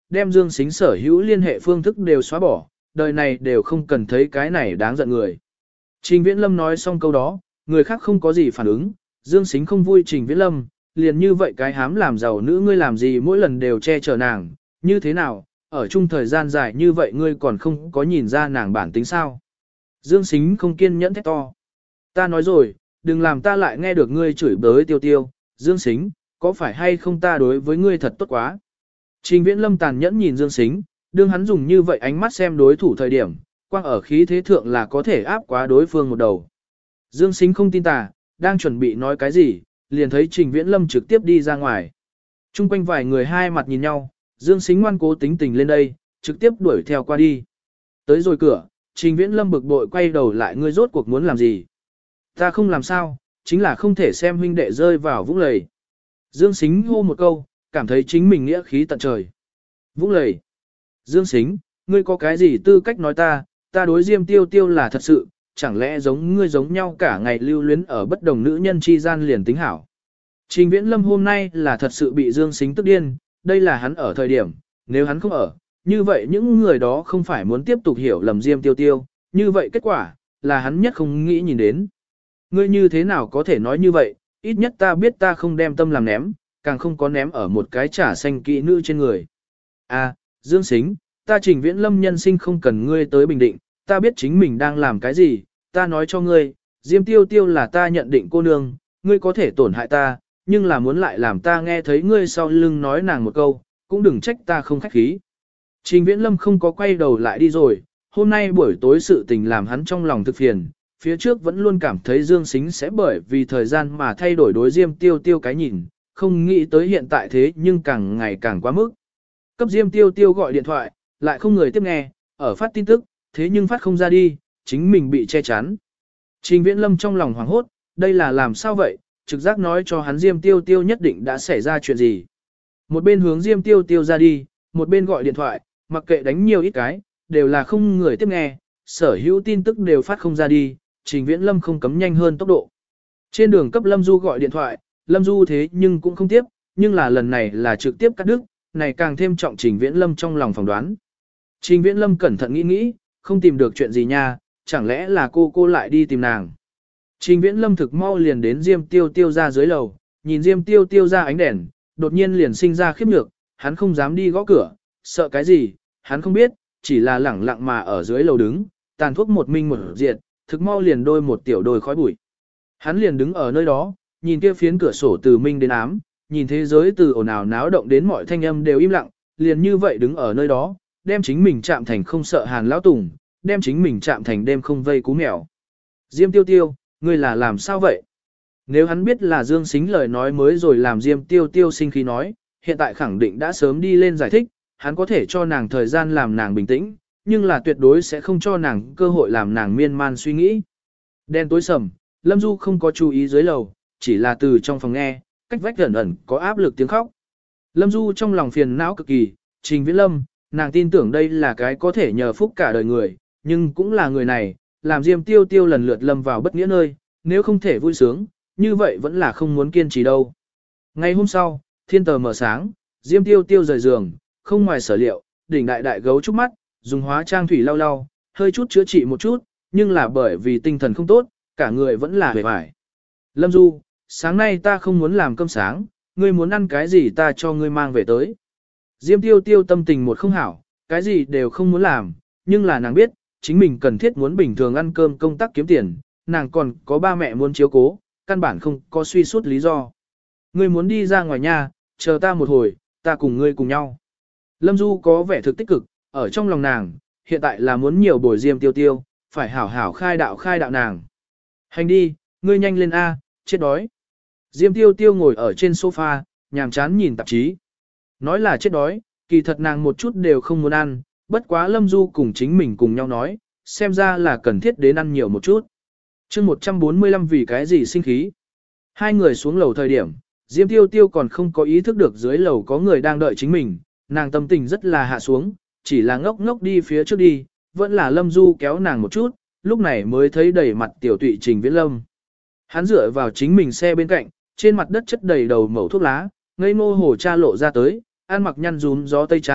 đem Dương Sính sở hữu liên hệ phương thức đều xóa bỏ, đời này đều không cần thấy cái này đáng giận người. Trình Viễn Lâm nói xong câu đó, người khác không có gì phản ứng, Dương Sính không vui Trình Viễn Lâm, liền như vậy cái hám làm giàu nữ ngươi làm gì mỗi lần đều che chở nàng, như thế nào, ở chung thời gian dài như vậy ngươi còn không có nhìn ra nàng bản tính sao. Dương Sính không kiên nhẫn thét to. Ta nói rồi, đừng làm ta lại nghe được ngươi chửi bới Tiêu Tiêu, Dương Sính, có phải hay không ta đối với ngươi thật tốt quá. Trình Viễn Lâm tàn nhẫn nhìn Dương Sính, đương hắn dùng như vậy ánh mắt xem đối thủ thời điểm, quang ở khí thế thượng là có thể áp quá đối phương một đầu. Dương Sính không tin tà, đang chuẩn bị nói cái gì, liền thấy Trình Viễn Lâm trực tiếp đi ra ngoài. Trung quanh vài người hai mặt nhìn nhau, Dương Sính ngoan cố tính tình lên đây, trực tiếp đuổi theo qua đi. Tới rồi cửa, Trình Viễn Lâm bực bội quay đầu lại ngươi rốt cuộc muốn làm gì. Ta không làm sao, chính là không thể xem huynh đệ rơi vào vũng lầy. Dương Sính hô một câu, cảm thấy chính mình nghĩa khí tận trời. Vũng lầy. Dương Sính, ngươi có cái gì tư cách nói ta đối Diêm Tiêu Tiêu là thật sự, chẳng lẽ giống ngươi giống nhau cả ngày lưu luyến ở bất đồng nữ nhân chi gian liền tính hảo. Trình Viễn Lâm hôm nay là thật sự bị Dương Sính tức điên, đây là hắn ở thời điểm, nếu hắn không ở, như vậy những người đó không phải muốn tiếp tục hiểu lầm Diêm Tiêu Tiêu, như vậy kết quả, là hắn nhất không nghĩ nhìn đến. Ngươi như thế nào có thể nói như vậy, ít nhất ta biết ta không đem tâm làm ném, càng không có ném ở một cái trà xanh kỹ nữ trên người. À, Dương Sính, ta Trình Viễn Lâm nhân sinh không cần ngươi tới bình định, ta biết chính mình đang làm cái gì, ta nói cho ngươi, Diêm Tiêu Tiêu là ta nhận định cô nương, ngươi có thể tổn hại ta, nhưng là muốn lại làm ta nghe thấy ngươi sau lưng nói nàng một câu, cũng đừng trách ta không khách khí. Trình Viễn Lâm không có quay đầu lại đi rồi, hôm nay buổi tối sự tình làm hắn trong lòng thực phiền, phía trước vẫn luôn cảm thấy Dương Sính sẽ bởi vì thời gian mà thay đổi đối Diêm Tiêu Tiêu cái nhìn, không nghĩ tới hiện tại thế nhưng càng ngày càng quá mức. Cấp Diêm Tiêu Tiêu gọi điện thoại, lại không người tiếp nghe, ở phát tin tức, thế nhưng phát không ra đi, chính mình bị che chắn. Trình Viễn Lâm trong lòng hoảng hốt, đây là làm sao vậy, trực giác nói cho hắn Diêm Tiêu Tiêu nhất định đã xảy ra chuyện gì. Một bên hướng Diêm Tiêu Tiêu ra đi, một bên gọi điện thoại, mặc kệ đánh nhiều ít cái, đều là không người tiếp nghe, sở hữu tin tức đều phát không ra đi, Trình Viễn Lâm không cấm nhanh hơn tốc độ. Trên đường cấp Lâm Du gọi điện thoại, Lâm Du thế nhưng cũng không tiếp, nhưng là lần này là trực tiếp cắt đứt, này càng thêm trọng Trình Viễn Lâm trong lòng phỏng đoán. Trình Viễn Lâm cẩn thận nghĩ, không tìm được chuyện gì nha, chẳng lẽ là cô lại đi tìm nàng. Trình Viễn Lâm thực mau liền đến Diêm Tiêu Tiêu ra dưới lầu, nhìn Diêm Tiêu Tiêu ra ánh đèn, đột nhiên liền sinh ra khiếp nhược, hắn không dám đi gõ cửa, sợ cái gì, hắn không biết, chỉ là lẳng lặng mà ở dưới lầu đứng, tàn thuốc một minh một diệt, thực mau liền đôi một tiểu đôi khói bụi. Hắn liền đứng ở nơi đó, nhìn kia phiến cửa sổ từ minh đến ám, nhìn thế giới từ ồn ào náo động đến mọi thanh âm đều im lặng, liền như vậy đứng ở nơi đó, đem chính mình chạm thành không sợ Hàn lão tùng, đem chính mình chạm thành đêm không vây cú mèo. Diêm Tiêu Tiêu, ngươi là làm sao vậy? Nếu hắn biết là Dương Sính lời nói mới rồi làm Diêm Tiêu Tiêu sinh khí nói, hiện tại khẳng định đã sớm đi lên giải thích, hắn có thể cho nàng thời gian làm nàng bình tĩnh, nhưng là tuyệt đối sẽ không cho nàng cơ hội làm nàng miên man suy nghĩ. Đen tối sầm, Lâm Du không có chú ý dưới lầu, chỉ là từ trong phòng nghe, cách vách ẩn ẩn có áp lực tiếng khóc. Lâm Du trong lòng phiền não cực kỳ, Trình Viễn Lâm, nàng tin tưởng đây là cái có thể nhờ phúc cả đời người, nhưng cũng là người này, làm Diêm Tiêu Tiêu lần lượt lâm vào bất nghĩa nơi, nếu không thể vui sướng, như vậy vẫn là không muốn kiên trì đâu. Ngày hôm sau, thiên tờ mở sáng, Diêm Tiêu Tiêu rời giường, không ngoài sở liệu, đỉnh đại đại gấu trúc mắt, dùng hóa trang thủy lau lau, hơi chút chữa trị một chút, nhưng là bởi vì tinh thần không tốt, cả người vẫn là hề vải. Lâm Du, sáng nay ta không muốn làm cơm sáng, ngươi muốn ăn cái gì ta cho ngươi mang về tới. Diêm Tiêu Tiêu tâm tình một không hảo, cái gì đều không muốn làm, nhưng là nàng biết, chính mình cần thiết muốn bình thường ăn cơm công tác kiếm tiền, nàng còn có ba mẹ muốn chiếu cố, căn bản không có suy suốt lý do. Ngươi muốn đi ra ngoài nhà, chờ ta một hồi, ta cùng ngươi cùng nhau. Lâm Du có vẻ thực tích cực, ở trong lòng nàng, hiện tại là muốn nhiều bồi Diêm Tiêu Tiêu, phải hảo hảo khai đạo nàng. Hành đi, ngươi nhanh lên A, chết đói. Diêm Tiêu Tiêu ngồi ở trên sofa, nhàm chán nhìn tạp chí. Nói là chết đói, kỳ thật nàng một chút đều không muốn ăn, bất quá Lâm Du cùng chính mình cùng nhau nói, xem ra là cần thiết đến ăn nhiều một chút. chương 145 vì cái gì sinh khí. Hai người xuống lầu thời điểm, Diêm Tiêu Tiêu còn không có ý thức được dưới lầu có người đang đợi chính mình, nàng tâm tình rất là hạ xuống, chỉ là ngốc ngốc đi phía trước đi, vẫn là Lâm Du kéo nàng một chút, lúc này mới thấy đầy mặt tiểu tụy Trình Viễn Lâm. Hắn dựa vào chính mình xe bên cạnh, trên mặt đất chất đầy đầu mẩu thuốc lá, ngây ngô hổ cha lộ ra tới, ăn mặc nhăn rúm gió tây trang,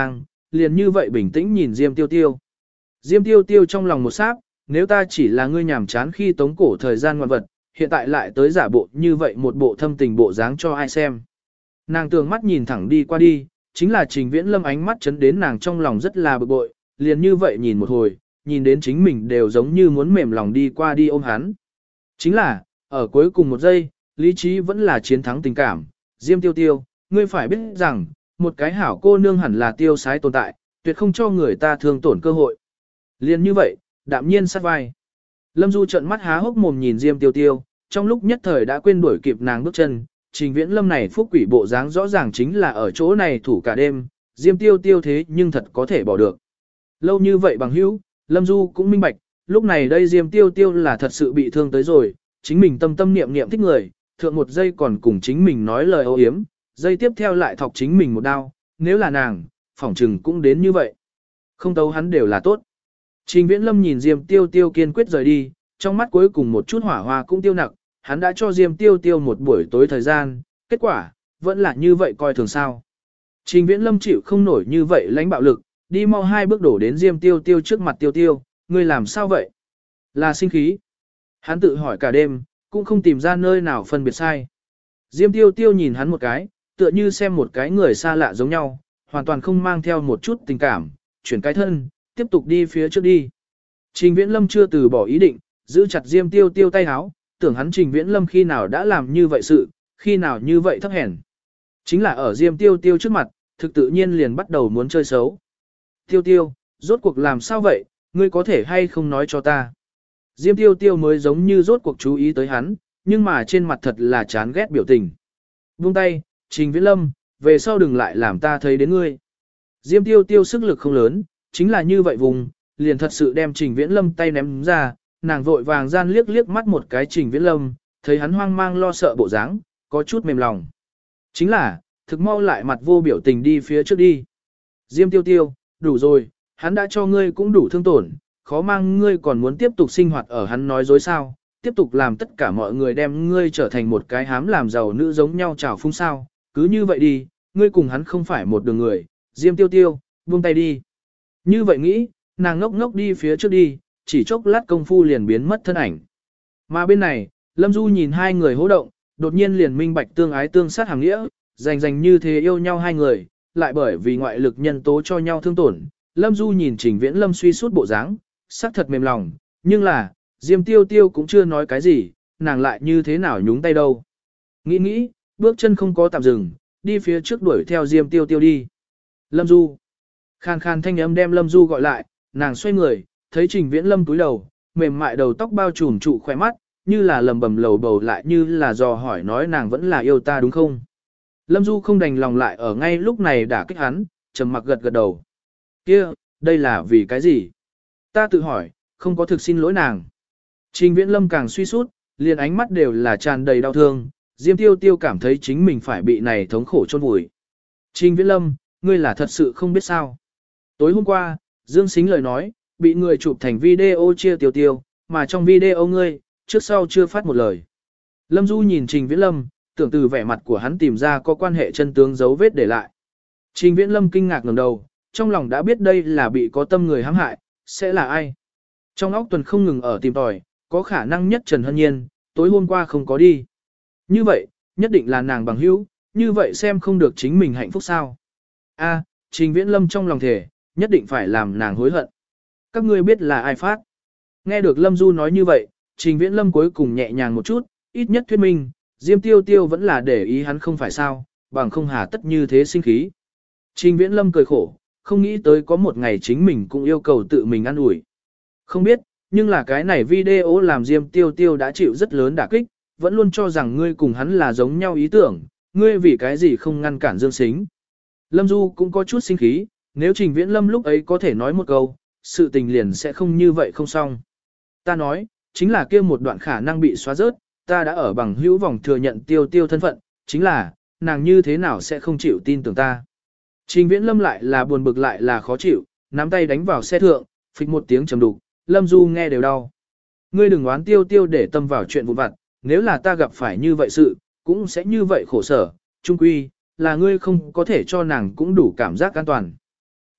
liền như vậy bình tĩnh nhìn Diêm Tiêu Tiêu. Diêm Tiêu Tiêu trong lòng một sáp, nếu ta chỉ là ngươi nhàm chán khi tống cổ thời gian ngoạn vật, hiện tại lại tới giả bộ như vậy một bộ thâm tình bộ dáng cho ai xem. Nàng tường mắt nhìn thẳng đi qua đi, chính là Trình Viễn Lâm ánh mắt chấn đến nàng trong lòng rất là bực bội, liền như vậy nhìn một hồi, nhìn đến chính mình đều giống như muốn mềm lòng đi qua đi ôm hắn. Chính là, ở cuối cùng một giây, lý trí vẫn là chiến thắng tình cảm. Diêm Tiêu Tiêu, ngươi phải biết rằng, một cái hảo cô nương hẳn là tiêu sái tồn tại, tuyệt không cho người ta thương tổn cơ hội. Liền như vậy, đạm nhiên sát vai. Lâm Du trợn mắt há hốc mồm nhìn Diêm Tiêu Tiêu, trong lúc nhất thời đã quên đuổi kịp nàng bước chân. Trình Viễn Lâm này phúc quỷ bộ dáng rõ ràng chính là ở chỗ này thủ cả đêm, Diêm Tiêu Tiêu thế nhưng thật có thể bỏ được. Lâu như vậy bằng hữu, Lâm Du cũng minh bạch, lúc này đây Diêm Tiêu Tiêu là thật sự bị thương tới rồi, chính mình tâm tâm niệm niệm thích người, thượng một giây còn cùng chính mình nói lời âu yếm, giây tiếp theo lại thọc chính mình một đao, nếu là nàng, phỏng trừng cũng đến như vậy. Không tấu hắn đều là tốt. Trình Viễn Lâm nhìn Diêm Tiêu Tiêu kiên quyết rời đi, trong mắt cuối cùng một chút hỏa hoa cũng tiêu nặc, hắn đã cho Diêm Tiêu Tiêu một buổi tối thời gian, kết quả, vẫn là như vậy coi thường sao. Trình Viễn Lâm chịu không nổi như vậy lãnh bạo lực, đi mau 2 bước đổ đến Diêm Tiêu Tiêu trước mặt Tiêu Tiêu, ngươi làm sao vậy? Là sinh khí. Hắn tự hỏi cả đêm, cũng không tìm ra nơi nào phân biệt sai. Diêm Tiêu Tiêu nhìn hắn một cái, tựa như xem một cái người xa lạ giống nhau, hoàn toàn không mang theo một chút tình cảm, chuyển cái thân, tiếp tục đi phía trước đi. Trình Viễn Lâm chưa từ bỏ ý định, giữ chặt Diêm Tiêu Tiêu tay háo, tưởng hắn Trình Viễn Lâm khi nào đã làm như vậy sự, khi nào như vậy thấp hèn. Chính là ở Diêm Tiêu Tiêu trước mặt, thực tự nhiên liền bắt đầu muốn chơi xấu. Tiêu Tiêu, rốt cuộc làm sao vậy, ngươi có thể hay không nói cho ta. Diêm Tiêu Tiêu mới giống như rốt cuộc chú ý tới hắn, nhưng mà trên mặt thật là chán ghét biểu tình. Buông tay, Trình Viễn Lâm, về sau đừng lại làm ta thấy đến ngươi. Diêm Tiêu Tiêu sức lực không lớn, chính là như vậy vùng, liền thật sự đem Trình Viễn Lâm tay ném ra, nàng vội vàng gian liếc liếc mắt một cái Trình Viễn Lâm, thấy hắn hoang mang lo sợ bộ dáng, có chút mềm lòng. Chính là, thực mau lại mặt vô biểu tình đi phía trước đi. Diêm Tiêu Tiêu, đủ rồi, hắn đã cho ngươi cũng đủ thương tổn, khó mang ngươi còn muốn tiếp tục sinh hoạt ở hắn nói dối sao, tiếp tục làm tất cả mọi người đem ngươi trở thành một cái hám làm giàu nữ giống nhau trào phúng sao, cứ như vậy đi, ngươi cùng hắn không phải một đường người, Diêm Tiêu Tiêu, buông tay đi. Như vậy nghĩ, nàng ngốc ngốc đi phía trước đi, chỉ chốc lát công phu liền biến mất thân ảnh. Mà bên này, Lâm Du nhìn hai người hô động, đột nhiên liền minh bạch tương ái tương sát hàng nghĩa, dành như thế yêu nhau hai người, lại bởi vì ngoại lực nhân tố cho nhau thương tổn. Lâm Du nhìn Trình Viễn Lâm suy suốt bộ dáng, sắc thật mềm lòng, nhưng là, Diêm Tiêu Tiêu cũng chưa nói cái gì, nàng lại như thế nào nhúng tay đâu. Nghĩ, bước chân không có tạm dừng, đi phía trước đuổi theo Diêm Tiêu Tiêu đi. Lâm Du. Khàn khàn thanh âm đem Lâm Du gọi lại, nàng xoay người, thấy Trình Viễn Lâm túi đầu, mềm mại đầu tóc bao trùm trụ khỏe mắt, như là lầm bầm lầu bầu lại như là dò hỏi nói nàng vẫn là yêu ta đúng không. Lâm Du không đành lòng lại ở ngay lúc này đả kích hắn, trầm mặc gật đầu. Kia, đây là vì cái gì? Ta tự hỏi, không có thực xin lỗi nàng. Trình Viễn Lâm càng suy sút, liền ánh mắt đều là tràn đầy đau thương, Diêm Tiêu Tiêu cảm thấy chính mình phải bị này thống khổ chôn vùi. Trình Viễn Lâm, ngươi là thật sự không biết sao. Tối hôm qua, Dương Sính lời nói, bị người chụp thành video chia Tiêu Tiêu, mà trong video ngươi, trước sau chưa phát một lời. Lâm Du nhìn Trình Viễn Lâm, tưởng từ vẻ mặt của hắn tìm ra có quan hệ chân tướng dấu vết để lại. Trình Viễn Lâm kinh ngạc ngẩng đầu, trong lòng đã biết đây là bị có tâm người hãm hại, sẽ là ai. Trong óc tuần không ngừng ở tìm tòi, có khả năng nhất Trần Hân Nhiên, tối hôm qua không có đi. Như vậy, nhất định là nàng bằng hữu, như vậy xem không được chính mình hạnh phúc sao. A, Trình Viễn Lâm trong lòng thể, nhất định phải làm nàng hối hận. Các ngươi biết là ai phát. Nghe được Lâm Du nói như vậy, Trình Viễn Lâm cuối cùng nhẹ nhàng một chút, ít nhất thuyết minh, Diêm Tiêu Tiêu vẫn là để ý hắn không phải sao, bằng không hà tất như thế sinh khí. Trình Viễn Lâm cười khổ, không nghĩ tới có một ngày chính mình cũng yêu cầu tự mình ăn ủi. Không biết, nhưng là cái này video làm Diêm Tiêu Tiêu đã chịu rất lớn đả kích, vẫn luôn cho rằng ngươi cùng hắn là giống nhau ý tưởng, ngươi vì cái gì không ngăn cản Dương Sính. Lâm Du cũng có chút sinh khí, nếu Trình Viễn Lâm lúc ấy có thể nói một câu, sự tình liền sẽ không như vậy không xong. Ta nói, chính là kia một đoạn khả năng bị xóa rớt, ta đã ở bằng hữu vòng thừa nhận Tiêu Tiêu thân phận, chính là, nàng như thế nào sẽ không chịu tin tưởng ta. Trình Viễn Lâm lại là buồn bực lại là khó chịu, nắm tay đánh vào xe thượng, phịch một tiếng trầm đục, Lâm Du nghe đều đau. Ngươi đừng oán Tiêu Tiêu để tâm vào chuyện vụn vặt, nếu là ta gặp phải như vậy sự, cũng sẽ như vậy khổ sở, chung quy, là ngươi không có thể cho nàng cũng đủ cảm giác an toàn.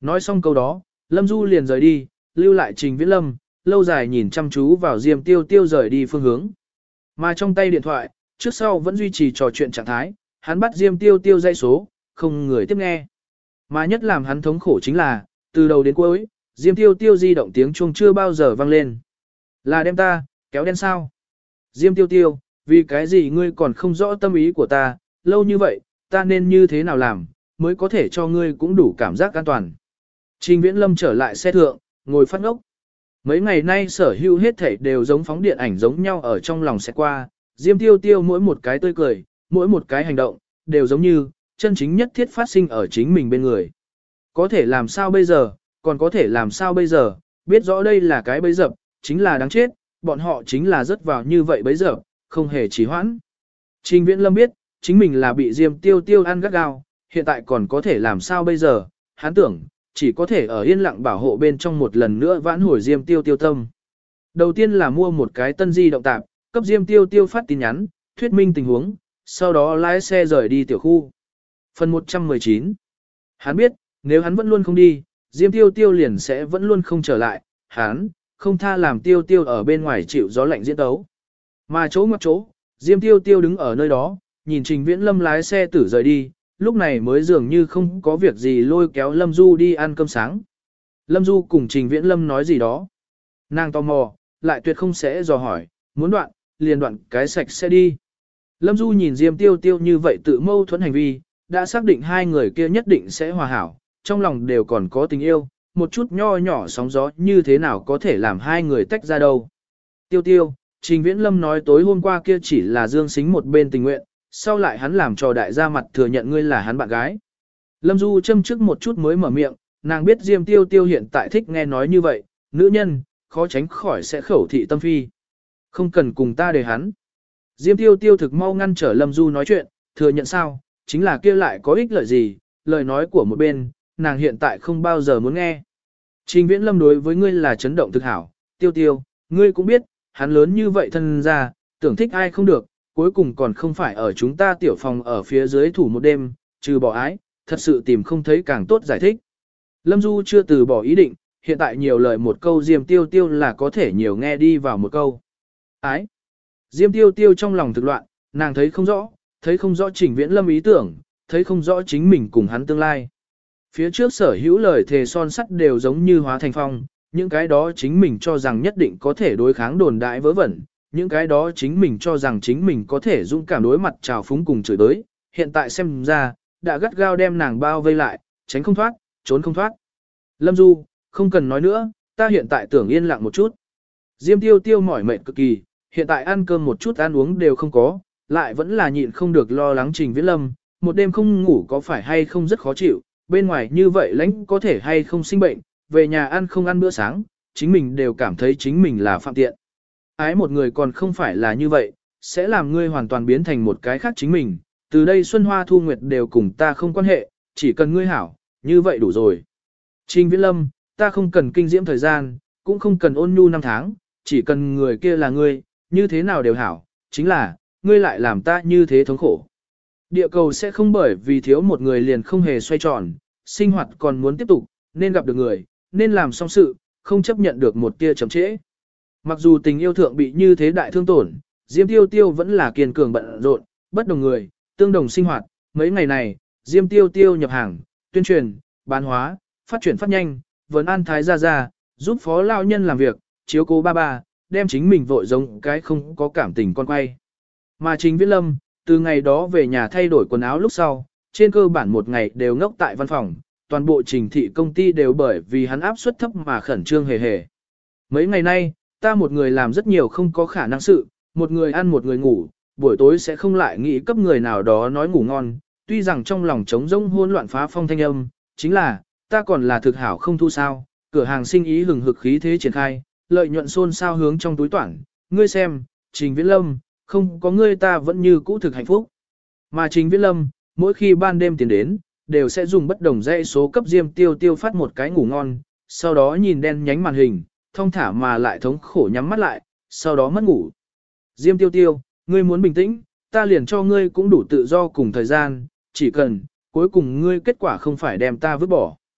Nói xong câu đó, Lâm Du liền rời đi, lưu lại Trình Viễn Lâm, lâu dài nhìn chăm chú vào Diêm Tiêu Tiêu rời đi phương hướng. Mà trong tay điện thoại, trước sau vẫn duy trì trò chuyện trạng thái, hắn bắt Diêm Tiêu Tiêu dây số, không người tiếp nghe. Mà nhất làm hắn thống khổ chính là, từ đầu đến cuối, Diêm Tiêu Tiêu di động tiếng chuông chưa bao giờ vang lên. Là đem ta, kéo đen sao? Diêm Tiêu Tiêu, vì cái gì ngươi còn không rõ tâm ý của ta, lâu như vậy, ta nên như thế nào làm, mới có thể cho ngươi cũng đủ cảm giác an toàn. Trình Viễn Lâm trở lại xe thượng, ngồi phát ngốc. Mấy ngày nay sở hữu hết thảy đều giống phóng điện ảnh giống nhau ở trong lòng sẽ qua, Diêm Tiêu Tiêu mỗi một cái tươi cười, mỗi một cái hành động, đều giống như, chân chính nhất thiết phát sinh ở chính mình bên người. Có thể làm sao bây giờ, còn có thể làm sao bây giờ, biết rõ đây là cái bẫy dập, chính là đáng chết, bọn họ chính là rớt vào như vậy bẫy dập, không hề trì hoãn. Trình Viễn Lâm biết, chính mình là bị Diêm Tiêu Tiêu ăn gắt gao, hiện tại còn có thể làm sao bây giờ, hắn tưởng, chỉ có thể ở yên lặng bảo hộ bên trong một lần nữa vãn hồi Diêm Tiêu Tiêu tâm. Đầu tiên là mua một cái tân di động tạp, cấp Diêm Tiêu Tiêu phát tin nhắn, thuyết minh tình huống, sau đó lái xe rời đi tiểu khu. Phần 119. Hắn biết, nếu hắn vẫn luôn không đi, Diêm Tiêu Tiêu liền sẽ vẫn luôn không trở lại, hắn không tha làm Tiêu Tiêu ở bên ngoài chịu gió lạnh diễn tấu. Mà chỗ ngoặc chỗ, Diêm Tiêu Tiêu đứng ở nơi đó, nhìn Trình Viễn Lâm lái xe tử rời đi, lúc này mới dường như không có việc gì lôi kéo Lâm Du đi ăn cơm sáng. Lâm Du cùng Trình Viễn Lâm nói gì đó. Nàng tò mò, lại tuyệt không sẽ dò hỏi, muốn đoạn, liền đoạn cái sạch sẽ đi. Lâm Du nhìn Diêm Tiêu Tiêu như vậy tự mâu thuẫn hành vi, đã xác định hai người kia nhất định sẽ hòa hảo, trong lòng đều còn có tình yêu, một chút nho nhỏ sóng gió như thế nào có thể làm hai người tách ra đâu. Tiêu Tiêu, Trình Viễn Lâm nói tối hôm qua kia chỉ là Dương Sính một bên tình nguyện, sau lại hắn làm cho đại gia mặt thừa nhận ngươi là hắn bạn gái. Lâm Du châm trước một chút mới mở miệng, nàng biết Diêm Tiêu Tiêu hiện tại thích nghe nói như vậy, nữ nhân, khó tránh khỏi sẽ khẩu thị tâm phi. Không cần cùng ta để hắn. Diêm Tiêu Tiêu thực mau ngăn trở Lâm Du nói chuyện, thừa nhận sao, chính là kia lại có ích lợi gì, lời nói của một bên, nàng hiện tại không bao giờ muốn nghe. Trình Viễn Lâm đối với ngươi là chấn động thực hảo, Tiêu Tiêu, ngươi cũng biết, hắn lớn như vậy thân ra, tưởng thích ai không được, cuối cùng còn không phải ở chúng ta tiểu phòng ở phía dưới thủ một đêm, trừ bỏ ái, thật sự tìm không thấy càng tốt giải thích. Lâm Du chưa từ bỏ ý định, hiện tại nhiều lời một câu Diêm Tiêu Tiêu là có thể nhiều nghe đi vào một câu. Ái. Diêm Tiêu Tiêu trong lòng thực loạn, nàng thấy không rõ Trình Viễn Lâm ý tưởng, thấy không rõ chính mình cùng hắn tương lai. Phía trước sở hữu lời thề son sắt đều giống như hóa thành phong, những cái đó chính mình cho rằng nhất định có thể đối kháng đồn đại vớ vẩn, những cái đó chính mình cho rằng chính mình có thể dũng cảm đối mặt trào phúng cùng chửi tới, hiện tại xem ra, đã gắt gao đem nàng bao vây lại, tránh không thoát, trốn không thoát. Lâm Du, không cần nói nữa, ta hiện tại tưởng yên lặng một chút. Diêm Tiêu Tiêu mỏi mệt cực kỳ, hiện tại ăn cơm một chút ăn uống đều không có, lại vẫn là nhịn không được lo lắng Trình Viễn Lâm, một đêm không ngủ có phải hay không rất khó chịu, bên ngoài như vậy lãnh có thể hay không sinh bệnh, về nhà ăn không ăn bữa sáng, chính mình đều cảm thấy chính mình là phạm tiện. Ái một người còn không phải là như vậy, sẽ làm ngươi hoàn toàn biến thành một cái khác chính mình, từ đây Xuân Hoa Thu Nguyệt đều cùng ta không quan hệ, chỉ cần ngươi hảo, như vậy đủ rồi. Trình Viễn Lâm, ta không cần kinh diễm thời gian, cũng không cần ôn nhu năm tháng, chỉ cần người kia là ngươi, như thế nào đều hảo, chính là, ngươi lại làm ta như thế thống khổ. Địa cầu sẽ không bởi vì thiếu một người liền không hề xoay tròn, sinh hoạt còn muốn tiếp tục, nên gặp được người, nên làm xong sự, không chấp nhận được một tia chậm trễ. Mặc dù tình yêu thượng bị như thế đại thương tổn, Diêm Tiêu Tiêu vẫn là kiên cường bận rộn, bất đồng người, tương đồng sinh hoạt. Mấy ngày này, Diêm Tiêu Tiêu nhập hàng, tuyên truyền, bán hóa, phát triển phát nhanh, vấn an thái gia, giúp phó lao nhân làm việc, chiếu cố ba, đem chính mình vội giống cái không có cảm tình con quay. Mà Trình Viễn Lâm, từ ngày đó về nhà thay đổi quần áo lúc sau, trên cơ bản một ngày đều ngốc tại văn phòng, toàn bộ trình thị công ty đều bởi vì hắn áp suất thấp mà khẩn trương hề hề. Mấy ngày nay, ta một người làm rất nhiều không có khả năng sự, một người ăn một người ngủ, buổi tối sẽ không lại nghĩ cấp người nào đó nói ngủ ngon, tuy rằng trong lòng trống rỗng hỗn loạn phá phong thanh âm, chính là, ta còn là thực hảo không thu sao, cửa hàng sinh ý hừng hực khí thế triển khai, lợi nhuận xôn xao hướng trong túi toản, ngươi xem, Trình Viễn Lâm, không có ngươi ta vẫn như cũ thực hạnh phúc. Mà Trình Viễn Lâm, mỗi khi ban đêm tiến đến, đều sẽ dùng bất đồng dãy số cấp Diêm Tiêu Tiêu phát một cái ngủ ngon, sau đó nhìn đen nhánh màn hình, thong thả mà lại thống khổ nhắm mắt lại, sau đó mất ngủ. Diêm Tiêu Tiêu, ngươi muốn bình tĩnh, ta liền cho ngươi cũng đủ tự do cùng thời gian, chỉ cần, cuối cùng ngươi kết quả không phải đem ta vứt bỏ.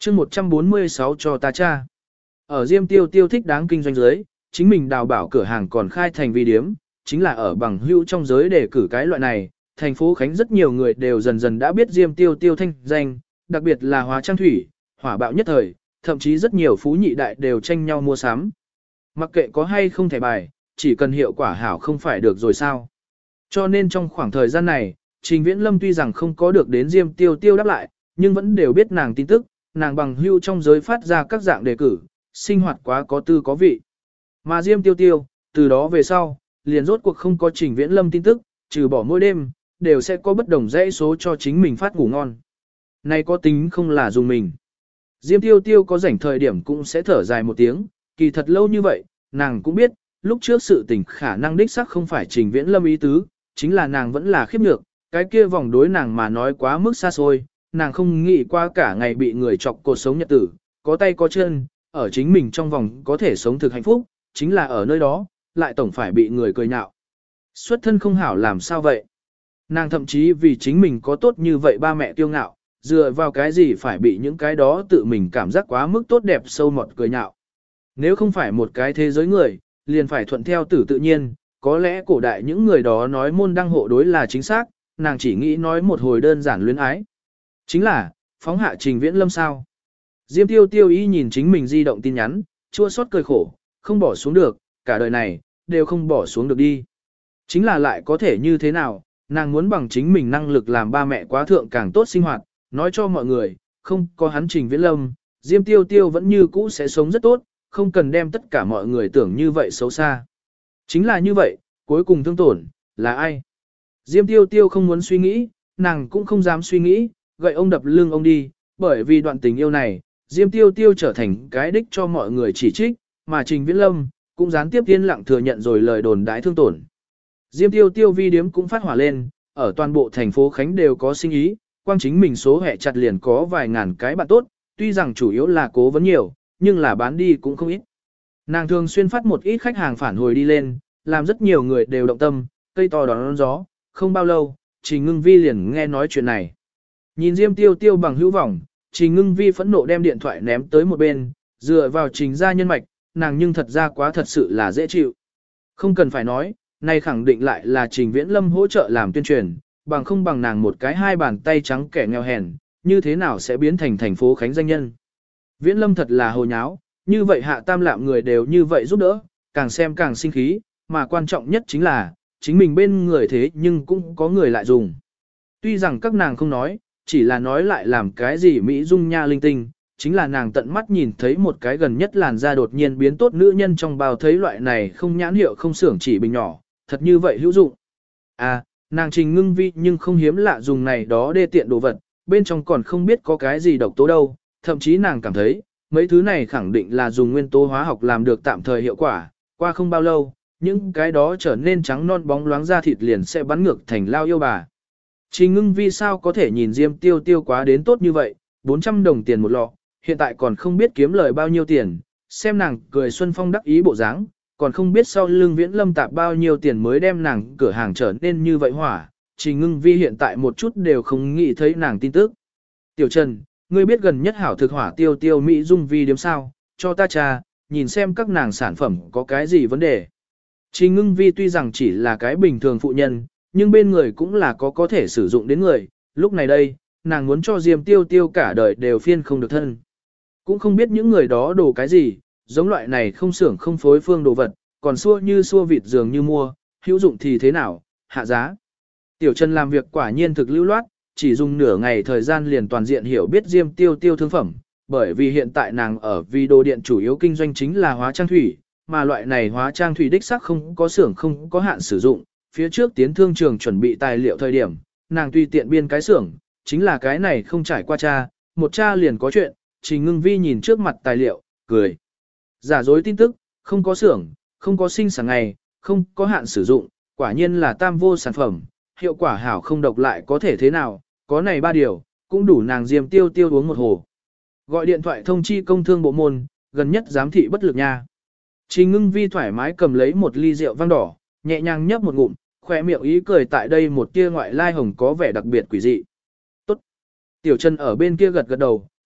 chương 146 cho ta cha. Ở Diêm Tiêu Tiêu thích đáng kinh doanh giới, chính mình đào bảo cửa hàng còn khai thành vi điếm, chính là ở bằng hữu trong giới để cử cái loại này, thành phố Khánh rất nhiều người đều dần dần đã biết Diêm Tiêu Tiêu thanh danh, đặc biệt là hóa trang thủy, hỏa bạo nhất thời, thậm chí rất nhiều phú nhị đại đều tranh nhau mua sắm. Mặc kệ có hay không thẻ bài, chỉ cần hiệu quả hảo không phải được rồi sao. Cho nên trong khoảng thời gian này, Trình Viễn Lâm tuy rằng không có được đến Diêm Tiêu Tiêu đáp lại, nhưng vẫn đều biết nàng tin tức, nàng bằng hữu trong giới phát ra các dạng đề cử, sinh hoạt quá có tư có vị. Mà Diêm Tiêu Tiêu, từ đó về sau, liền rốt cuộc không có Trình Viễn Lâm tin tức, trừ bỏ mỗi đêm, đều sẽ có bất đồng dãy số cho chính mình phát ngủ ngon. Này có tính không là dùng mình. Diêm Tiêu Tiêu có rảnh thời điểm cũng sẽ thở dài một tiếng, kỳ thật lâu như vậy, nàng cũng biết, lúc trước sự tình khả năng đích xác không phải Trình Viễn Lâm ý tứ, chính là nàng vẫn là khiếp nhược, cái kia vòng đối nàng mà nói quá mức xa xôi, nàng không nghĩ qua cả ngày bị người chọc cuộc sống nhật tử, có tay có chân, ở chính mình trong vòng có thể sống thực hạnh phúc, chính là ở nơi đó, lại tổng phải bị người cười nhạo. Xuất thân không hảo làm sao vậy? Nàng thậm chí vì chính mình có tốt như vậy ba mẹ kiêu ngạo, dựa vào cái gì phải bị những cái đó tự mình cảm giác quá mức tốt đẹp sâu mọt cười nhạo. Nếu không phải một cái thế giới người, liền phải thuận theo tử tự nhiên, có lẽ cổ đại những người đó nói môn đăng hộ đối là chính xác, nàng chỉ nghĩ nói một hồi đơn giản luyến ái. Chính là, phóng hạ Trình Viễn Lâm sao? Diêm Tiêu Tiêu ý nhìn chính mình di động tin nhắn, chua xót cười khổ, không bỏ xuống được, cả đời này, đều không bỏ xuống được đi. Chính là lại có thể như thế nào, nàng muốn bằng chính mình năng lực làm ba mẹ quá thượng càng tốt sinh hoạt, nói cho mọi người, không có hắn Trình Viễn Lâm, Diêm Tiêu Tiêu vẫn như cũ sẽ sống rất tốt, không cần đem tất cả mọi người tưởng như vậy xấu xa. Chính là như vậy, cuối cùng thương tổn, là ai? Diêm Tiêu Tiêu không muốn suy nghĩ, nàng cũng không dám suy nghĩ, gậy ông đập lưng ông đi, bởi vì đoạn tình yêu này, Diêm Tiêu Tiêu trở thành cái đích cho mọi người chỉ trích, mà Trình Viễn Lâm cũng gián tiếp yên lặng thừa nhận rồi lời đồn đãi thương tổn. Diêm Tiêu Tiêu vi điếm cũng phát hỏa lên, ở toàn bộ thành phố Khánh đều có sinh ý, quang chính mình số hệ chặt liền có vài ngàn cái bạn tốt, tuy rằng chủ yếu là cố vấn nhiều, nhưng là bán đi cũng không ít. Nàng thường xuyên phát một ít khách hàng phản hồi đi lên, làm rất nhiều người đều động tâm, cây to đón gió, không bao lâu, Trình Ngưng Vi liền nghe nói chuyện này. Nhìn Diêm Tiêu Tiêu bằng hữu vọng, Trình Ngưng Vi phẫn nộ đem điện thoại ném tới một bên, dựa vào Trình gia nhân mạch, nàng nhưng thật ra quá thật sự là dễ chịu. Không cần phải nói, này khẳng định lại là Trình Viễn Lâm hỗ trợ làm tuyên truyền, bằng không bằng nàng một cái hai bàn tay trắng kẻ nghèo hèn, như thế nào sẽ biến thành thành phố Khánh danh nhân. Viễn Lâm thật là hồ nháo, như vậy hạ tam lạm người đều như vậy giúp đỡ, càng xem càng sinh khí, mà quan trọng nhất chính là, chính mình bên người thế nhưng cũng có người lại dùng. Tuy rằng các nàng không nói, chỉ là nói lại làm cái gì Mỹ dung nha linh tinh, chính là nàng tận mắt nhìn thấy một cái gần nhất làn da đột nhiên biến tốt nữ nhân trong bao thấy loại này không nhãn hiệu không xưởng chỉ bình nhỏ, thật như vậy hữu dụng. À, nàng Trình Ngưng Vi nhưng không hiếm lạ dùng này đó đê tiện đồ vật, bên trong còn không biết có cái gì độc tố đâu, thậm chí nàng cảm thấy, mấy thứ này khẳng định là dùng nguyên tố hóa học làm được tạm thời hiệu quả, qua không bao lâu, những cái đó trở nên trắng non bóng loáng da thịt liền sẽ bắn ngược thành lao yêu bà. Trình Ngưng Vi sao có thể nhìn Diêm Tiêu Tiêu quá đến tốt như vậy, 400 đồng tiền một lọ, hiện tại còn không biết kiếm lời bao nhiêu tiền, xem nàng cười xuân phong đắc ý bộ dáng, còn không biết sau lưng Viễn Lâm tạp bao nhiêu tiền mới đem nàng cửa hàng trở nên như vậy hỏa. Trình Ngưng Vi hiện tại một chút đều không nghĩ thấy nàng tin tức. Tiểu Trần, ngươi biết gần nhất hảo thực hỏa Tiêu Tiêu Mỹ Dung Vi điểm sao, cho ta trà, nhìn xem các nàng sản phẩm có cái gì vấn đề. Trình Ngưng Vi tuy rằng chỉ là cái bình thường phụ nhân, nhưng bên người cũng là có thể sử dụng đến người, lúc này đây, nàng muốn cho Diêm Tiêu Tiêu cả đời đều phiên không được thân. Cũng không biết những người đó đồ cái gì, giống loại này không xưởng không phối phương đồ vật, còn xua như xua vịt dường như mua, hữu dụng thì thế nào, hạ giá. Tiểu Trần làm việc quả nhiên thực lưu loát, chỉ dùng nửa ngày thời gian liền toàn diện hiểu biết Diêm Tiêu Tiêu thương phẩm, bởi vì hiện tại nàng ở vì đồ điện chủ yếu kinh doanh chính là hóa trang thủy, mà loại này hóa trang thủy đích xác không có xưởng không có hạn sử dụng, phía trước tiến thương trường chuẩn bị tài liệu thời điểm, nàng tùy tiện biên cái xưởng, chính là cái này không trải qua cha, một cha liền có chuyện, Trình Ngưng Vi nhìn trước mặt tài liệu, cười. Giả dối tin tức, không có xưởng, không có sinh sản ngày, không có hạn sử dụng, quả nhiên là tam vô sản phẩm, hiệu quả hảo không độc lại có thể thế nào, có này ba điều, cũng đủ nàng Diêm Tiêu Tiêu uống một hồ. Gọi điện thoại thông chi công thương bộ môn, gần nhất giám thị bất lực nha. Trình Ngưng Vi thoải mái cầm lấy một ly rượu vang đỏ, nhẹ nhàng nhấp một ngụm, khỏe miệng ý cười tại đây một tia ngoại lai hồng có vẻ đặc biệt quỷ dị. Tốt. Tiểu Trần ở bên kia gật gật đầu,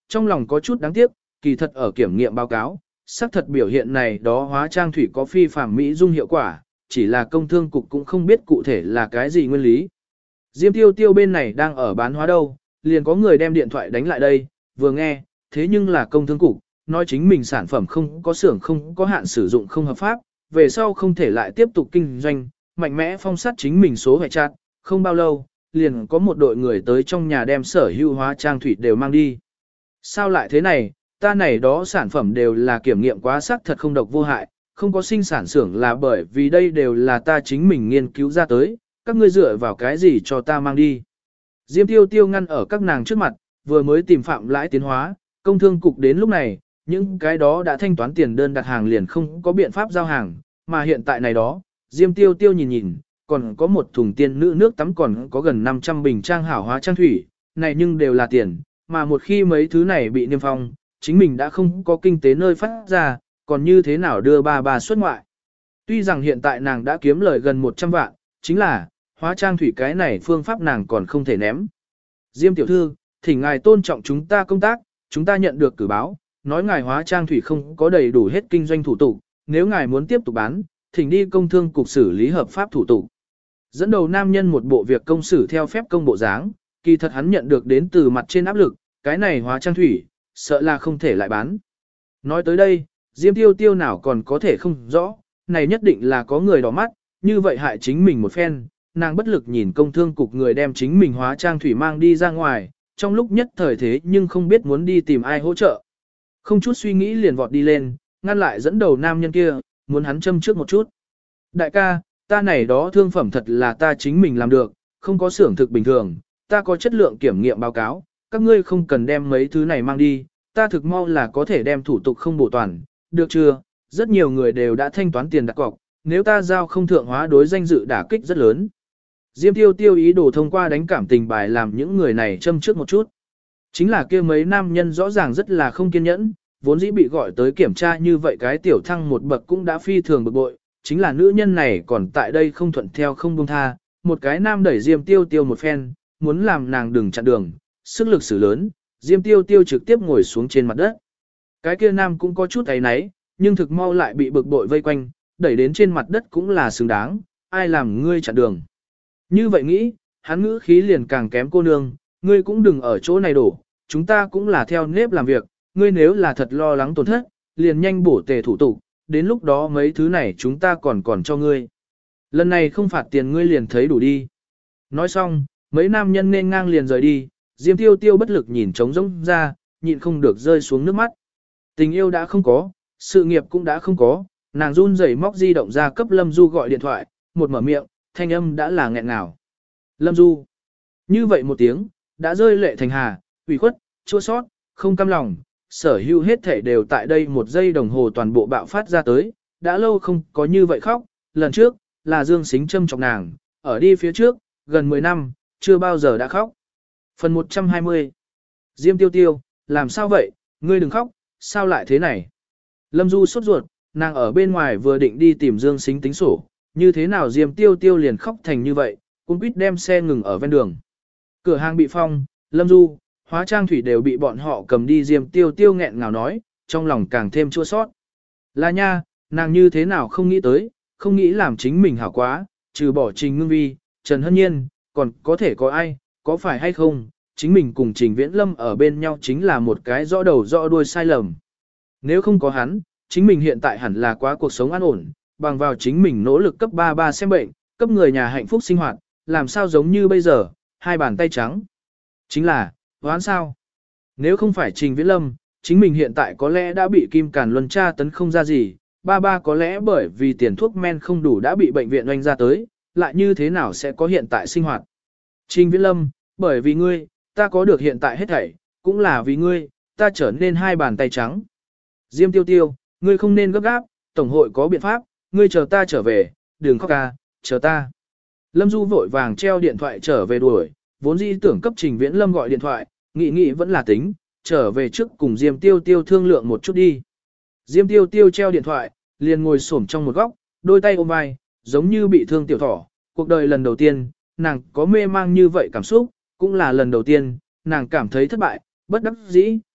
Trong lòng có chút đáng tiếc, kỳ thật ở kiểm nghiệm báo cáo, xác thật biểu hiện này đó hóa trang thủy có phi phàm mỹ dung hiệu quả, chỉ là công thương cục cũng không biết cụ thể là cái gì nguyên lý. Diêm tiêu tiêu bên này đang ở bán hóa đâu, liền có người đem điện thoại đánh lại đây, vừa nghe, thế nhưng là công thương cục, nói chính mình sản phẩm không có xưởng không có hạn sử dụng không hợp pháp, về sau không thể lại tiếp tục kinh doanh, mạnh mẽ phong sát chính mình số hệ chặt, không bao lâu, liền có một đội người tới trong nhà đem sở hữu hóa trang thủy đều mang đi. Sao lại thế này, ta này đó sản phẩm đều là kiểm nghiệm quá sắc thật không độc vô hại, không có sinh sản xưởng là bởi vì đây đều là ta chính mình nghiên cứu ra tới, các ngươi dựa vào cái gì cho ta mang đi. Diêm tiêu tiêu ngăn ở các nàng trước mặt, vừa mới tìm phạm lãi tiến hóa, công thương cục đến lúc này, những cái đó đã thanh toán tiền đơn đặt hàng liền không có biện pháp giao hàng, mà hiện tại này đó, Diêm tiêu tiêu nhìn nhìn, còn có một thùng tiên nữ nước tắm còn có gần 500 bình trang hảo hóa trang thủy, này nhưng đều là tiền, mà một khi mấy thứ này bị niêm phong, chính mình đã không có kinh tế nơi phát ra, còn như thế nào đưa bà xuất ngoại. Tuy rằng hiện tại nàng đã kiếm lời gần 100 vạn, chính là, hóa trang thủy cái này phương pháp nàng còn không thể ném. Diêm tiểu thư, thỉnh ngài tôn trọng chúng ta công tác, chúng ta nhận được cử báo, nói ngài hóa trang thủy không có đầy đủ hết kinh doanh thủ tục, nếu ngài muốn tiếp tục bán, thỉnh đi công thương cục xử lý hợp pháp thủ tục. Dẫn đầu nam nhân một bộ việc công xử theo phép công bộ dáng, kỳ thật hắn nhận được đến từ mặt trên áp lực, cái này hóa trang thủy, sợ là không thể lại bán. Nói tới đây, Diêm tiêu tiêu nào còn có thể không rõ, này nhất định là có người đỏ mắt, như vậy hại chính mình một phen, nàng bất lực nhìn công thương cục người đem chính mình hóa trang thủy mang đi ra ngoài, trong lúc nhất thời thế nhưng không biết muốn đi tìm ai hỗ trợ. Không chút suy nghĩ liền vọt đi lên, ngăn lại dẫn đầu nam nhân kia, muốn hắn châm trước một chút. Đại ca, ta này đó thương phẩm thật là ta chính mình làm được, không có xưởng thực bình thường, ta có chất lượng kiểm nghiệm báo cáo, các ngươi không cần đem mấy thứ này mang đi, ta thực mau là có thể đem thủ tục không bổ toàn, được chưa? Rất nhiều người đều đã thanh toán tiền đặt cọc, nếu ta giao không thượng hóa đối danh dự đả kích rất lớn. Diêm tiêu tiêu ý đồ thông qua đánh cảm tình bài làm những người này châm trước một chút. Chính là kia mấy nam nhân rõ ràng rất là không kiên nhẫn, vốn dĩ bị gọi tới kiểm tra như vậy cái tiểu thăng một bậc cũng đã phi thường bực bội, chính là nữ nhân này còn tại đây không thuận theo không buông tha, một cái nam đẩy Diêm tiêu tiêu một phen, muốn làm nàng đừng chặn đường, sức lực sử lớn, Diêm tiêu tiêu trực tiếp ngồi xuống trên mặt đất. Cái kia nam cũng có chút ấy náy, nhưng thực mau lại bị bực bội vây quanh, đẩy đến trên mặt đất cũng là xứng đáng, ai làm ngươi chặn đường. Như vậy nghĩ, hắn ngữ khí liền càng kém cô nương, ngươi cũng đừng ở chỗ này đổ, chúng ta cũng là theo nếp làm việc, ngươi nếu là thật lo lắng tổn thất, liền nhanh bổ tề thủ tục, đến lúc đó mấy thứ này chúng ta còn cho ngươi. Lần này không phạt tiền ngươi liền thấy đủ đi. Nói xong, mấy nam nhân nên ngang liền rời đi, Diêm tiêu tiêu bất lực nhìn trống rỗng ra, nhịn không được rơi xuống nước mắt. Tình yêu đã không có, sự nghiệp cũng đã không có, nàng run rẩy móc di động ra cấp Lâm Du gọi điện thoại, một mở miệng, thanh âm đã là nghẹn ngào. Lâm Du. Như vậy một tiếng, đã rơi lệ thành hà, ủy khuất, chua sót, không cam lòng, sở hữu hết thể đều tại đây một giây đồng hồ toàn bộ bạo phát ra tới, đã lâu không có như vậy khóc, lần trước, là Dương Sính châm chọc nàng, ở đi phía trước, gần 10 năm, chưa bao giờ đã khóc. Phần 120. Diêm tiêu tiêu, làm sao vậy, ngươi đừng khóc, sao lại thế này? Lâm Du sốt ruột, nàng ở bên ngoài vừa định đi tìm Dương Sính tính sổ, như thế nào Diêm tiêu tiêu liền khóc thành như vậy, cũng quýt đem xe ngừng ở ven đường. Cửa hàng bị phong, Lâm Du, hóa trang thủy đều bị bọn họ cầm đi, Diêm tiêu tiêu nghẹn ngào nói, trong lòng càng thêm chua sót. Là nha, nàng như thế nào không nghĩ tới, không nghĩ làm chính mình hảo quá, trừ bỏ Trình Ngưng Vi, Trần Hân Nhiên, còn có thể có ai, có phải hay không, chính mình cùng Trình Viễn Lâm ở bên nhau chính là một cái rõ đầu rõ đuôi sai lầm. Nếu không có hắn, chính mình hiện tại hẳn là quá cuộc sống an ổn, bằng vào chính mình nỗ lực cấp 3 xem bệnh, cấp người nhà hạnh phúc sinh hoạt, làm sao giống như bây giờ, hai bàn tay trắng. Chính là, hoán sao? Nếu không phải Trình Viễn Lâm, chính mình hiện tại có lẽ đã bị Kim Càn Luân tra tấn không ra gì, ba có lẽ bởi vì tiền thuốc men không đủ đã bị bệnh viện oanh ra tới, lại như thế nào sẽ có hiện tại sinh hoạt. Trình Viễn Lâm, bởi vì ngươi, ta có được hiện tại hết thảy, cũng là vì ngươi, ta trở nên hai bàn tay trắng. Diêm tiêu tiêu, ngươi không nên gấp gáp, Tổng hội có biện pháp, ngươi chờ ta trở về, đừng khóc ca, chờ ta. Lâm Du vội vàng treo điện thoại trở về đuổi, vốn dĩ tưởng cấp Trình Viễn Lâm gọi điện thoại, nghĩ vẫn là tính, trở về trước cùng Diêm tiêu tiêu thương lượng một chút đi. Diêm tiêu tiêu treo điện thoại, liền ngồi xổm trong một góc, đôi tay ôm vai, giống như bị thương tiểu thỏ, cuộc đời lần đầu tiên, nàng có mê mang như vậy cảm xúc, cũng là lần đầu tiên, nàng cảm thấy thất bại, bất đắc dĩ,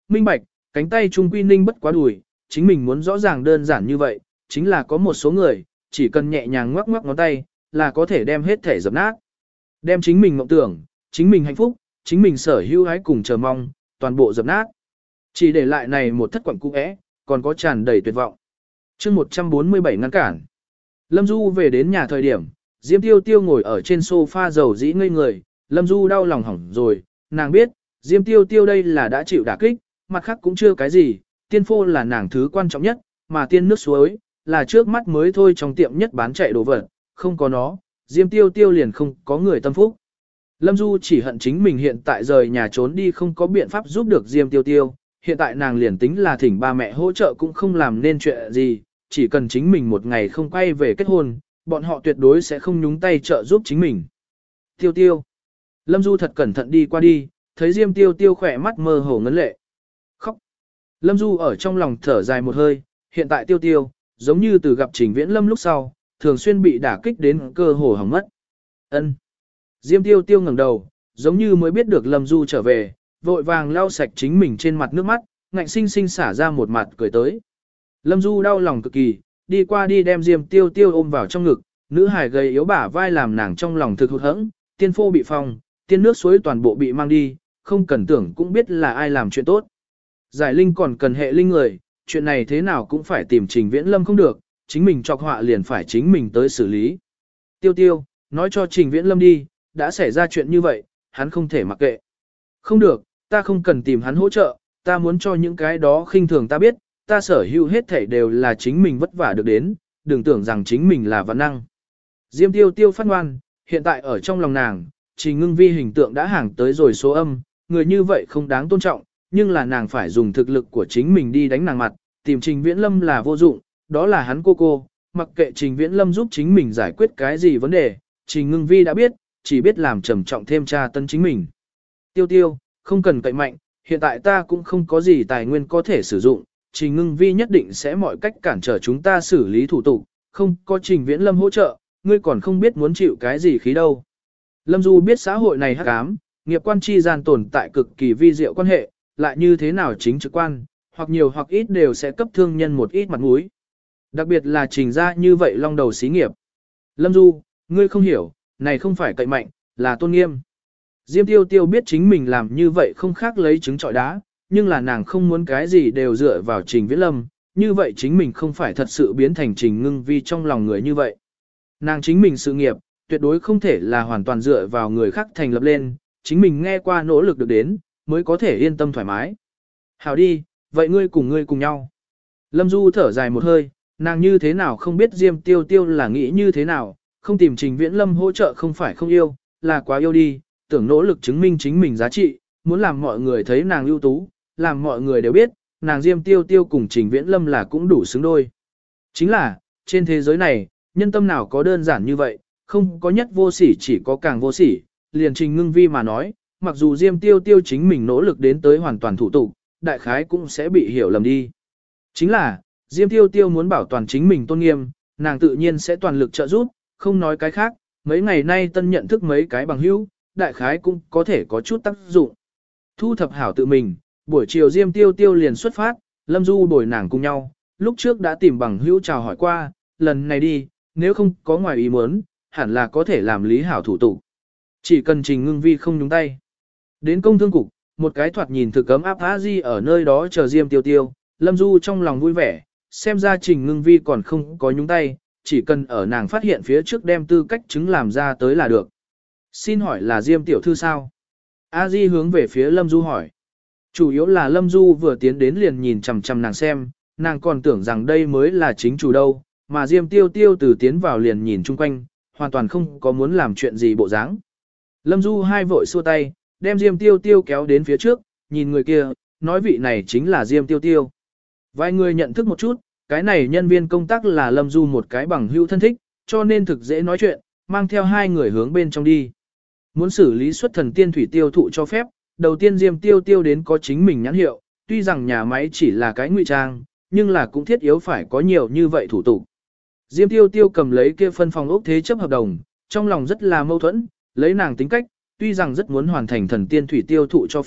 minh bạch, cánh tay trung quy ninh bất quá đùi, chính mình muốn rõ ràng đơn giản như vậy, chính là có một số người, chỉ cần nhẹ nhàng ngoắc ngoắc ngón tay, là có thể đem hết thể dập nát. Đem chính mình mộng tưởng, chính mình hạnh phúc, chính mình sở hữu hái cùng chờ mong, toàn bộ dập nát. Chỉ để lại này một thất quặng cũ é, còn có tràn đầy tuyệt vọng. chương 147 ngăn cản. Lâm Du về đến nhà thời điểm, Diêm Tiêu Tiêu ngồi ở trên sofa dầu dĩ ngây người, Lâm Du đau lòng hỏng rồi, nàng biết, Diêm Tiêu Tiêu đây là đã chịu đả kích, mặt khác cũng chưa cái gì, tiên phô là nàng thứ quan trọng nhất, mà tiên nước suối, là trước mắt mới thôi trong tiệm nhất bán chạy đồ vật, không có nó, Diêm Tiêu Tiêu liền không có người tâm phúc. Lâm Du chỉ hận chính mình hiện tại rời nhà trốn đi không có biện pháp giúp được Diêm Tiêu Tiêu, hiện tại nàng liền tính là thỉnh ba mẹ hỗ trợ cũng không làm nên chuyện gì, chỉ cần chính mình một ngày không quay về kết hôn, bọn họ tuyệt đối sẽ không nhúng tay trợ giúp chính mình. Tiêu Tiêu. Lâm Du thật cẩn thận đi qua đi, thấy Diêm Tiêu Tiêu khỏe mắt mơ hồ ngấn lệ. Khóc. Lâm Du ở trong lòng thở dài một hơi, hiện tại Tiêu Tiêu, giống như từ gặp Trình Viễn Lâm lúc sau, thường xuyên bị đả kích đến cơ hồ hỏng mất. Ân. Diêm Tiêu Tiêu ngẩng đầu, giống như mới biết được Lâm Du trở về, vội vàng lau sạch chính mình trên mặt nước mắt, ngạnh sinh sinh xả ra một mặt cười tới. Lâm Du đau lòng cực kỳ, đi qua đi đem Diêm Tiêu Tiêu ôm vào trong ngực, nữ hài gầy yếu bả vai làm nàng trong lòng thực hụt hẫng, tiên phô bị phong, tiên nước suối toàn bộ bị mang đi, không cần tưởng cũng biết là ai làm chuyện tốt. Giải linh còn cần hệ linh người, chuyện này thế nào cũng phải tìm Trình Viễn Lâm không được, chính mình chọc họa liền phải chính mình tới xử lý. Tiêu Tiêu, nói cho Trình Viễn Lâm đi, đã xảy ra chuyện như vậy, hắn không thể mặc kệ. Không được, ta không cần tìm hắn hỗ trợ, ta muốn cho những cái đó khinh thường ta biết, ta sở hữu hết thảy đều là chính mình vất vả được đến, đừng tưởng rằng chính mình là văn năng. Diêm Tiêu Tiêu phát ngoan, hiện tại ở trong lòng nàng, Trình Ngưng Vi hình tượng đã hàng tới rồi số âm, người như vậy không đáng tôn trọng, nhưng là nàng phải dùng thực lực của chính mình đi đánh nàng mặt, tìm Trình Viễn Lâm là vô dụng, đó là hắn cô, mặc kệ Trình Viễn Lâm giúp chính mình giải quyết cái gì vấn đề, Trình Ngưng Vi đã biết, chỉ biết làm trầm trọng thêm tra tấn chính mình. Tiêu Tiêu, không cần cậy mạnh, hiện tại ta cũng không có gì tài nguyên có thể sử dụng, Trình Ngưng Vi nhất định sẽ mọi cách cản trở chúng ta xử lý thủ tục, không có Trình Viễn Lâm hỗ trợ, ngươi còn không biết muốn chịu cái gì khí đâu. Lâm Du biết xã hội này hắc ám, nghiệp quan chi gian tồn tại cực kỳ vi diệu quan hệ, lại như thế nào chính trực quan, hoặc nhiều hoặc ít đều sẽ cấp thương nhân một ít mặt mũi. Đặc biệt là Trình ra như vậy long đầu xí nghiệp. Lâm Du, ngươi không hiểu, này không phải cậy mạnh, là tôn nghiêm. Diêm Tiêu Tiêu biết chính mình làm như vậy không khác lấy trứng trọi đá, nhưng là nàng không muốn cái gì đều dựa vào Trình Viễn Lâm, như vậy chính mình không phải thật sự biến thành Trình Ngưng Vi trong lòng người như vậy. Nàng chính mình sự nghiệp, tuyệt đối không thể là hoàn toàn dựa vào người khác thành lập lên, chính mình nghe qua nỗ lực được đến, mới có thể yên tâm thoải mái. Hảo đi, vậy ngươi cùng nhau. Lâm Du thở dài một hơi, nàng như thế nào không biết Diêm Tiêu Tiêu là nghĩ như thế nào, không tìm Trình Viễn Lâm hỗ trợ không phải không yêu, là quá yêu đi, tưởng nỗ lực chứng minh chính mình giá trị, muốn làm mọi người thấy nàng ưu tú, làm mọi người đều biết, nàng Diêm Tiêu Tiêu cùng Trình Viễn Lâm là cũng đủ xứng đôi. Chính là, trên thế giới này, nhân tâm nào có đơn giản như vậy, không có nhất vô sỉ chỉ có càng vô sỉ, liền Trình Ngưng Vi mà nói, mặc dù Diêm Tiêu Tiêu chính mình nỗ lực đến tới hoàn toàn thủ tục, đại khái cũng sẽ bị hiểu lầm đi. Chính là, Diêm Tiêu Tiêu muốn bảo toàn chính mình tôn nghiêm, nàng tự nhiên sẽ toàn lực trợ giúp, không nói cái khác, mấy ngày nay tân nhận thức mấy cái bằng hữu, đại khái cũng có thể có chút tác dụng. Thu thập hảo tự mình, buổi chiều Diêm Tiêu Tiêu liền xuất phát, Lâm Du bồi nàng cùng nhau, lúc trước đã tìm bằng hữu chào hỏi qua, lần này đi, nếu không có ngoài ý muốn, hẳn là có thể làm lý hảo thủ tục. Chỉ cần Trình Ngưng Vi không nhúng tay. Đến công thương cục, một cái thoạt nhìn thực cấm áp á di ở nơi đó chờ Diêm Tiêu Tiêu, Lâm Du trong lòng vui vẻ, xem ra Trình Ngưng Vi còn không có nhúng tay, chỉ cần ở nàng phát hiện phía trước đem tư cách chứng làm ra tới là được. Xin hỏi là Diêm tiểu thư sao? A Di hướng về phía Lâm Du hỏi. Chủ yếu là Lâm Du vừa tiến đến liền nhìn chằm chằm nàng xem, nàng còn tưởng rằng đây mới là chính chủ đâu, mà Diêm Tiêu Tiêu từ tiến vào liền nhìn chung quanh, hoàn toàn không có muốn làm chuyện gì bộ dáng. Lâm Du hai vội xua tay, đem Diêm Tiêu Tiêu kéo đến phía trước, nhìn người kia, nói vị này chính là Diêm Tiêu Tiêu. Vài người nhận thức một chút, cái này nhân viên công tác là Lâm Du một cái bằng hữu thân thích, cho nên thực dễ nói chuyện, mang theo hai người hướng bên trong đi. Muốn xử lý xuất thần tiên thủy tiêu thụ cho phép, đầu tiên Diêm Tiêu Tiêu đến có chính mình nhãn hiệu, tuy rằng nhà máy chỉ là cái ngụy trang, nhưng là cũng thiết yếu phải có nhiều như vậy thủ tục. Diêm Tiêu Tiêu cầm lấy kia phân phòng ốc thế chấp hợp đồng, trong lòng rất là mâu thuẫn, lấy nàng tính cách, tuy rằng rất muốn hoàn thành thần tiên thủy tiêu thụ cho phép,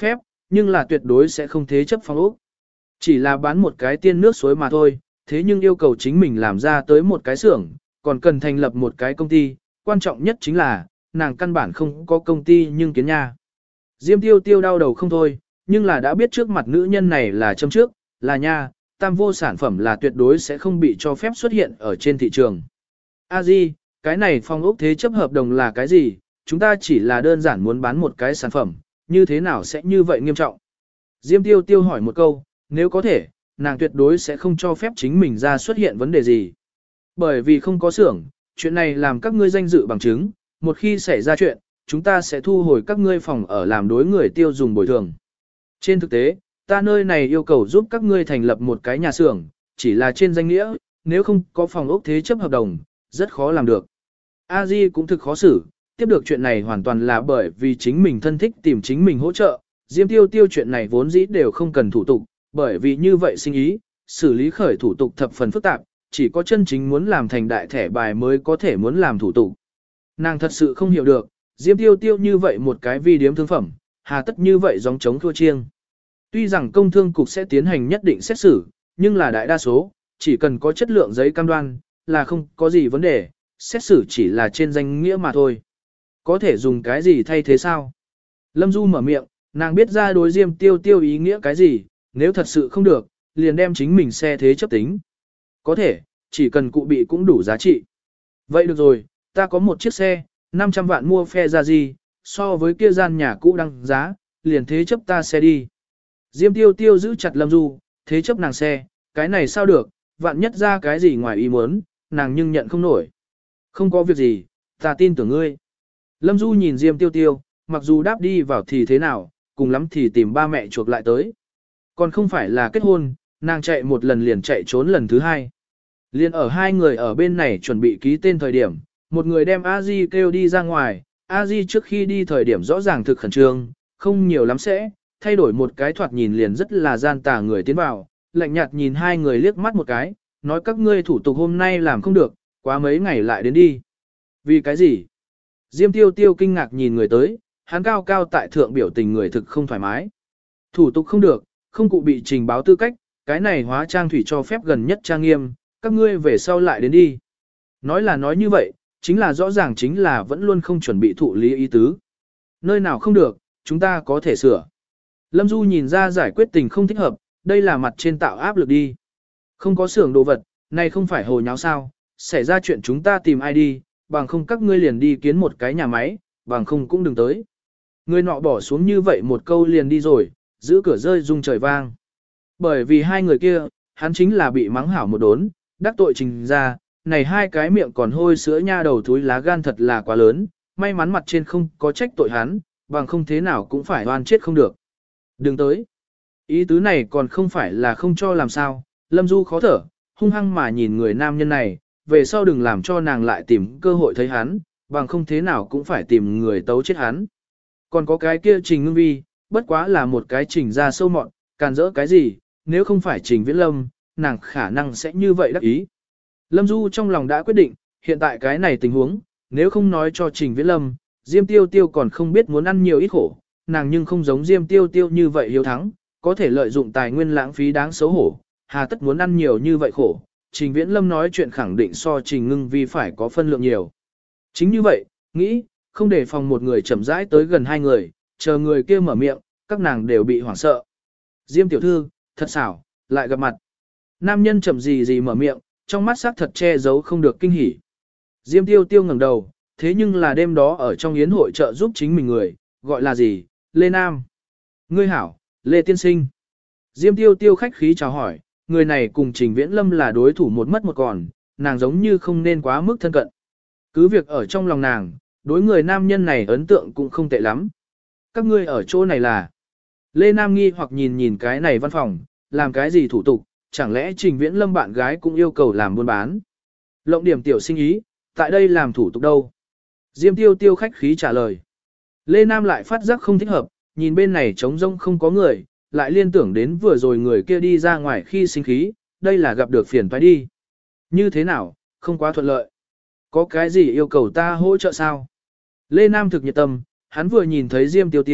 nhưng là tuyệt đối sẽ không thế chấp phong ốc. Chỉ là bán một cái tiên nước suối mà thôi, thế nhưng yêu cầu chính mình làm ra tới một cái xưởng, còn cần thành lập một cái công ty, quan trọng nhất chính là, nàng căn bản không có công ty nhưng kiến nha. Diêm tiêu tiêu đau đầu không thôi, nhưng là đã biết trước mặt nữ nhân này là châm trước, là nha, tam vô sản phẩm là tuyệt đối sẽ không bị cho phép xuất hiện ở trên thị trường. A Di, cái này phong ốc thế chấp hợp đồng là cái gì? Chúng ta chỉ là đơn giản muốn bán một cái sản phẩm, như thế nào sẽ như vậy nghiêm trọng? Diêm tiêu tiêu hỏi một câu, nếu có thể, nàng tuyệt đối sẽ không cho phép chính mình ra xuất hiện vấn đề gì. Bởi vì không có xưởng, chuyện này làm các ngươi danh dự bằng chứng, một khi xảy ra chuyện, chúng ta sẽ thu hồi các ngươi phòng ở làm đối người tiêu dùng bồi thường. Trên thực tế, ta nơi này yêu cầu giúp các ngươi thành lập một cái nhà xưởng, chỉ là trên danh nghĩa, nếu không có phòng ốc thế chấp hợp đồng, rất khó làm được. A Di cũng thực khó xử, tiếp được chuyện này hoàn toàn là bởi vì chính mình thân thích tìm chính mình hỗ trợ, Diêm tiêu tiêu chuyện này vốn dĩ đều không cần thủ tục, bởi vì như vậy sinh ý, xử lý khởi thủ tục thập phần phức tạp, chỉ có chân chính muốn làm thành đại thẻ bài mới có thể muốn làm thủ tục. Nàng thật sự không hiểu được, Diêm tiêu tiêu như vậy một cái vi điếm thương phẩm, hà tất như vậy giống chống thua chiêng. Tuy rằng công thương cục sẽ tiến hành nhất định xét xử, nhưng là đại đa số, chỉ cần có chất lượng giấy cam đoan, là không có gì vấn đề, xét xử chỉ là trên danh nghĩa mà thôi. Có thể dùng cái gì thay thế sao? Lâm Du mở miệng, nàng biết ra đối Diêm tiêu tiêu ý nghĩa cái gì, nếu thật sự không được, liền đem chính mình xe thế chấp tính. Có thể, chỉ cần cụ bị cũng đủ giá trị. Vậy được rồi, ta có một chiếc xe, 500 vạn mua phe ra gì, so với kia gian nhà cũ đăng giá, liền thế chấp ta xe đi. Diêm tiêu tiêu giữ chặt Lâm Du, thế chấp nàng xe, cái này sao được, vạn nhất ra cái gì ngoài ý muốn, nàng nhưng nhận không nổi. Không có việc gì, ta tin tưởng ngươi. Lâm Du nhìn Diêm tiêu tiêu, mặc dù đáp đi vào thì thế nào, cùng lắm thì tìm ba mẹ chuộc lại tới. Còn không phải là kết hôn, nàng chạy một lần liền chạy trốn lần thứ hai. Liền ở hai người ở bên này chuẩn bị ký tên thời điểm, một người đem A Di kêu đi ra ngoài, A Di trước khi đi thời điểm rõ ràng thực khẩn trương, không nhiều lắm sẽ, thay đổi một cái thoạt nhìn liền rất là gian tà người tiến vào, lạnh nhạt nhìn hai người liếc mắt một cái, nói các ngươi thủ tục hôm nay làm không được, quá mấy ngày lại đến đi. Vì cái gì? Diêm tiêu tiêu kinh ngạc nhìn người tới, hắn cao cao tại thượng biểu tình người thực không thoải mái. Thủ tục không được, không cụ bị trình báo tư cách, cái này hóa trang thủy cho phép gần nhất trang nghiêm, các ngươi về sau lại đến đi. Nói là nói như vậy, chính là rõ ràng chính là vẫn luôn không chuẩn bị thụ lý ý tứ. Nơi nào không được, chúng ta có thể sửa. Lâm Du nhìn ra giải quyết tình không thích hợp, đây là mặt trên tạo áp lực đi. Không có xưởng đồ vật, này không phải hồ nháo sao, xảy ra chuyện chúng ta tìm ai đi, bằng không các ngươi liền đi kiến một cái nhà máy, bằng không cũng đừng tới. Người nọ bỏ xuống như vậy một câu liền đi rồi, giữ cửa rơi rung trời vang. Bởi vì hai người kia, hắn chính là bị mắng hảo một đốn, đắc tội trình ra, này hai cái miệng còn hôi sữa nha đầu thúi lá gan thật là quá lớn, may mắn mặt trên không có trách tội hắn, bằng không thế nào cũng phải oan chết không được. Đừng tới. Ý tứ này còn không phải là không cho làm sao, Lâm Du khó thở, hung hăng mà nhìn người nam nhân này, về sau đừng làm cho nàng lại tìm cơ hội thấy hắn, bằng không thế nào cũng phải tìm người tấu chết hắn. Còn có cái kia Trình Ngưng Vi, bất quá là một cái Trình ra sâu mọn, càn rỡ cái gì, nếu không phải Trình Viễn Lâm, nàng khả năng sẽ như vậy đắc ý. Lâm Du trong lòng đã quyết định, hiện tại cái này tình huống, nếu không nói cho Trình Viễn Lâm, Diêm Tiêu Tiêu còn không biết muốn ăn nhiều ít khổ, nàng nhưng không giống Diêm Tiêu Tiêu như vậy hiếu thắng, có thể lợi dụng tài nguyên lãng phí đáng xấu hổ, hà tất muốn ăn nhiều như vậy khổ. Trình Viễn Lâm nói chuyện khẳng định so Trình Ngưng Vi phải có phân lượng nhiều. Chính như vậy, nghĩ, không để phòng một người chậm rãi tới gần hai người, chờ người kia mở miệng, các nàng đều bị hoảng sợ. Diêm tiểu thư, thật xảo, lại gặp mặt. Nam nhân chậm gì mở miệng, trong mắt sắc thật che giấu không được kinh hỉ. Diêm tiêu tiêu ngẩng đầu, thế nhưng là đêm đó ở trong yến hội trợ giúp chính mình người, gọi là gì, Lê Nam. Ngươi hảo, Lê Tiên Sinh. Diêm tiêu tiêu khách khí chào hỏi, người này cùng Trình Viễn Lâm là đối thủ một mất một còn, nàng giống như không nên quá mức thân cận. Cứ việc ở trong lòng nàng, đối người nam nhân này ấn tượng cũng không tệ lắm. Các ngươi ở chỗ này là... Lê Nam nghi hoặc nhìn cái này văn phòng, làm cái gì thủ tục, chẳng lẽ Trình Viễn Lâm bạn gái cũng yêu cầu làm buôn bán. Lộng điểm tiểu sinh ý, tại đây làm thủ tục đâu. Diêm tiêu tiêu khách khí trả lời. Lê Nam lại phát giác không thích hợp, nhìn bên này trống rỗng không có người, lại liên tưởng đến vừa rồi người kia đi ra ngoài khi sinh khí, đây là gặp được phiền toái đi. Như thế nào, không quá thuận lợi. Có cái gì yêu cầu ta hỗ trợ sao? Lê Nam thực nhiệt tâm, hắn vừa nhìn thấy Diêm tiêu tiêu,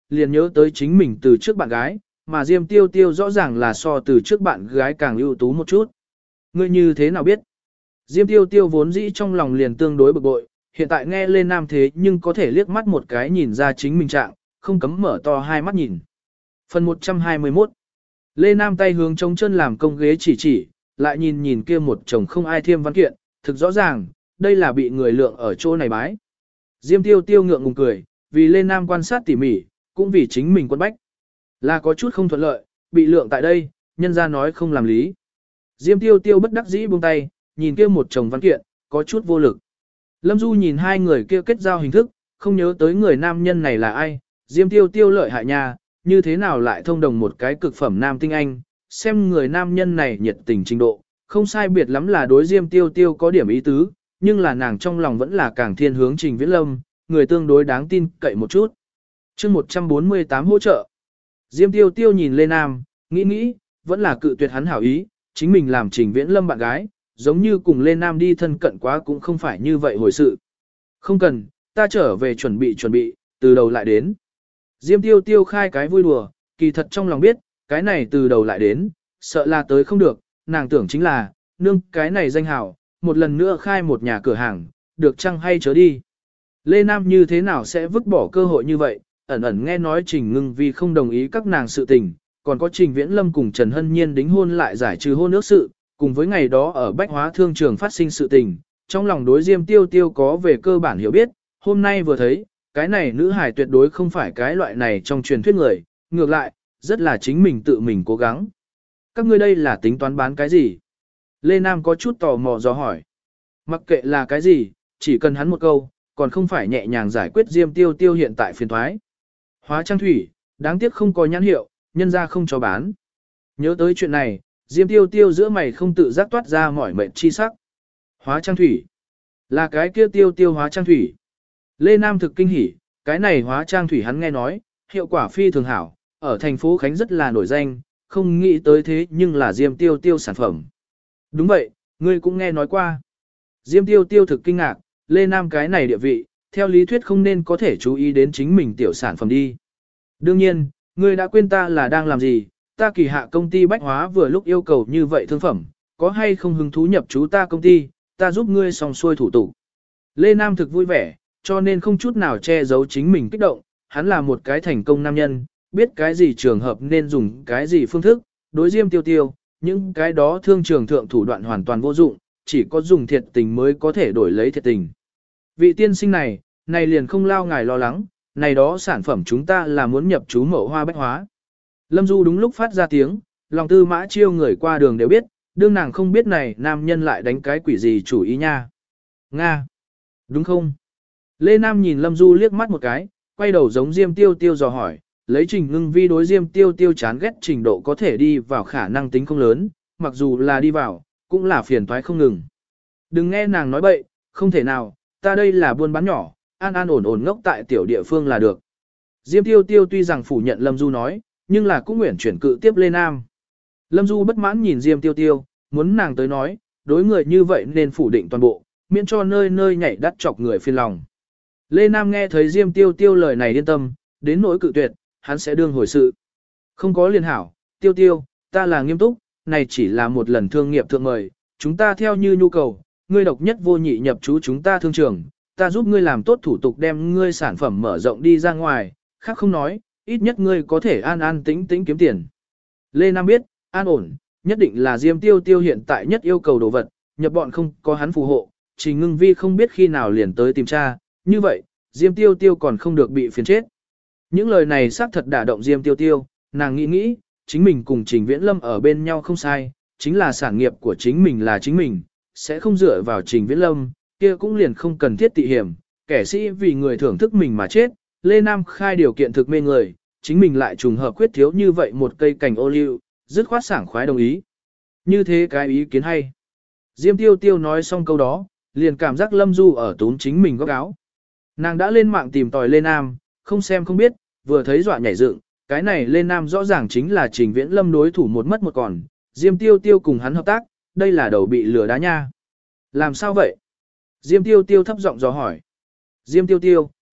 liền nhớ tới chính mình từ trước bạn gái, mà Diêm Tiêu Tiêu rõ ràng là so từ trước bạn gái càng ưu tú một chút. Ngươi như thế nào biết? Diêm Tiêu Tiêu vốn dĩ trong lòng liền tương đối bực bội, hiện tại nghe lên Nam thế nhưng có thể liếc mắt một cái nhìn ra chính mình trạng, không cấm mở to hai mắt nhìn. Phần 121. Lê Nam tay hướng trống chân làm công ghế chỉ, lại nhìn nhìn kia một chồng không ai thiêm văn kiện, thực rõ ràng, đây là bị người lượng ở chỗ này bái. Diêm Tiêu Tiêu ngượng ngùng cười, vì Lê Nam quan sát tỉ mỉ, cũng vì chính mình quân bách. Là có chút không thuận lợi, bị lượng tại đây, nhân ra nói không làm lý. Diêm Tiêu Tiêu bất đắc dĩ buông tay, nhìn kia một chồng văn kiện, có chút vô lực. Lâm Du nhìn hai người kia kết giao hình thức, không nhớ tới người nam nhân này là ai, Diêm Tiêu Tiêu lợi hại nha, như thế nào lại thông đồng một cái cực phẩm nam tinh anh, xem người nam nhân này nhiệt tình trình độ, không sai biệt lắm là đối Diêm Tiêu Tiêu có điểm ý tứ, nhưng là nàng trong lòng vẫn là càng thiên hướng Trình Viễn Lâm, người tương đối đáng tin cậy một chút. chương 148 hỗ trợ. Diêm Tiêu Tiêu nhìn Lê Nam, nghĩ, vẫn là cự tuyệt hắn hảo ý, chính mình làm Trình Viễn Lâm bạn gái, giống như cùng Lê Nam đi thân cận quá cũng không phải như vậy hồi sự. Không cần, ta trở về chuẩn bị, từ đầu lại đến. Diêm Tiêu Tiêu khai cái vui đùa, kỳ thật trong lòng biết, cái này từ đầu lại đến, sợ là tới không được, nàng tưởng chính là, nương cái này danh hảo, một lần nữa khai một nhà cửa hàng, được chăng hay chớ đi. Lê Nam như thế nào sẽ vứt bỏ cơ hội như vậy, ẩn nghe nói Trình Ngưng vì không đồng ý các nàng sự tình, còn có Trình Viễn Lâm cùng Trần Hân Nhiên đính hôn lại giải trừ hôn ước sự, cùng với ngày đó ở Bách Hóa Thương Trường phát sinh sự tình, trong lòng đối Diêm Tiêu Tiêu có về cơ bản hiểu biết, hôm nay vừa thấy, cái này nữ hải tuyệt đối không phải cái loại này trong truyền thuyết người, ngược lại, rất là chính mình tự mình cố gắng. Các ngươi đây là tính toán bán cái gì? Lê Nam có chút tò mò dò hỏi. Mặc kệ là cái gì, chỉ cần hắn một câu, còn không phải nhẹ nhàng giải quyết Diêm Tiêu Tiêu hiện tại phiền thoái. Hóa trang thủy, đáng tiếc không có nhãn hiệu, nhân ra không cho bán. Nhớ tới chuyện này, Diêm Tiêu Tiêu giữa mày không tự giác toát ra mỏi mệt chi sắc. Hóa trang thủy, là cái kia Tiêu Tiêu hóa trang thủy. Lê Nam thực kinh hỉ, cái này hóa trang thủy hắn nghe nói, hiệu quả phi thường hảo, ở thành phố Khánh rất là nổi danh, không nghĩ tới thế nhưng là Diêm Tiêu Tiêu sản phẩm. Đúng vậy, ngươi cũng nghe nói qua. Diêm Tiêu Tiêu thực kinh ngạc, Lê Nam cái này địa vị, theo lý thuyết không nên có thể chú ý đến chính mình tiểu sản phẩm đi. Đương nhiên, ngươi đã quên ta là đang làm gì, ta kỳ hạ công ty bách hóa vừa lúc yêu cầu như vậy thương phẩm, có hay không hứng thú nhập chú ta công ty, ta giúp ngươi xong xuôi thủ tục. Lê Nam thực vui vẻ, cho nên không chút nào che giấu chính mình kích động, hắn là một cái thành công nam nhân, biết cái gì trường hợp nên dùng cái gì phương thức, đối Diêm Tiêu Tiêu, những cái đó thương trường thượng thủ đoạn hoàn toàn vô dụng, chỉ có dùng thiệt tình mới có thể đổi lấy thiệt tình. Vị tiên sinh này liền không lao ngài lo lắng, này đó sản phẩm chúng ta là muốn nhập chú mẫu hoa bách hóa. Lâm Du đúng lúc phát ra tiếng, lòng tư mã chiêu người qua đường đều biết, đương nàng không biết này nam nhân lại đánh cái quỷ gì chủ ý nha. Nga! Đúng không? Lê Nam nhìn Lâm Du liếc mắt một cái, quay đầu giống Diêm Tiêu Tiêu dò hỏi, lấy Trình Ngưng Vi đối Diêm Tiêu Tiêu chán ghét trình độ có thể đi vào khả năng tính không lớn, mặc dù là đi vào, cũng là phiền toái không ngừng. Đừng nghe nàng nói bậy, không thể nào, ta đây là buôn bán nhỏ, an ổn ngốc tại tiểu địa phương là được. Diêm Tiêu Tiêu tuy rằng phủ nhận Lâm Du nói, nhưng là cũng nguyện chuyển cự tiếp Lê Nam. Lâm Du bất mãn nhìn Diêm Tiêu Tiêu, muốn nàng tới nói, đối người như vậy nên phủ định toàn bộ, miễn cho nơi nơi nhảy đắt chọc người phiền lòng. Lê Nam nghe thấy Diêm Tiêu Tiêu lời này yên tâm, đến nỗi cự tuyệt, hắn sẽ đương hồi sự. Không có liên hảo, Tiêu Tiêu, ta là nghiêm túc, này chỉ là một lần thương nghiệp thượng mời, chúng ta theo như nhu cầu, ngươi độc nhất vô nhị nhập chú chúng ta thương trường, ta giúp ngươi làm tốt thủ tục đem ngươi sản phẩm mở rộng đi ra ngoài, khác không nói, ít nhất ngươi có thể an tĩnh kiếm tiền. Lê Nam biết, an ổn, nhất định là Diêm Tiêu Tiêu hiện tại nhất yêu cầu đồ vật, nhập bọn không có hắn phù hộ, Trình Ngưng Vi không biết khi nào liền tới tìm tra, như vậy, Diêm Tiêu Tiêu còn không được bị phiền chết. Những lời này xác thật đả động Diêm Tiêu Tiêu, nàng nghĩ, chính mình cùng Trình Viễn Lâm ở bên nhau không sai, chính là sản nghiệp của chính mình là chính mình, sẽ không dựa vào Trình Viễn Lâm, kia cũng liền không cần thiết tị hiểm, kẻ sĩ vì người thưởng thức mình mà chết, Lê Nam khai điều kiện thực mê người, chính mình lại trùng hợp khuyết thiếu như vậy một cây cành ô liu, dứt khoát sảng khoái đồng ý. Như thế cái ý kiến hay. Diêm Tiêu Tiêu nói xong câu đó, liền cảm giác Lâm Du ở tún chính mình góc áo. Nàng đã lên mạng tìm tòi Lê Nam, không xem không biết, vừa thấy dọa nhảy dựng, cái này Lê Nam rõ ràng chính là Trình Viễn Lâm đối thủ một mất một còn, Diêm Tiêu Tiêu cùng hắn hợp tác, đây là đầu bị lừa đá nha. Làm sao vậy? Diêm Tiêu Tiêu thấp giọng dò hỏi. Diêm Tiêu Tiêu,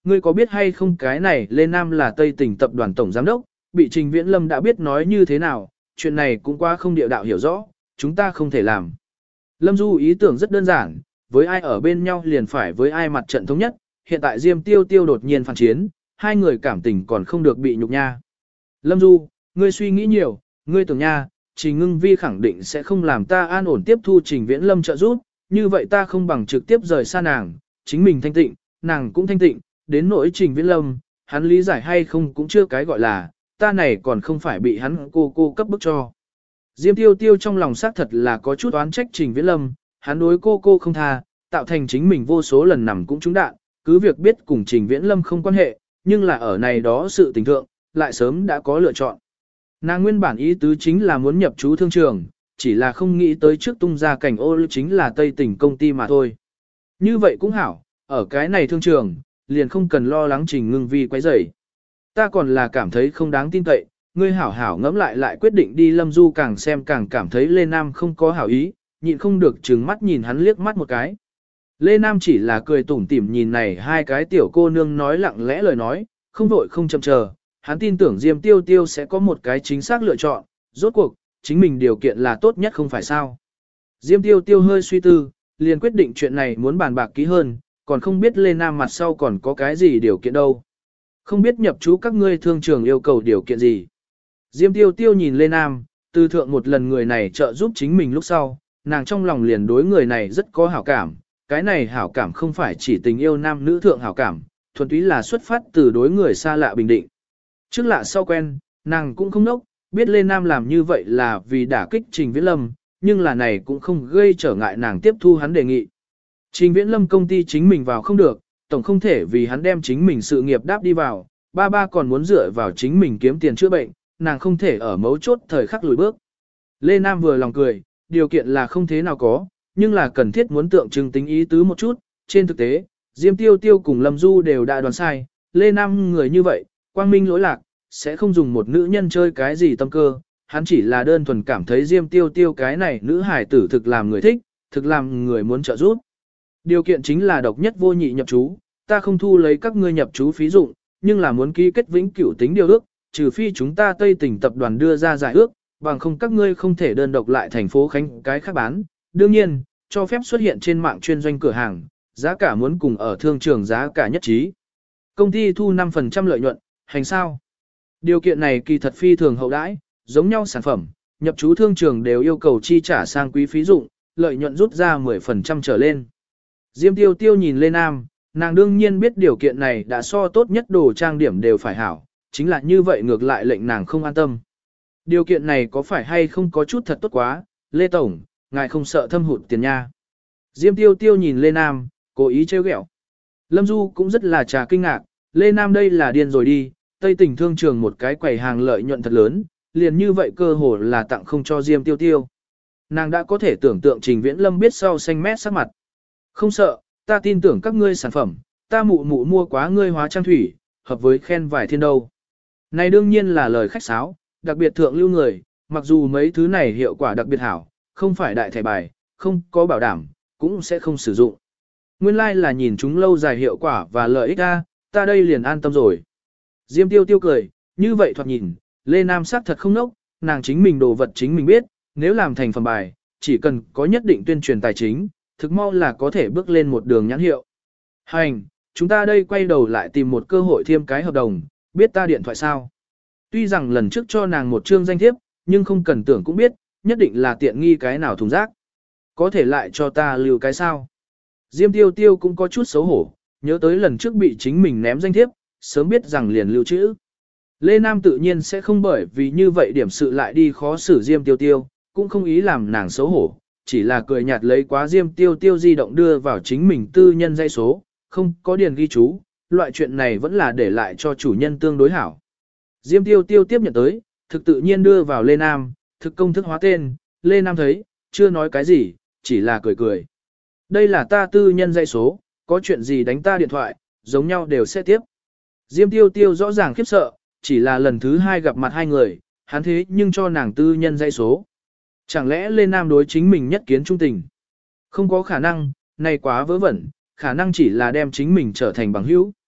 ngươi có biết hay không cái này Lê Nam là Tây Tỉnh tập đoàn tổng giám đốc, bị Trình Viễn Lâm đã biết nói như thế nào, chuyện này cũng quá không địa đạo hiểu rõ, chúng ta không thể làm. Lâm Du ý tưởng rất đơn giản, với ai ở bên nhau liền phải với ai mặt trận thống nhất, hiện tại Diêm Tiêu Tiêu đột nhiên phản chiến, hai người cảm tình còn không được bị nhục nha. Lâm Du, ngươi suy nghĩ nhiều, ngươi tưởng nha, Trình Ngưng Vi khẳng định sẽ không làm ta an ổn tiếp thu Trình Viễn Lâm trợ giúp, như vậy ta không bằng trực tiếp rời xa nàng, chính mình thanh tịnh, nàng cũng thanh tịnh, đến nỗi Trình Viễn Lâm, hắn lý giải hay không cũng chưa cái gọi là, ta này còn không phải bị hắn cô cấp bức cho. Diêm Tiêu Tiêu trong lòng xác thật là có chút oán trách Trình Viễn Lâm, hắn đối cô không tha, tạo thành chính mình vô số lần nằm cũng trúng đạn, cứ việc biết cùng Trình Viễn Lâm không quan hệ, nhưng là ở này đó sự tình thượng, lại sớm đã có lựa chọn. Nàng nguyên bản ý tứ chính là muốn nhập trú thương trường, chỉ là không nghĩ tới trước tung ra cảnh ô chính là Tây Tỉnh công ty mà thôi. Như vậy cũng hảo, ở cái này thương trường, liền không cần lo lắng Trình Ngưng Vi quấy rầy. Ta còn là cảm thấy không đáng tin cậy, ngươi hảo hảo ngẫm lại quyết định đi Lâm Du càng xem càng cảm thấy Lê Nam không có hảo ý, nhịn không được trừng mắt nhìn hắn liếc mắt một cái. Lê Nam chỉ là cười tủm tỉm nhìn này hai cái tiểu cô nương nói lặng lẽ lời nói, không vội không chậm chờ, hắn tin tưởng Diêm Tiêu Tiêu sẽ có một cái chính xác lựa chọn, rốt cuộc, chính mình điều kiện là tốt nhất không phải sao. Diêm Tiêu Tiêu hơi suy tư, liền quyết định chuyện này muốn bàn bạc kỹ hơn, còn không biết Lê Nam mặt sau còn có cái gì điều kiện đâu. Không biết nhập trú các ngươi thương trường yêu cầu điều kiện gì. Diêm Tiêu Tiêu nhìn Lê Nam, từ thượng một lần người này trợ giúp chính mình lúc sau, nàng trong lòng liền đối người này rất có hảo cảm. Cái này hảo cảm không phải chỉ tình yêu nam nữ thượng hảo cảm, thuần túy là xuất phát từ đối người xa lạ bình định. Trước lạ sau quen, nàng cũng không nốc, biết Lê Nam làm như vậy là vì đả kích Trình Viễn Lâm, nhưng là này cũng không gây trở ngại nàng tiếp thu hắn đề nghị. Trình Viễn Lâm công ty chính mình vào không được, tổng không thể vì hắn đem chính mình sự nghiệp đáp đi vào, ba còn muốn dựa vào chính mình kiếm tiền chữa bệnh, nàng không thể ở mấu chốt thời khắc lùi bước. Lê Nam vừa lòng cười, điều kiện là không thế nào có, nhưng là cần thiết muốn tượng trưng tính ý tứ một chút, trên thực tế, Diêm Tiêu Tiêu cùng Lâm Du đều đã đoán sai, Lê Nam người như vậy, quang minh lỗi lạc, sẽ không dùng một nữ nhân chơi cái gì tâm cơ, hắn chỉ là đơn thuần cảm thấy Diêm Tiêu Tiêu cái này nữ hải tử thực làm người thích, thực làm người muốn trợ giúp. Điều kiện chính là độc nhất vô nhị nhập trú, ta không thu lấy các ngươi nhập trú phí dụng, nhưng là muốn ký kết vĩnh cửu tính điều ước, trừ phi chúng ta Tây Tỉnh tập đoàn đưa ra giải ước, bằng không các ngươi không thể đơn độc lại thành phố Khánh cái khác bán. Đương nhiên, cho phép xuất hiện trên mạng chuyên doanh cửa hàng, giá cả muốn cùng ở thương trường giá cả nhất trí. Công ty thu 5% lợi nhuận, hành sao? Điều kiện này kỳ thật phi thường hậu đãi, giống nhau sản phẩm, nhập trú thương trường đều yêu cầu chi trả sang quý phí dụng, lợi nhuận rút ra 10% trở lên. Diêm Tiêu Tiêu nhìn Lê Nam, nàng đương nhiên biết điều kiện này đã so tốt nhất đồ trang điểm đều phải hảo, chính là như vậy ngược lại lệnh nàng không an tâm. Điều kiện này có phải hay không có chút thật tốt quá, Lê Tổng, ngài không sợ thâm hụt tiền nha. Diêm Tiêu Tiêu nhìn Lê Nam, cố ý trêu ghẹo. Lâm Du cũng rất là trà kinh ngạc, Lê Nam đây là điên rồi đi, Tây Tỉnh thương trường một cái quầy hàng lợi nhuận thật lớn, liền như vậy cơ hồ là tặng không cho Diêm Tiêu Tiêu. Nàng đã có thể tưởng tượng Trình Viễn Lâm biết sau xanh mét sắc mặt. Không sợ, ta tin tưởng các ngươi sản phẩm, ta mụ mua quá ngươi hóa trang thủy, hợp với khen vải thiên đâu. Này đương nhiên là lời khách sáo, đặc biệt thượng lưu người, mặc dù mấy thứ này hiệu quả đặc biệt hảo, không phải đại thẻ bài, không có bảo đảm, cũng sẽ không sử dụng. Nguyên lai like là nhìn chúng lâu dài hiệu quả và lợi ích ra, ta đây liền an tâm rồi. Diêm Tiêu Tiêu cười, như vậy thoạt nhìn, Lê Nam sắc thật không nốc, nàng chính mình đồ vật chính mình biết, nếu làm thành phẩm bài, chỉ cần có nhất định tuyên truyền tài chính, thực mau là có thể bước lên một đường nhãn hiệu. Hành, chúng ta đây quay đầu lại tìm một cơ hội thêm cái hợp đồng, biết ta điện thoại sao. Tuy rằng lần trước cho nàng một chương danh thiếp, nhưng không cần tưởng cũng biết, nhất định là tiện nghi cái nào thùng rác. Có thể lại cho ta lưu cái sao. Diêm Tiêu Tiêu cũng có chút xấu hổ, nhớ tới lần trước bị chính mình ném danh thiếp, sớm biết rằng liền lưu trữ. Lê Nam tự nhiên sẽ không bởi vì như vậy điểm sự lại đi khó xử Diêm Tiêu Tiêu, cũng không ý làm nàng xấu hổ, chỉ là cười nhạt lấy quá Diêm Tiêu Tiêu di động đưa vào chính mình tư nhân dãy số, không có điền ghi chú, loại chuyện này vẫn là để lại cho chủ nhân tương đối hảo. Diêm Tiêu Tiêu tiếp nhận tới, thực tự nhiên đưa vào Lê Nam, thực công thức hóa tên, Lê Nam thấy, chưa nói cái gì, chỉ là cười cười. Đây là ta tư nhân dãy số, có chuyện gì đánh ta điện thoại, giống nhau đều sẽ tiếp. Diêm Tiêu Tiêu rõ ràng khiếp sợ, chỉ là lần thứ hai gặp mặt hai người, hắn thế nhưng cho nàng tư nhân dãy số. Chẳng lẽ Lê Nam đối chính mình nhất kiến trung tình? Không có khả năng, này quá vớ vẩn, khả năng chỉ là đem chính mình trở thành bằng hữu.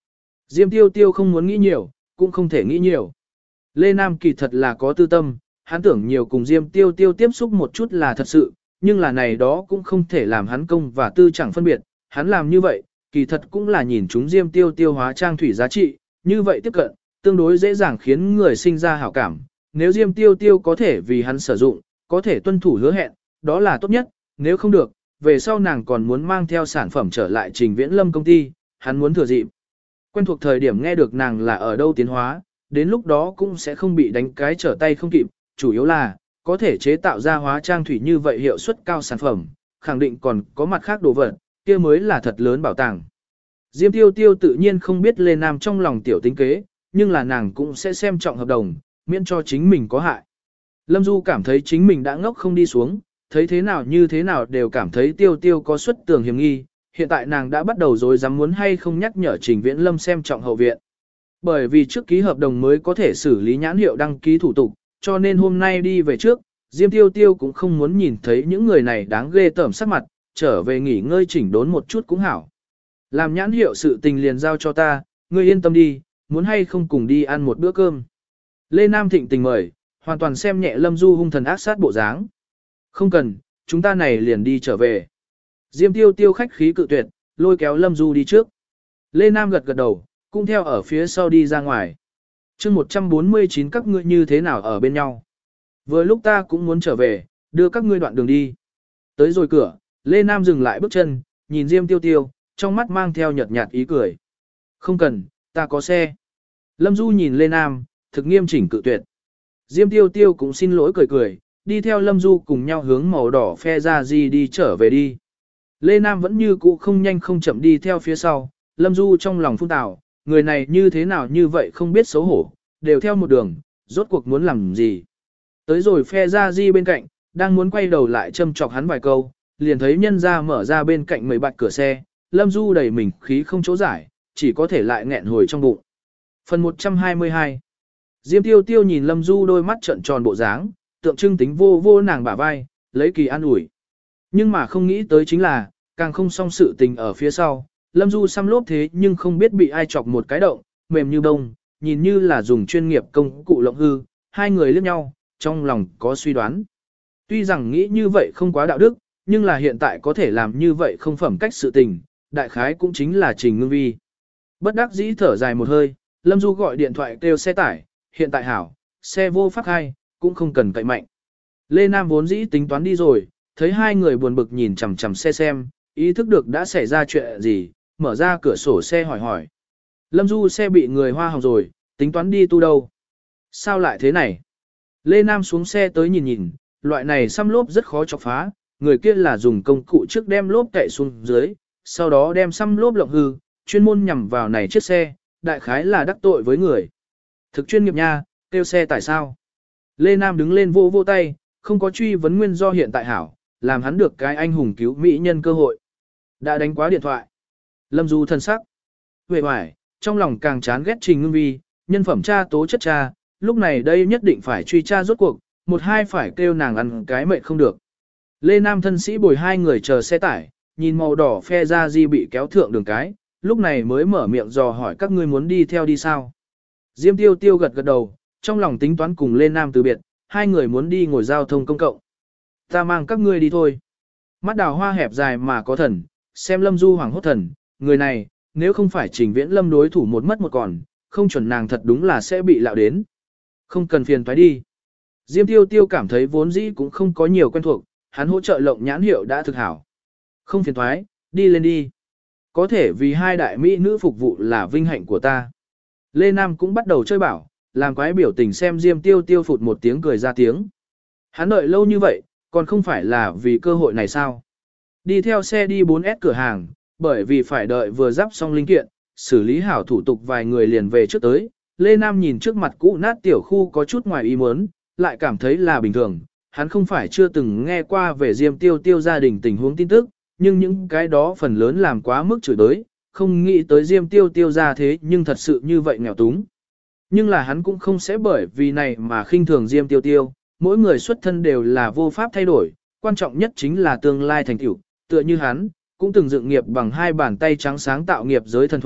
Diêm Tiêu Tiêu không muốn nghĩ nhiều, cũng không thể nghĩ nhiều. Lê Nam kỳ thật là có tư tâm, hắn tưởng nhiều cùng Diêm Tiêu Tiêu tiếp xúc một chút là thật sự, nhưng là này đó cũng không thể làm hắn công và tư chẳng phân biệt, hắn làm như vậy, kỳ thật cũng là nhìn chúng Diêm Tiêu Tiêu hóa trang thủy giá trị, như vậy tiếp cận, tương đối dễ dàng khiến người sinh ra hảo cảm, nếu Diêm Tiêu Tiêu có thể vì hắn sử dụng, có thể tuân thủ hứa hẹn, đó là tốt nhất, nếu không được, về sau nàng còn muốn mang theo sản phẩm trở lại Trình Viễn Lâm công ty, hắn muốn thừa dịp. Quen thuộc thời điểm nghe được nàng là ở đâu tiến hóa, đến lúc đó cũng sẽ không bị đánh cái trở tay không kịp, chủ yếu là, có thể chế tạo ra hóa trang thủy như vậy hiệu suất cao sản phẩm, khẳng định còn có mặt khác đồ vật, kia mới là thật lớn bảo tàng. Diêm Tiêu Tiêu tự nhiên không biết Lê Nam trong lòng tiểu tính kế, nhưng là nàng cũng sẽ xem trọng hợp đồng, miễn cho chính mình có hại. Lâm Du cảm thấy chính mình đã ngốc không đi xuống, thấy thế nào như thế nào đều cảm thấy Tiêu Tiêu có xuất tường hiểm nghi, hiện tại nàng đã bắt đầu rồi dám muốn hay không nhắc nhở Trình Viễn Lâm xem trọng hậu viện. Bởi vì trước ký hợp đồng mới có thể xử lý nhãn hiệu đăng ký thủ tục, cho nên hôm nay đi về trước, Diêm Tiêu Tiêu cũng không muốn nhìn thấy những người này đáng ghê tởm sắc mặt, trở về nghỉ ngơi chỉnh đốn một chút cũng hảo. Làm nhãn hiệu sự tình liền giao cho ta, ngươi yên tâm đi, muốn hay không cùng đi ăn một bữa cơm. Lê Nam thịnh tình mời, hoàn toàn xem nhẹ Lâm Du hung thần ác sát bộ dáng. Không cần, chúng ta này liền đi trở về. Diêm Tiêu Tiêu khách khí cự tuyệt, lôi kéo Lâm Du đi trước. Lê Nam gật gật đầu, cũng theo ở phía sau đi ra ngoài. chương 149 các ngươi như thế nào ở bên nhau. Vừa lúc ta cũng muốn trở về, đưa các ngươi đoạn đường đi. Tới rồi cửa, Lê Nam dừng lại bước chân, nhìn Diêm Tiêu Tiêu, trong mắt mang theo nhợt nhạt ý cười. Không cần, ta có xe. Lâm Du nhìn Lê Nam, thực nghiêm chỉnh cự tuyệt. Diêm Tiêu Tiêu cũng xin lỗi cười cười, đi theo Lâm Du cùng nhau hướng màu đỏ phe ra gì đi trở về đi. Lê Nam vẫn như cũ không nhanh không chậm đi theo phía sau, Lâm Du trong lòng phun tào, người này như thế nào như vậy không biết xấu hổ, đều theo một đường, rốt cuộc muốn làm gì. Tới rồi phe ra di bên cạnh, đang muốn quay đầu lại châm chọc hắn vài câu, liền thấy nhân ra mở ra bên cạnh mấy bạch cửa xe, Lâm Du đầy mình khí không chỗ giải, chỉ có thể lại nghẹn hồi trong bụng. Phần 122 Diêm Tiêu Tiêu nhìn Lâm Du đôi mắt trợn tròn bộ dáng, tượng trưng tính vô vô nàng bả vai, lấy kỳ an ủi. Nhưng mà không nghĩ tới chính là, càng không xong sự tình ở phía sau, Lâm Du xăm lốp thế nhưng không biết bị ai chọc một cái động, mềm như bông, nhìn như là dùng chuyên nghiệp công cụ lộng hư, hai người liếc nhau, trong lòng có suy đoán. Tuy rằng nghĩ như vậy không quá đạo đức, nhưng là hiện tại có thể làm như vậy không phẩm cách sự tình, đại khái cũng chính là Trình Ngưng Vi. Bất đắc dĩ thở dài một hơi, Lâm Du gọi điện thoại kêu xe tải, hiện tại hảo, xe vô pháp hai, cũng không cần cậy mạnh. Lê Nam vốn dĩ tính toán đi rồi, thấy hai người buồn bực nhìn chằm chằm xe xem, ý thức được đã xảy ra chuyện gì, mở ra cửa sổ xe hỏi hỏi. Lâm Du xe bị người hoa hỏng rồi, tính toán đi tu đâu. Sao lại thế này? Lê Nam xuống xe tới nhìn nhìn, loại này xăm lốp rất khó chọc phá, người kia là dùng công cụ trước đem lốp cậy xuống dưới, sau đó đem xăm lốp lộng hư, chuyên môn nhằm vào này chiếc xe, đại khái là đắc tội với người. Thực chuyên nghiệp nha, kêu xe tại sao? Lê Nam đứng lên vô vô tay, không có truy vấn nguyên do hiện tại hảo, làm hắn được cái anh hùng cứu mỹ nhân cơ hội. Đã đánh quá điện thoại. Lâm Du thân sắc. Về hoài, trong lòng càng chán ghét Trình Ngưng Vi, nhân phẩm cha tố chất cha, lúc này đây nhất định phải truy tra rốt cuộc, một hai phải kêu nàng ăn cái mệt không được. Lê Nam thân sĩ bồi hai người chờ xe tải, nhìn màu đỏ phe ra di bị kéo thượng đường cái, lúc này mới mở miệng dò hỏi các ngươi muốn đi theo đi sao. Diêm Tiêu Tiêu gật gật đầu, trong lòng tính toán cùng Lê Nam từ biệt, hai người muốn đi ngồi giao thông công cộng. Ta mang các ngươi đi thôi. Mắt đào hoa hẹp dài mà có thần, xem Lâm Du hoàng hốt thần, người này, nếu không phải Trình Viễn Lâm đối thủ một mất một còn, không chuẩn nàng thật đúng là sẽ bị lạo đến. Không cần phiền toái đi. Diêm Tiêu Tiêu cảm thấy vốn dĩ cũng không có nhiều quen thuộc, hắn hỗ trợ lộng nhãn hiệu đã thực hảo. Không phiền toái, đi lên đi. Có thể vì hai đại mỹ nữ phục vụ là vinh hạnh của ta. Lê Nam cũng bắt đầu chơi bảo, làm quái biểu tình xem Diêm Tiêu Tiêu phụt một tiếng cười ra tiếng. Hắn đợi lâu như vậy, còn không phải là vì cơ hội này sao? Đi theo xe đi 4S cửa hàng, bởi vì phải đợi vừa giáp xong linh kiện, xử lý hảo thủ tục vài người liền về trước tới. Lê Nam nhìn trước mặt cũ nát tiểu khu có chút ngoài ý muốn, lại cảm thấy là bình thường. Hắn không phải chưa từng nghe qua về Diêm Tiêu Tiêu gia đình tình huống tin tức, nhưng những cái đó phần lớn làm quá mức chửi đới, không nghĩ tới Diêm Tiêu Tiêu ra thế nhưng thật sự như vậy nghèo túng. Nhưng là hắn cũng không sẽ bởi vì này mà khinh thường Diêm Tiêu Tiêu, mỗi người xuất thân đều là vô pháp thay đổi, quan trọng nhất chính là tương lai thành tựu, tựa như hắn, cũng từng dựng nghiệp bằng hai bàn tay trắng sáng tạo nghiệp giới thần thoại,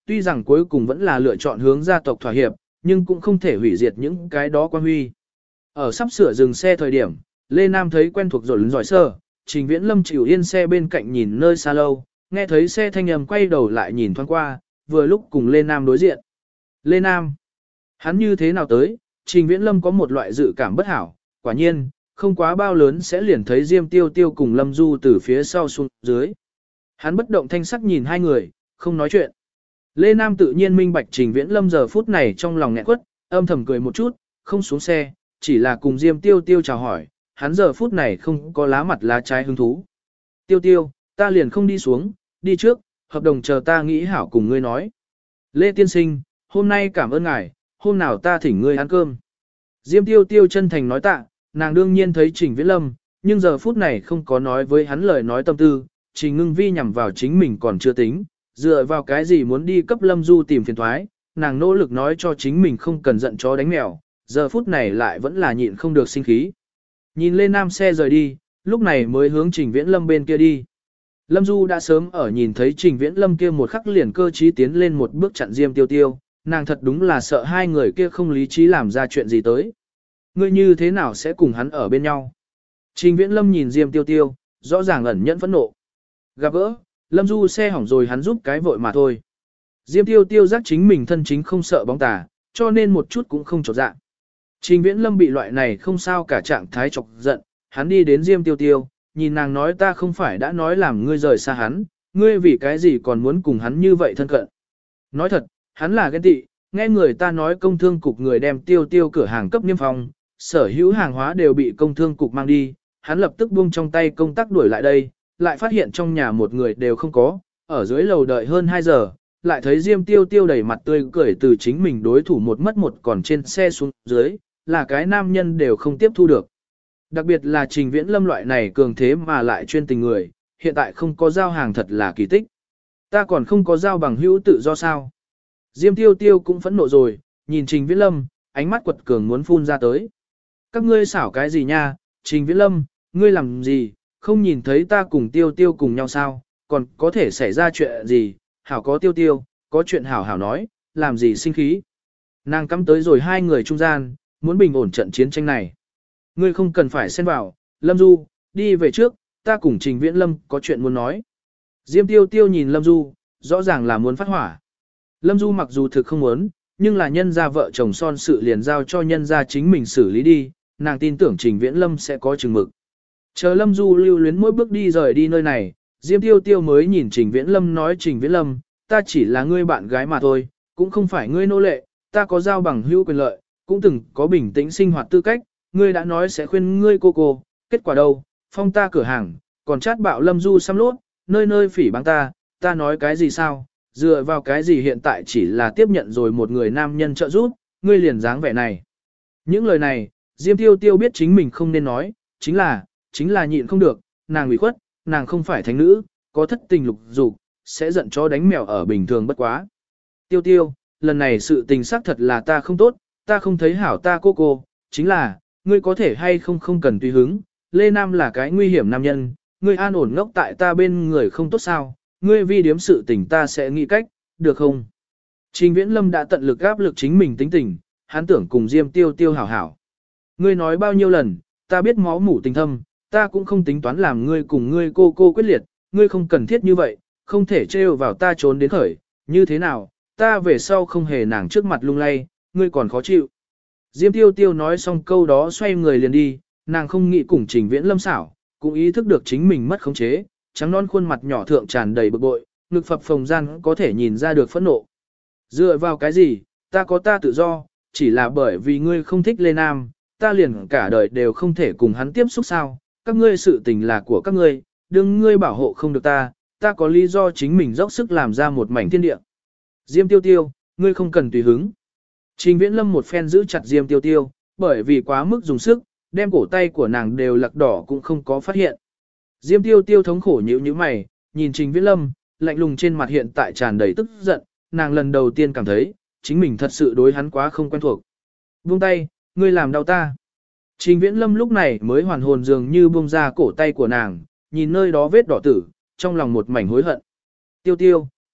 tuy rằng cuối cùng vẫn là lựa chọn hướng gia tộc thỏa hiệp, nhưng cũng không thể hủy diệt những cái đó quan huy. Ở sắp sửa dừng xe thời điểm, Lê Nam thấy quen thuộc rồi giỏi sơ, Trình Viễn Lâm chịu yên xe bên cạnh nhìn nơi xa lâu, nghe thấy xe thanh âm quay đầu lại nhìn thoáng qua, vừa lúc cùng Lê Nam đối diện. Lê Nam, hắn như thế nào tới? Trình Viễn Lâm có một loại dự cảm bất hảo, quả nhiên, không quá bao lớn sẽ liền thấy Diêm Tiêu Tiêu cùng Lâm Du từ phía sau xuống dưới. Hắn bất động thanh sắc nhìn hai người, không nói chuyện. Lê Nam tự nhiên minh bạch Trình Viễn Lâm giờ phút này trong lòng nghẹn quất, âm thầm cười một chút, không xuống xe, chỉ là cùng Diêm Tiêu Tiêu chào hỏi, hắn giờ phút này không có lá mặt lá trái hứng thú. Tiêu Tiêu, ta liền không đi xuống, đi trước, hợp đồng chờ ta nghĩ hảo cùng ngươi nói. Lê Tiên Sinh, hôm nay cảm ơn ngài, hôm nào ta thỉnh ngươi ăn cơm. Diêm Tiêu Tiêu chân thành nói tạ, nàng đương nhiên thấy Trình Viễn Lâm, nhưng giờ phút này không có nói với hắn lời nói tâm tư, Trình Ngưng Vi nhằm vào chính mình còn chưa tính, dựa vào cái gì muốn đi cấp Lâm Du tìm phiền thoái, nàng nỗ lực nói cho chính mình không cần giận chó đánh mèo, giờ phút này lại vẫn là nhịn không được sinh khí. Nhìn lên nam xe rời đi, lúc này mới hướng Trình Viễn Lâm bên kia đi. Lâm Du đã sớm ở nhìn thấy Trình Viễn Lâm kia một khắc liền cơ trí tiến lên một bước chặn Diêm Tiêu Tiêu, nàng thật đúng là sợ hai người kia không lý trí làm ra chuyện gì tới. Ngươi như thế nào sẽ cùng hắn ở bên nhau? Trình Viễn Lâm nhìn Diêm Tiêu Tiêu, rõ ràng ẩn nhẫn phẫn nộ. Gặp gỡ, Lâm Du xe hỏng rồi hắn giúp cái vội mà thôi. Diêm Tiêu Tiêu giác chính mình thân chính không sợ bóng tà, cho nên một chút cũng không chột dạ. Trình Viễn Lâm bị loại này không sao cả trạng thái chọc giận, hắn đi đến Diêm Tiêu Tiêu, nhìn nàng nói ta không phải đã nói làm ngươi rời xa hắn, ngươi vì cái gì còn muốn cùng hắn như vậy thân cận. Nói thật, hắn là ghen tị, nghe người ta nói công thương cục người đem Tiêu Tiêu cửa hàng cấp niêm phong, sở hữu hàng hóa đều bị công thương cục mang đi, hắn lập tức buông trong tay công tác đuổi lại đây, lại phát hiện trong nhà một người đều không có, ở dưới lầu đợi hơn 2 giờ, lại thấy Diêm Tiêu Tiêu đầy mặt tươi cười từ chính mình đối thủ một mất một còn trên xe xuống dưới, là cái nam nhân đều không tiếp thu được. Đặc biệt là Trình Viễn Lâm loại này cường thế mà lại chuyên tình người, hiện tại không có giao hàng thật là kỳ tích. Ta còn không có giao bằng hữu tự do sao. Diêm Tiêu Tiêu cũng phẫn nộ rồi, nhìn Trình Viễn Lâm, ánh mắt quật cường muốn phun ra tới. Các ngươi xảo cái gì nha, Trình Viễn Lâm, ngươi làm gì, không nhìn thấy ta cùng Tiêu Tiêu cùng nhau sao, còn có thể xảy ra chuyện gì, hảo có Tiêu Tiêu, có chuyện hảo hảo nói, làm gì sinh khí. Nàng cắm tới rồi hai người trung gian, muốn bình ổn trận chiến tranh này. Ngươi không cần phải xen vào, Lâm Du, đi về trước, ta cùng Trình Viễn Lâm có chuyện muốn nói. Diêm Tiêu Tiêu nhìn Lâm Du, rõ ràng là muốn phát hỏa. Lâm Du mặc dù thực không muốn, nhưng là nhân gia vợ chồng son sự liền giao cho nhân gia chính mình xử lý đi, nàng tin tưởng Trình Viễn Lâm sẽ có chừng mực. Chờ Lâm Du lưu luyến mỗi bước đi rời đi nơi này, Diêm Tiêu Tiêu mới nhìn Trình Viễn Lâm nói Trình Viễn Lâm, ta chỉ là ngươi bạn gái mà thôi, cũng không phải ngươi nô lệ, ta có giao bằng hữu quyền lợi, cũng từng có bình tĩnh sinh hoạt tư cách, ngươi đã nói sẽ khuyên ngươi cô, kết quả đâu, phong ta cửa hàng, còn chát bạo Lâm Du xăm lốt, nơi nơi phỉ báng ta nói cái gì sao, dựa vào cái gì hiện tại chỉ là tiếp nhận rồi một người nam nhân trợ giúp, ngươi liền dáng vẻ này. Những lời này, Diêm Tiêu Tiêu biết chính mình không nên nói, chính là nhịn không được, nàng ủy khuất, nàng không phải thánh nữ, có thất tình lục dục, sẽ giận chó đánh mèo ở bình thường bất quá. Tiêu Tiêu, lần này sự tình xác thật là ta không tốt, ta không thấy hảo ta cô, chính là, ngươi có thể hay không cần tùy hứng, Lê Nam là cái nguy hiểm nam nhân, ngươi an ổn ngốc tại ta bên người không tốt sao, ngươi vi điếm sự tình ta sẽ nghĩ cách, được không? Trình Viễn Lâm đã tận lực áp lực chính mình tính tình, hắn tưởng cùng Diêm Tiêu Tiêu hảo hảo. Ngươi nói bao nhiêu lần, ta biết máu mủ tình thâm, ta cũng không tính toán làm ngươi cùng ngươi cô quyết liệt, ngươi không cần thiết như vậy, không thể trêu vào ta trốn đến khởi, như thế nào, ta về sau không hề nàng trước mặt lung lay, ngươi còn khó chịu. Diêm Tiêu Tiêu nói xong câu đó xoay người liền đi, nàng không nghĩ cùng Trình Viễn Lâm xảo, cũng ý thức được chính mình mất khống chế, trắng non khuôn mặt nhỏ thượng tràn đầy bực bội, ngực phập phồng gian có thể nhìn ra được phẫn nộ. Dựa vào cái gì, ta có ta tự do, chỉ là bởi vì ngươi không thích Lê Nam, ta liền cả đời đều không thể cùng hắn tiếp xúc sao, các ngươi sự tình là của các ngươi, đừng ngươi bảo hộ không được ta có lý do chính mình dốc sức làm ra một mảnh thiên địa. Diêm Tiêu Tiêu, ngươi không cần tùy hứng. Trình Viễn Lâm một phen giữ chặt Diêm Tiêu Tiêu, bởi vì quá mức dùng sức, đem cổ tay của nàng đều lặc đỏ cũng không có phát hiện. Diêm Tiêu Tiêu thống khổ nhíu mày, nhìn Trình Viễn Lâm, lạnh lùng trên mặt hiện tại tràn đầy tức giận, nàng lần đầu tiên cảm thấy, chính mình thật sự đối hắn quá không quen thuộc. Buông tay, ngươi làm đau ta. Trình Viễn Lâm lúc này mới hoàn hồn dường như buông ra cổ tay của nàng, nhìn nơi đó vết đỏ tử, trong lòng một mảnh hối hận. Tiêu Tiêu,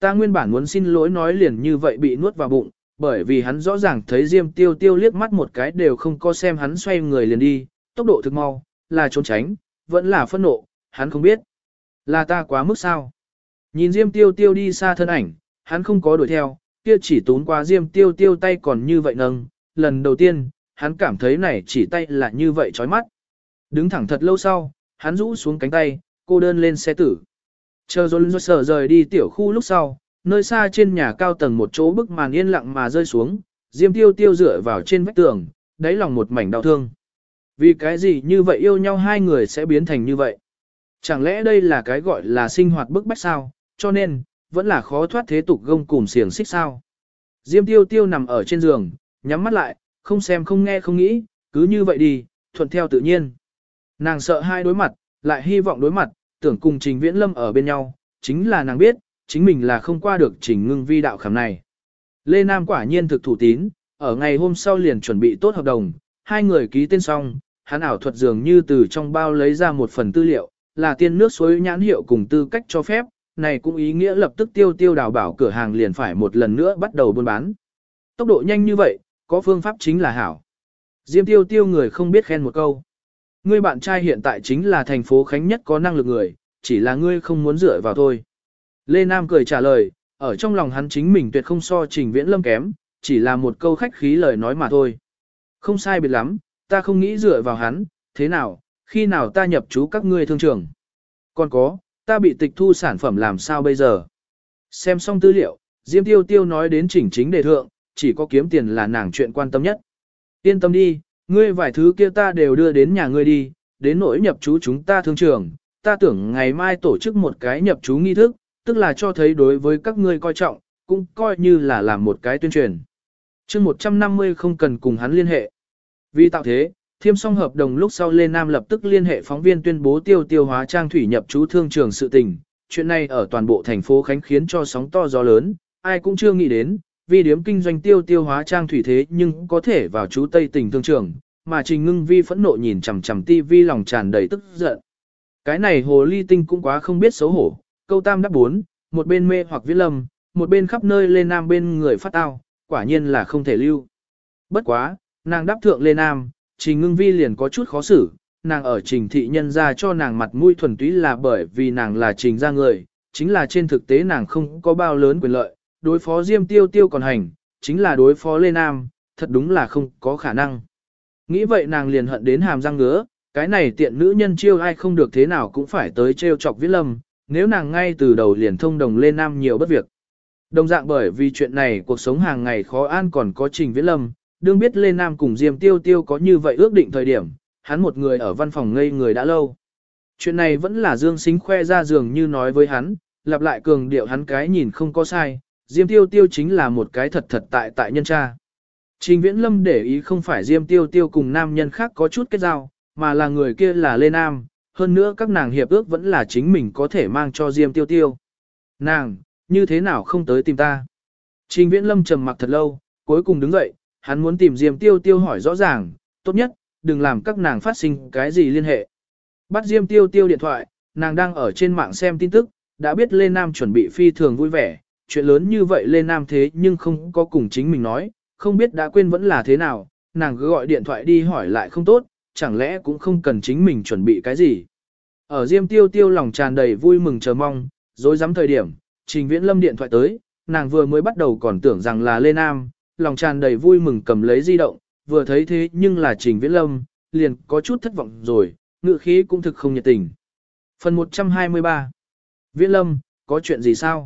Ta nguyên bản muốn xin lỗi nói liền như vậy bị nuốt vào bụng, bởi vì hắn rõ ràng thấy Diêm Tiêu Tiêu liếc mắt một cái đều không có xem hắn xoay người liền đi, tốc độ thực mau, là trốn tránh, vẫn là phẫn nộ, hắn không biết. Là ta quá mức sao? Nhìn Diêm Tiêu Tiêu đi xa thân ảnh, hắn không có đuổi theo, kia chỉ tún qua Diêm Tiêu Tiêu tay còn như vậy nâng, lần đầu tiên, hắn cảm thấy này chỉ tay là như vậy chói mắt. Đứng thẳng thật lâu sau, hắn rũ xuống cánh tay, cô đơn lên xe tử. Chờ rồi sở rời đi tiểu khu lúc sau, nơi xa trên nhà cao tầng một chỗ bức màn yên lặng mà rơi xuống, Diêm Tiêu Tiêu dựa vào trên vách tường, đáy lòng một mảnh đau thương. Vì cái gì như vậy yêu nhau hai người sẽ biến thành như vậy? Chẳng lẽ đây là cái gọi là sinh hoạt bức bách sao, cho nên, vẫn là khó thoát thế tục gông cùm xiềng xích sao? Diêm Tiêu Tiêu nằm ở trên giường, nhắm mắt lại, không xem không nghe không nghĩ, cứ như vậy đi, thuận theo tự nhiên. Nàng sợ hai đối mặt, lại hy vọng đối mặt, tưởng cùng Trình Viễn Lâm ở bên nhau, chính là nàng biết, chính mình là không qua được Trình Ngưng Vi đạo khảm này. Lê Nam quả nhiên thực thủ tín, ở ngày hôm sau liền chuẩn bị tốt hợp đồng, hai người ký tên xong, hắn ảo thuật dường như từ trong bao lấy ra một phần tư liệu, là tiên nước suối nhãn hiệu cùng tư cách cho phép, này cũng ý nghĩa lập tức Tiêu đào bảo cửa hàng liền phải một lần nữa bắt đầu buôn bán. Tốc độ nhanh như vậy, có phương pháp chính là hảo. Diêm Tiêu người không biết khen một câu. Ngươi bạn trai hiện tại chính là thành phố Khánh nhất có năng lực người, chỉ là ngươi không muốn dựa vào thôi. Lê Nam cười trả lời, ở trong lòng hắn chính mình tuyệt không so Trình Viễn Lâm kém, chỉ là một câu khách khí lời nói mà thôi. Không sai biệt lắm, ta không nghĩ dựa vào hắn, thế nào, khi nào ta nhập trú các ngươi thương trường. Còn có, ta bị tịch thu sản phẩm làm sao bây giờ. Xem xong tư liệu, Diêm Tiêu nói đến chỉnh chính đề thượng, chỉ có kiếm tiền là nàng chuyện quan tâm nhất. Yên tâm đi, ngươi vài thứ kia ta đều đưa đến nhà ngươi đi, đến nỗi nhập trú chúng ta thương trường, ta tưởng ngày mai tổ chức một cái nhập trú nghi thức, tức là cho thấy đối với các ngươi coi trọng, cũng coi như là làm một cái tuyên truyền. Chương 150 không cần cùng hắn liên hệ. Vì tạo thế, thiêm xong hợp đồng lúc sau Lê Nam lập tức liên hệ phóng viên tuyên bố tiêu hóa trang thủy nhập trú thương trường sự tình. Chuyện này ở toàn bộ thành phố Khánh khiến cho sóng to gió lớn, ai cũng chưa nghĩ đến, vì điếm kinh doanh tiêu hóa trang thủy thế nhưng có thể vào trú Tây tỉnh thương trường, mà Trình Ngưng Vi phẫn nộ nhìn chằm chằm tivi lòng tràn đầy tức giận. Cái này hồ ly tinh cũng quá không biết xấu hổ, câu tam đáp bốn, một bên mê hoặc Viễn Lâm, một bên khắp nơi Lê Nam bên người phát tao, quả nhiên là không thể lưu. Bất quá, nàng đáp thượng Lê Nam, Trình Ngưng Vi liền có chút khó xử, nàng ở Trình thị nhân ra cho nàng mặt mũi thuần túy là bởi vì nàng là Trình gia người, chính là trên thực tế nàng không có bao lớn quyền lợi, đối phó Diêm Tiêu còn hành, chính là đối phó Lê Nam, thật đúng là không có khả năng. Nghĩ vậy nàng liền hận đến hàm răng ngứa, cái này tiện nữ nhân chiêu ai không được thế nào cũng phải tới trêu chọc Viễn Lâm, nếu nàng ngay từ đầu liền thông đồng Lê Nam nhiều bất việc. Đồng dạng bởi vì chuyện này cuộc sống hàng ngày khó an còn có Trình Viễn Lâm, đương biết Lê Nam cùng Diêm Tiêu có như vậy ước định thời điểm, hắn một người ở văn phòng ngây người đã lâu. Chuyện này vẫn là Dương Sính khoe ra dường như nói với hắn, lặp lại cường điệu hắn cái nhìn không có sai, Diêm Tiêu chính là một cái thật tại nhân tra. Trình Viễn Lâm để ý không phải Diêm Tiêu cùng nam nhân khác có chút kết giao, mà là người kia là Lê Nam, hơn nữa các nàng hiệp ước vẫn là chính mình có thể mang cho Diêm Tiêu. Nàng, như thế nào không tới tìm ta? Trình Viễn Lâm trầm mặc thật lâu, cuối cùng đứng dậy, hắn muốn tìm Diêm Tiêu hỏi rõ ràng, tốt nhất, đừng làm các nàng phát sinh cái gì liên hệ. Bắt Diêm Tiêu điện thoại, nàng đang ở trên mạng xem tin tức, đã biết Lê Nam chuẩn bị phi thường vui vẻ, chuyện lớn như vậy Lê Nam thế nhưng không có cùng chính mình nói, không biết đã quên vẫn là thế nào, nàng cứ gọi điện thoại đi hỏi lại không tốt, chẳng lẽ cũng không cần chính mình chuẩn bị cái gì. Ở Diêm Tiêu lòng tràn đầy vui mừng chờ mong, rồi dám thời điểm, Trình Viễn Lâm điện thoại tới, nàng vừa mới bắt đầu còn tưởng rằng là Lê Nam, lòng tràn đầy vui mừng cầm lấy di động, vừa thấy thế nhưng là Trình Viễn Lâm, liền có chút thất vọng rồi, ngữ khí cũng thực không nhiệt tình. Phần 123 Viễn Lâm, có chuyện gì sao?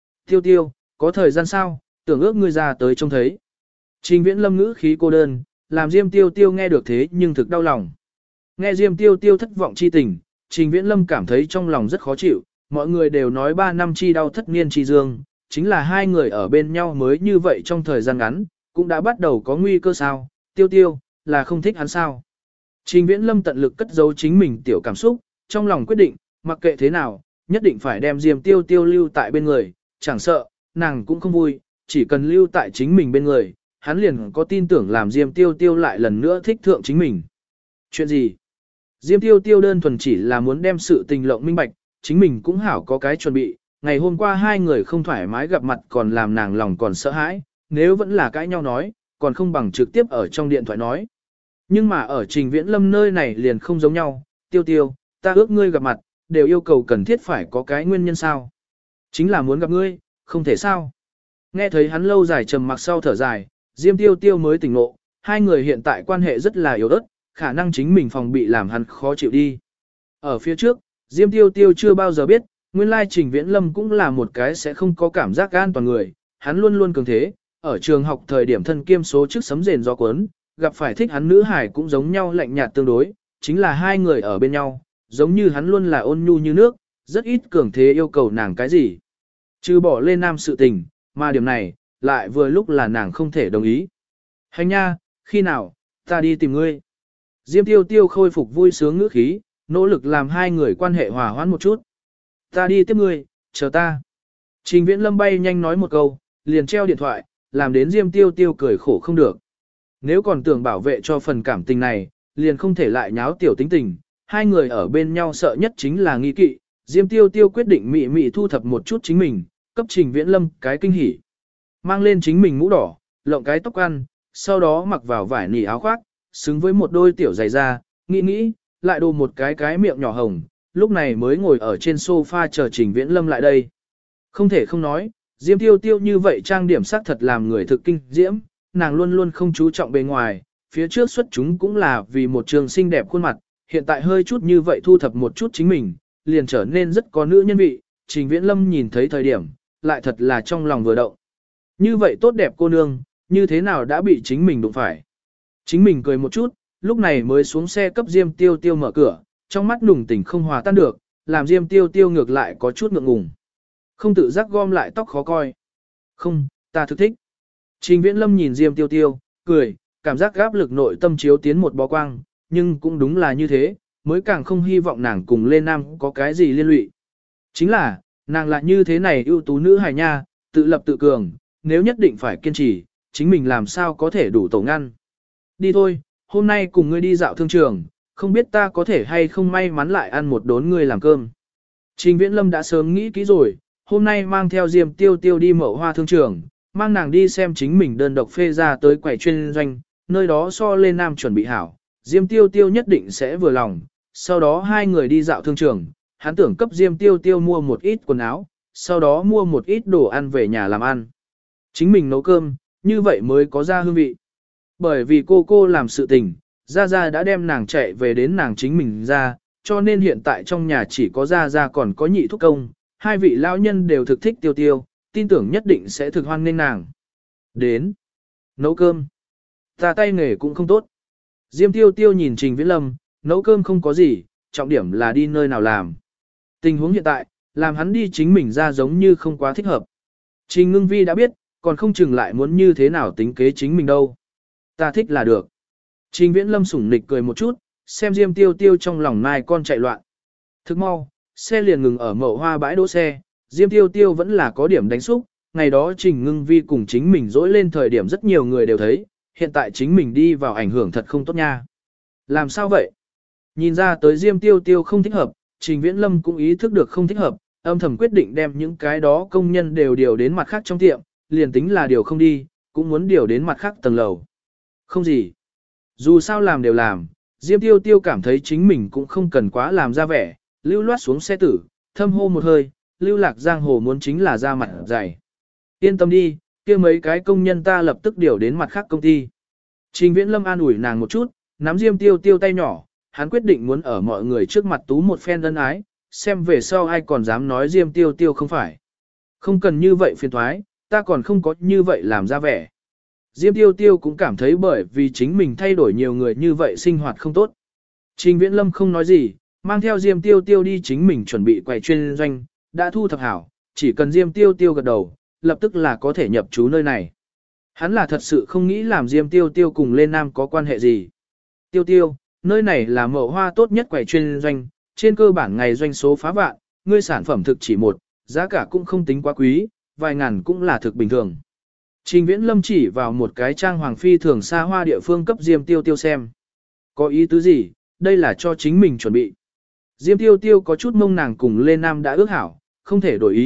Tiêu, có thời gian sao? Tưởng ước ngươi ra tới trông thấy. Trình Viễn Lâm ngữ khí cô đơn, làm Diêm Tiêu nghe được thế nhưng thực đau lòng. Nghe Diêm Tiêu thất vọng chi tình, Trình Viễn Lâm cảm thấy trong lòng rất khó chịu, mọi người đều nói 3 năm chi đau thất niên chi dương, chính là hai người ở bên nhau mới như vậy trong thời gian ngắn, cũng đã bắt đầu có nguy cơ sao, Tiêu, là không thích hắn sao. Trình Viễn Lâm tận lực cất giấu chính mình tiểu cảm xúc, trong lòng quyết định, mặc kệ thế nào, nhất định phải đem Diêm Tiêu lưu tại bên người, chẳng sợ, nàng cũng không vui, chỉ cần lưu tại chính mình bên người, hắn liền có tin tưởng làm Diêm Tiêu lại lần nữa thích thượng chính mình. Chuyện gì? Diêm Tiêu đơn thuần chỉ là muốn đem sự tình lộng minh bạch, chính mình cũng hảo có cái chuẩn bị, ngày hôm qua hai người không thoải mái gặp mặt còn làm nàng lòng còn sợ hãi, nếu vẫn là cãi nhau nói, còn không bằng trực tiếp ở trong điện thoại nói. Nhưng mà ở Trình Viễn Lâm nơi này liền không giống nhau, Tiêu Tiêu, ta ước ngươi gặp mặt, đều yêu cầu cần thiết phải có cái nguyên nhân sao. Chính là muốn gặp ngươi, không thể sao. Nghe thấy hắn lâu dài trầm mặc sau thở dài, Diêm Tiêu Tiêu mới tỉnh ngộ, hai người hiện tại quan hệ rất là yếu ớt, khả năng chính mình phòng bị làm hắn khó chịu đi. Ở phía trước, Diêm Tiêu Tiêu chưa bao giờ biết, nguyên lai Trình Viễn Lâm cũng là một cái sẽ không có cảm giác an toàn người, hắn luôn luôn cường thế, ở trường học thời điểm thân kiêm số trước sấm rền gió cuốn, gặp phải thích hắn nữ hải cũng giống nhau lạnh nhạt tương đối, chính là hai người ở bên nhau, giống như hắn luôn là ôn nhu như nước, rất ít cường thế yêu cầu nàng cái gì. Trừ bỏ lên nam sự tình, mà điểm này, lại vừa lúc là nàng không thể đồng ý. Hành nha, khi nào, ta đi tìm ngươi. Diêm Tiêu Tiêu khôi phục vui sướng ngữ khí, nỗ lực làm hai người quan hệ hòa hoãn một chút. Ta đi tiếp ngươi, chờ ta. Trình Viễn Lâm bay nhanh nói một câu, liền treo điện thoại, làm đến Diêm Tiêu Tiêu cười khổ không được. Nếu còn tưởng bảo vệ cho phần cảm tình này, liền không thể lại nháo tiểu tính tình. Hai người ở bên nhau sợ nhất chính là nghi kỵ. Diêm Tiêu Tiêu quyết định mị mị thu thập một chút chính mình, cấp Trình Viễn Lâm cái kinh hỉ. Mang lên chính mình mũ đỏ, lộng cái tóc ăn, sau đó mặc vào vải nỉ áo khoác, xứng với một đôi tiểu giày da, nghĩ, lại đồ một cái miệng nhỏ hồng, lúc này mới ngồi ở trên sofa chờ Trình Viễn Lâm lại đây. Không thể không nói, Diêm Tiêu Tiêu như vậy trang điểm sắc thật làm người thực kinh diễm, nàng luôn luôn không chú trọng bề ngoài, phía trước xuất chúng cũng là vì một trường xinh đẹp khuôn mặt, hiện tại hơi chút như vậy thu thập một chút chính mình, liền trở nên rất có nữ nhân vị, Trình Viễn Lâm nhìn thấy thời điểm, lại thật là trong lòng vừa động. Như vậy tốt đẹp cô nương, như thế nào đã bị chính mình đụng phải. Chính mình cười một chút, lúc này mới xuống xe cấp Diêm Tiêu Tiêu mở cửa, trong mắt nùng tình không hòa tan được, làm Diêm Tiêu Tiêu ngược lại có chút ngượng ngùng. Không tự giác gom lại tóc khó coi. Không, ta thực thích. Trình Viễn Lâm nhìn Diêm Tiêu Tiêu, cười, cảm giác áp lực nội tâm chiếu tiến một bó quang, nhưng cũng đúng là như thế, mới càng không hy vọng nàng cùng Lê Nam có cái gì liên lụy. Chính là, nàng lại như thế này ưu tú nữ hài nha, tự lập tự cường, nếu nhất định phải kiên trì, chính mình làm sao có thể đủ tổ ngăn. Đi thôi, hôm nay cùng ngươi đi dạo thương trường, không biết ta có thể hay không may mắn lại ăn một đốn ngươi làm cơm. Trình Viễn Lâm đã sớm nghĩ kỹ rồi, hôm nay mang theo Diêm Tiêu Tiêu đi Mậu Hoa thương trường, mang nàng đi xem chính mình đơn độc phê ra tới quầy chuyên doanh, nơi đó so lên nam chuẩn bị hảo, Diêm Tiêu Tiêu nhất định sẽ vừa lòng, sau đó hai người đi dạo thương trường, hắn tưởng cấp Diêm Tiêu Tiêu mua một ít quần áo, sau đó mua một ít đồ ăn về nhà làm ăn. Chính mình nấu cơm, như vậy mới có ra hương vị. Bởi vì cô làm sự tình, Gia Gia đã đem nàng chạy về đến nàng chính mình ra, cho nên hiện tại trong nhà chỉ có Gia Gia còn có nhị thúc công, hai vị lão nhân đều thực thích Tiêu Tiêu, tin tưởng nhất định sẽ thực hoan nghênh nàng. Đến, nấu cơm. Ta tay nghề cũng không tốt. Diêm Tiêu Tiêu nhìn Trình Viễn Lâm, nấu cơm không có gì, trọng điểm là đi nơi nào làm. Tình huống hiện tại, làm hắn đi chính mình ra giống như không quá thích hợp. Trình Ngưng Vi đã biết, còn không chừng lại muốn như thế nào tính kế chính mình đâu. Ta thích là được. Trình Viễn Lâm sủng nịch cười một chút, xem Diêm Tiêu Tiêu trong lòng mai con chạy loạn. Thức mau, xe liền ngừng ở Mậu Hoa bãi đỗ xe, Diêm Tiêu Tiêu vẫn là có điểm đánh xúc, ngày đó Trình Ngưng Vi cùng chính mình dỗi lên thời điểm rất nhiều người đều thấy, hiện tại chính mình đi vào ảnh hưởng thật không tốt nha. Làm sao vậy? Nhìn ra tới Diêm Tiêu Tiêu không thích hợp, Trình Viễn Lâm cũng ý thức được không thích hợp, âm thầm quyết định đem những cái đó công nhân đều điều đến mặt khác trong tiệm, liền tính là điều không đi, cũng muốn điều đến mặt khác tầng lầu. Không gì. Dù sao làm đều làm, Diêm Tiêu Tiêu cảm thấy chính mình cũng không cần quá làm ra vẻ, lưu loát xuống xe tử, thâm hô một hơi, lưu lạc giang hồ muốn chính là ra mặt dày. Yên tâm đi, kia mấy cái công nhân ta lập tức điều đến mặt khác công ty. Trình Viễn Lâm an ủi nàng một chút, nắm Diêm Tiêu Tiêu tay nhỏ, hắn quyết định muốn ở mọi người trước mặt tú một phen ân ái, xem về sau ai còn dám nói Diêm Tiêu Tiêu không phải. Không cần như vậy phiền thoái, ta còn không có như vậy làm ra vẻ. Diêm Tiêu Tiêu cũng cảm thấy bởi vì chính mình thay đổi nhiều người như vậy sinh hoạt không tốt. Trình Viễn Lâm không nói gì, mang theo Diêm Tiêu Tiêu đi chính mình chuẩn bị quầy chuyên doanh, đã thu thập hảo, chỉ cần Diêm Tiêu Tiêu gật đầu, lập tức là có thể nhập trú nơi này. Hắn là thật sự không nghĩ làm Diêm Tiêu Tiêu cùng Lê Nam có quan hệ gì. Tiêu Tiêu, nơi này là Mậu Hoa tốt nhất quầy chuyên doanh, trên cơ bản ngày doanh số phá vạn, ngươi sản phẩm thực chỉ một, giá cả cũng không tính quá quý, vài ngàn cũng là thực bình thường. Trình Viễn Lâm chỉ vào một cái trang hoàng phi thường xa hoa địa phương cấp Diêm Tiêu Tiêu xem. Có ý tứ gì, đây là cho chính mình chuẩn bị. Diêm Tiêu Tiêu có chút mông nàng cùng Lê Nam đã ước hảo, không thể đổi ý,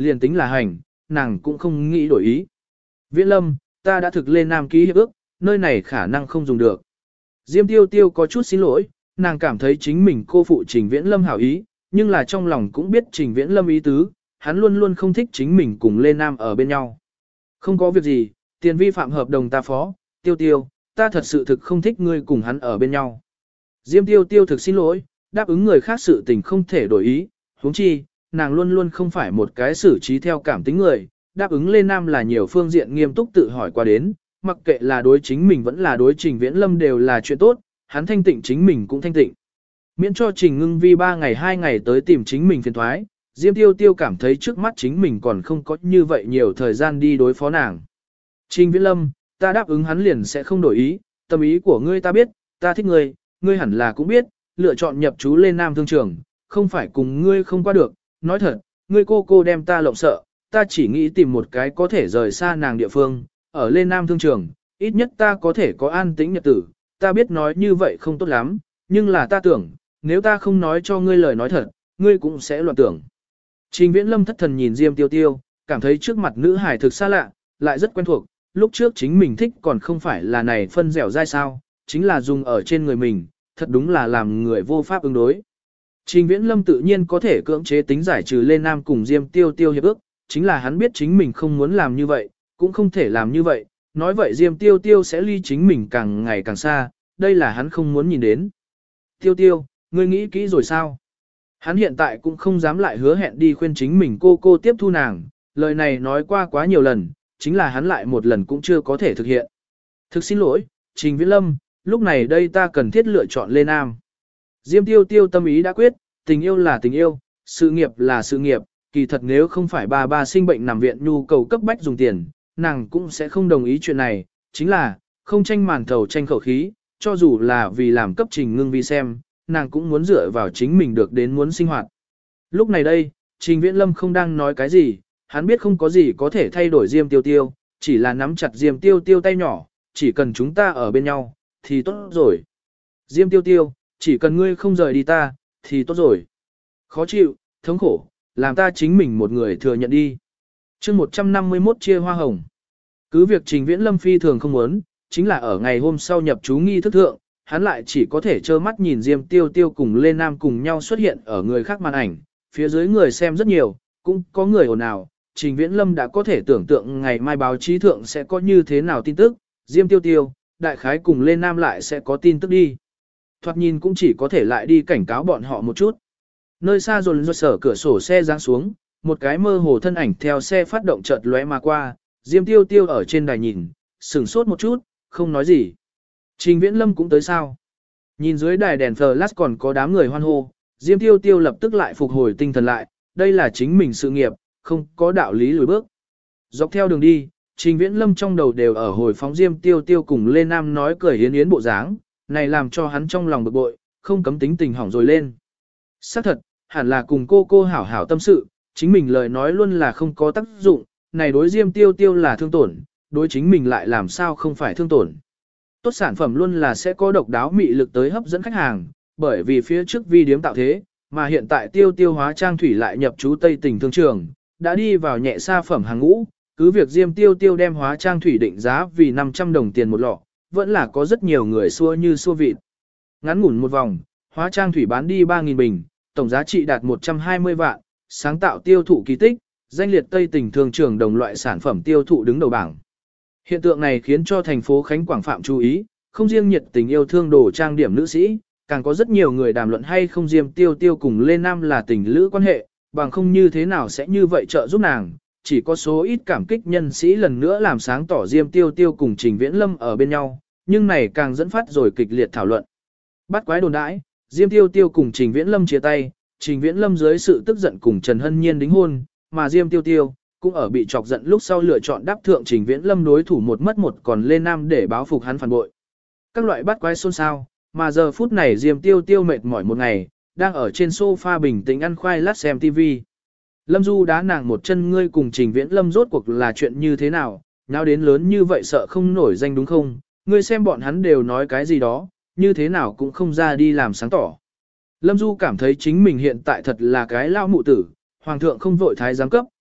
liền tính là hành, nàng cũng không nghĩ đổi ý. Viễn Lâm, ta đã thực lên Nam ký hiệp ước, nơi này khả năng không dùng được. Diêm Tiêu Tiêu có chút xin lỗi, nàng cảm thấy chính mình cô phụ Trình Viễn Lâm hảo ý, nhưng là trong lòng cũng biết Trình Viễn Lâm ý tứ, hắn luôn luôn không thích chính mình cùng Lê Nam ở bên nhau. Không có việc gì, tiền vi phạm hợp đồng ta phó, Tiêu Tiêu, ta thật sự thực không thích ngươi cùng hắn ở bên nhau. Diêm Tiêu Tiêu thực xin lỗi, đáp ứng người khác sự tình không thể đổi ý, huống chi, nàng luôn luôn không phải một cái xử trí theo cảm tính người, đáp ứng Lê Nam là nhiều phương diện nghiêm túc tự hỏi qua đến, mặc kệ là đối chính mình vẫn là đối Trình Viễn Lâm đều là chuyện tốt, hắn thanh tịnh chính mình cũng thanh tịnh. Miễn cho Trình Ngưng Vi 3 ngày 2 ngày tới tìm chính mình phiền thoái, Diêm Tiêu Tiêu cảm thấy trước mắt chính mình còn không có như vậy nhiều thời gian đi đối phó nàng. Trình Viễn Lâm, ta đáp ứng hắn liền sẽ không đổi ý, tâm ý của ngươi ta biết, ta thích ngươi, ngươi hẳn là cũng biết, lựa chọn nhập chú lên Nam Thương Trường, không phải cùng ngươi không qua được, nói thật, ngươi cô đem ta lộng sợ, ta chỉ nghĩ tìm một cái có thể rời xa nàng địa phương, ở lên Nam Thương Trường, ít nhất ta có thể có an tĩnh nhật tử, ta biết nói như vậy không tốt lắm, nhưng là ta tưởng, nếu ta không nói cho ngươi lời nói thật, ngươi cũng sẽ loạn tưởng. Trình Viễn Lâm thất thần nhìn Diêm Tiêu Tiêu, cảm thấy trước mặt nữ hải thực xa lạ, lại rất quen thuộc, lúc trước chính mình thích còn không phải là này phân dẻo dai sao, chính là dùng ở trên người mình, thật đúng là làm người vô pháp ứng đối. Trình Viễn Lâm tự nhiên có thể cưỡng chế tính giải trừ Lê Nam cùng Diêm Tiêu Tiêu hiệp ước, chính là hắn biết chính mình không muốn làm như vậy, cũng không thể làm như vậy, nói vậy Diêm Tiêu Tiêu sẽ ly chính mình càng ngày càng xa, đây là hắn không muốn nhìn đến. Tiêu Tiêu, ngươi nghĩ kỹ rồi sao? Hắn hiện tại cũng không dám lại hứa hẹn đi khuyên chính mình cô tiếp thu nàng, lời này nói qua quá nhiều lần, chính là hắn lại một lần cũng chưa có thể thực hiện. Thực xin lỗi, Trình Viễn Lâm, lúc này đây ta cần thiết lựa chọn Lê Nam. Diêm Tiêu Tiêu tâm ý đã quyết, tình yêu là tình yêu, sự nghiệp là sự nghiệp, kỳ thật nếu không phải bà sinh bệnh nằm viện nhu cầu cấp bách dùng tiền, nàng cũng sẽ không đồng ý chuyện này, chính là, không tranh màn thầu tranh khẩu khí, cho dù là vì làm cấp Trình Ngưng Vi xem, nàng cũng muốn dựa vào chính mình được đến muốn sinh hoạt. Lúc này đây, Trình Viễn Lâm không đang nói cái gì, hắn biết không có gì có thể thay đổi Diêm Tiêu Tiêu, chỉ là nắm chặt Diêm Tiêu Tiêu tay nhỏ, chỉ cần chúng ta ở bên nhau, thì tốt rồi. Diêm Tiêu Tiêu, chỉ cần ngươi không rời đi ta, thì tốt rồi. Khó chịu, thống khổ, làm ta chính mình một người thừa nhận đi. chương 151 chia hoa hồng. Cứ việc Trình Viễn Lâm phi thường không muốn, chính là ở ngày hôm sau nhập chú nghi thức thượng, hắn lại chỉ có thể trơ mắt nhìn Diêm Tiêu Tiêu cùng Lê Nam cùng nhau xuất hiện ở người khác màn ảnh, phía dưới người xem rất nhiều, cũng có người ồn ào. Trình Viễn Lâm đã có thể tưởng tượng ngày mai báo chí thượng sẽ có như thế nào tin tức, Diêm Tiêu Tiêu, đại khái cùng Lê Nam lại sẽ có tin tức đi. Thoạt nhìn cũng chỉ có thể lại đi cảnh cáo bọn họ một chút. Nơi xa rồi sở cửa sổ xe giáng xuống, một cái mơ hồ thân ảnh theo xe phát động chợt lóe mà qua, Diêm Tiêu Tiêu ở trên đài nhìn, sửng sốt một chút, không nói gì. Trình Viễn Lâm cũng tới sao? Nhìn dưới đài đèn flash còn có đám người hoan hô, Diêm Tiêu Tiêu lập tức lại phục hồi tinh thần lại, đây là chính mình sự nghiệp, không có đạo lý lùi bước. Dọc theo đường đi, Trình Viễn Lâm trong đầu đều ở hồi phóng Diêm Tiêu Tiêu cùng Lê Nam nói cười yến yến bộ dáng, này làm cho hắn trong lòng bực bội, không cấm tính tình hỏng rồi lên. Xác thật, hẳn là cùng cô hảo hảo tâm sự, chính mình lời nói luôn là không có tác dụng, này đối Diêm Tiêu Tiêu là thương tổn, đối chính mình lại làm sao không phải thương tổn. Tốt sản phẩm luôn là sẽ có độc đáo mị lực tới hấp dẫn khách hàng, bởi vì phía trước vi điếm tạo thế, mà hiện tại Tiêu Tiêu hóa trang thủy lại nhập trú Tây tỉnh thương trường, đã đi vào nhẹ sa phẩm hàng ngũ, cứ việc Diêm Tiêu Tiêu đem hóa trang thủy định giá vì 500 đồng tiền một lọ, vẫn là có rất nhiều người xua như xua vịt. Ngắn ngủn một vòng, hóa trang thủy bán đi 3.000 bình, tổng giá trị đạt 120 vạn, sáng tạo tiêu thụ kỳ tích, danh liệt Tây tỉnh thương trường đồng loại sản phẩm tiêu thụ đứng đầu bảng. Hiện tượng này khiến cho thành phố Khánh Quảng phạm chú ý, không riêng nhiệt tình yêu thương đồ trang điểm nữ sĩ, càng có rất nhiều người đàm luận hay không Diêm Tiêu Tiêu cùng Lê Nam là tình lữ quan hệ, bằng không như thế nào sẽ như vậy trợ giúp nàng. Chỉ có số ít cảm kích nhân sĩ lần nữa làm sáng tỏ Diêm Tiêu Tiêu cùng Trình Viễn Lâm ở bên nhau, nhưng này càng dẫn phát rồi kịch liệt thảo luận. Bắt quái đồn đãi, Diêm Tiêu Tiêu cùng Trình Viễn Lâm chia tay, Trình Viễn Lâm dưới sự tức giận cùng Trần Hân Nhiên đính hôn, mà Diêm Tiêu Tiêu cũng ở bị chọc giận lúc sau lựa chọn đáp thượng Trình Viễn Lâm đối thủ một mất một còn Lê Nam để báo phục hắn phản bội. Các loại bắt quái xôn xao, mà giờ phút này Diêm Tiêu Tiêu mệt mỏi một ngày, đang ở trên sofa bình tĩnh ăn khoai lát xem TV. Lâm Du đá nàng một chân, ngươi cùng Trình Viễn Lâm rốt cuộc là chuyện như thế nào, nào đến lớn như vậy sợ không nổi danh đúng không, ngươi xem bọn hắn đều nói cái gì đó, như thế nào cũng không ra đi làm sáng tỏ. Lâm Du cảm thấy chính mình hiện tại thật là cái lao mụ tử, hoàng thượng không vội thái giám cấp,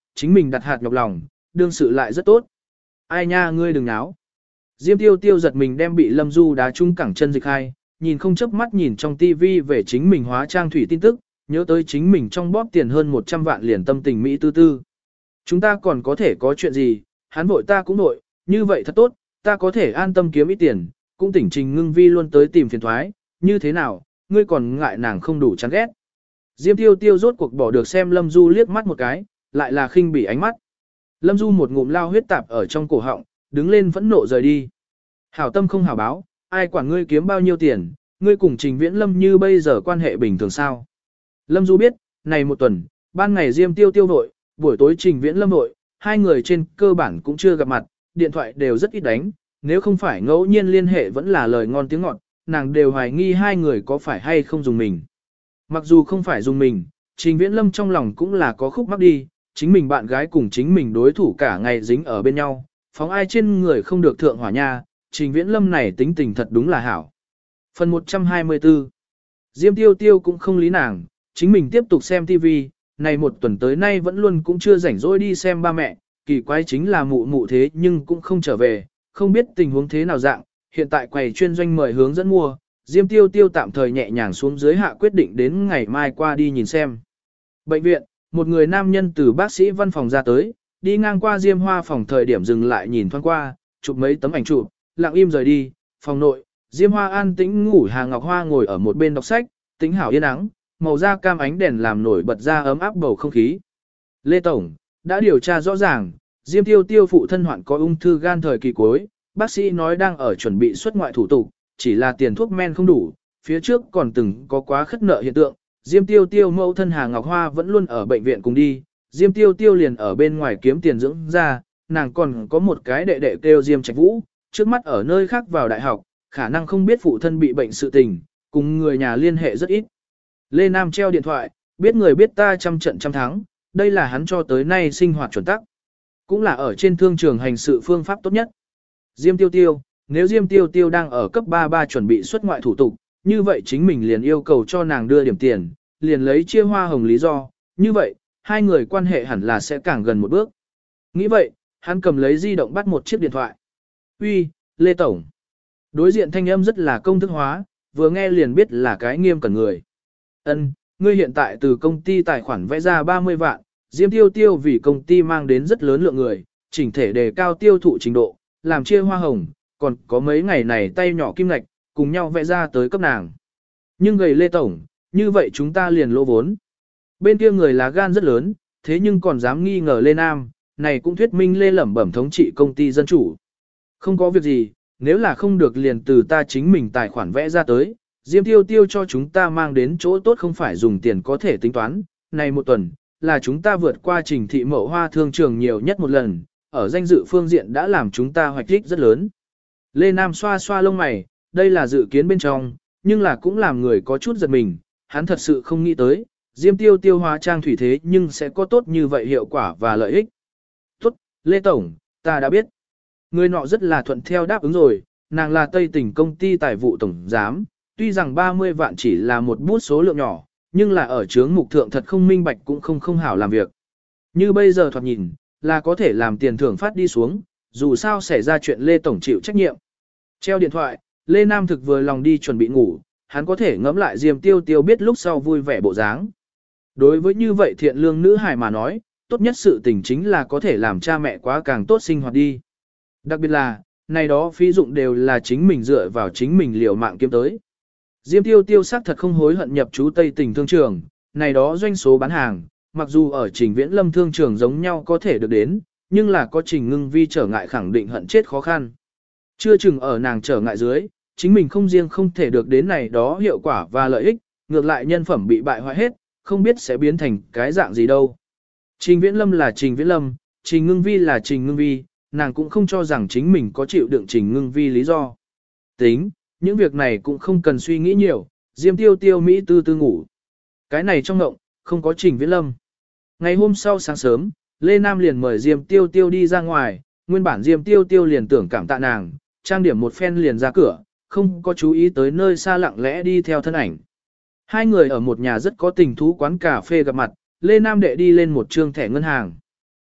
chính mình đặt hạt nhọc lòng, đương sự lại rất tốt. Ai nha ngươi đừng náo. Diêm tiêu tiêu giật mình đem bị Lâm Du đá trúng cẳng chân dịch hai, nhìn không chớp mắt nhìn trong tivi về chính mình hóa trang thủy tin tức, nhớ tới chính mình trong bóp tiền hơn 100 vạn liền tâm tình Mỹ tư tư. Chúng ta còn có thể có chuyện gì, hắn vội ta cũng vội, như vậy thật tốt, ta có thể an tâm kiếm ít tiền, cũng tỉnh Trình Ngưng Vi luôn tới tìm phiền thoái, như thế nào, ngươi còn ngại nàng không đủ chán ghét. Diêm tiêu tiêu rốt cuộc bỏ được xem Lâm Du liếc mắt một cái, lại là khinh bỉ ánh mắt. Lâm Du một ngụm lao huyết tạp ở trong cổ họng, đứng lên phẫn nộ rời đi. Hảo tâm không hảo báo, ai quản ngươi kiếm bao nhiêu tiền, ngươi cùng Trình Viễn Lâm như bây giờ quan hệ bình thường sao. Lâm Du biết, này một tuần, ban ngày Diêm tiêu tiêu vội, buổi tối Trình Viễn Lâm vội, hai người trên cơ bản cũng chưa gặp mặt, điện thoại đều rất ít đánh, nếu không phải ngẫu nhiên liên hệ vẫn là lời ngon tiếng ngọt, nàng đều hoài nghi hai người có phải hay không dùng mình. Mặc dù không phải dùng mình, Trình Viễn Lâm trong lòng cũng là có khúc mắc đi, chính mình bạn gái cùng chính mình đối thủ cả ngày dính ở bên nhau, phóng ai trên người không được thượng hỏa nha, Trình Viễn Lâm này tính tình thật đúng là hảo. Phần 124 Diêm tiêu tiêu cũng không lý nàng, chính mình tiếp tục xem TV, này một tuần tới nay vẫn luôn cũng chưa rảnh rỗi đi xem ba mẹ, kỳ quái chính là mụ mụ thế nhưng cũng không trở về, không biết tình huống thế nào dạng, hiện tại quầy chuyên doanh mời hướng dẫn mua, Diêm tiêu tiêu tạm thời nhẹ nhàng xuống dưới hạ quyết định đến ngày mai qua đi nhìn xem. Bệnh viện, một người nam nhân từ bác sĩ văn phòng ra tới, đi ngang qua Diêm Hoa phòng thời điểm dừng lại nhìn thoáng qua, chụp mấy tấm ảnh chụp, lặng im rời đi, phòng nội, Diêm Hoa an tĩnh ngủ Hà Ngọc Hoa ngồi ở một bên đọc sách, tĩnh hảo yên ắng, màu da cam ánh đèn làm nổi bật ra ấm áp bầu không khí. Lê Tổng, đã điều tra rõ ràng, Diêm tiêu tiêu phụ thân hoạn có ung thư gan thời kỳ cuối, bác sĩ nói đang ở chuẩn bị xuất ngoại thủ tục, chỉ là tiền thuốc men không đủ, phía trước còn từng có quá khất nợ hiện tượng, Diêm tiêu tiêu mẫu thân Hà Ngọc Hoa vẫn luôn ở bệnh viện cùng đi, Diêm tiêu tiêu liền ở bên ngoài kiếm tiền dưỡng ra, nàng còn có một cái đệ đệ kêu Diêm Trạch Vũ, trước mắt ở nơi khác vào đại học, khả năng không biết phụ thân bị bệnh sự tình, cùng người nhà liên hệ rất ít. Lê Nam treo điện thoại, biết người biết ta trăm trận trăm thắng, đây là hắn cho tới nay sinh hoạt chuẩn tắc. Cũng là ở trên thương trường hành sự phương pháp tốt nhất. Diêm tiêu tiêu, nếu Diêm tiêu tiêu đang ở cấp 33 chuẩn bị xuất ngoại thủ tục, như vậy chính mình liền yêu cầu cho nàng đưa điểm tiền, liền lấy chia hoa hồng lý do, như vậy, hai người quan hệ hẳn là sẽ càng gần một bước. Nghĩ vậy, hắn cầm lấy di động bắt một chiếc điện thoại. Uy, Lê Tổng. Đối diện thanh âm rất là công thức hóa, vừa nghe liền biết là cái nghiêm cẩn người. Ân, ngươi hiện tại từ công ty tài khoản vẽ ra 30 vạn, Diêm tiêu tiêu vì công ty mang đến rất lớn lượng người, chỉnh thể đề cao tiêu thụ trình độ, làm chia hoa hồng, còn có mấy ngày này tay nhỏ kim ngạch, cùng nhau vẽ ra tới cấp nàng. Nhưng gầy Lê Tổng, như vậy chúng ta liền lỗ vốn. Bên kia người lá gan rất lớn, thế nhưng còn dám nghi ngờ Lê Nam, này cũng thuyết minh Lê lẩm bẩm thống trị công ty dân chủ. Không có việc gì, nếu là không được liền từ ta chính mình tài khoản vẽ ra tới, Diêm tiêu tiêu cho chúng ta mang đến chỗ tốt không phải dùng tiền có thể tính toán. Này một tuần, là chúng ta vượt qua trình thị mậu hoa thương trường nhiều nhất một lần, ở danh dự phương diện đã làm chúng ta hoạch thích rất lớn. Lê Nam xoa xoa lông mày, đây là dự kiến bên trong, nhưng là cũng làm người có chút giật mình, hắn thật sự không nghĩ tới, Diêm tiêu tiêu hóa trang thủy thế nhưng sẽ có tốt như vậy hiệu quả và lợi ích. Tốt, Lê Tổng, ta đã biết. Người nọ rất là thuận theo đáp ứng rồi, nàng là Tây Tỉnh công ty tài vụ tổng giám, tuy rằng 30 vạn chỉ là một bút số lượng nhỏ, nhưng là ở chướng mục thượng thật không minh bạch cũng không hảo làm việc. Như bây giờ thoạt nhìn, là có thể làm tiền thưởng phát đi xuống, dù sao xảy ra chuyện Lê Tổng chịu trách nhiệm. Treo điện thoại, Lê Nam thực vừa lòng đi chuẩn bị ngủ, hắn có thể ngẫm lại Diêm tiêu tiêu biết lúc sau vui vẻ bộ dáng. Đối với như vậy thiện lương nữ hài mà nói, tốt nhất sự tình chính là có thể làm cha mẹ quá càng tốt sinh hoạt đi. Đặc biệt là, này đó phí dụng đều là chính mình dựa vào chính mình liều mạng kiếm tới. Diêm tiêu tiêu xác thật không hối hận nhập trú Tây Tỉnh thương trường, này đó doanh số bán hàng, mặc dù ở Trình Viễn Lâm thương trường giống nhau có thể được đến, nhưng là có Trình Ngưng Vi trở ngại khẳng định hận chết khó khăn. Chưa chừng ở nàng trở ngại dưới, chính mình không riêng không thể được đến này đó hiệu quả và lợi ích, ngược lại nhân phẩm bị bại hoại hết, không biết sẽ biến thành cái dạng gì đâu. Trình Viễn Lâm là Trình Viễn Lâm, Trình Ngưng Vi là Trình Ngưng Vi, nàng cũng không cho rằng chính mình có chịu đựng Trình Ngưng Vi lý do. Tính, những việc này cũng không cần suy nghĩ nhiều, Diêm tiêu tiêu Mỹ tư tư ngủ. Cái này trong ngộng, không có Trình Viễn Lâm. Ngày hôm sau sáng sớm, Lê Nam liền mời Diêm tiêu tiêu đi ra ngoài, nguyên bản Diêm tiêu tiêu liền tưởng cảm tạ nàng, trang điểm một phen liền ra cửa, không có chú ý tới nơi xa lặng lẽ đi theo thân ảnh. Hai người ở một nhà rất có tình thú quán cà phê gặp mặt, Lê Nam đệ đi lên một trương thẻ ngân hàng.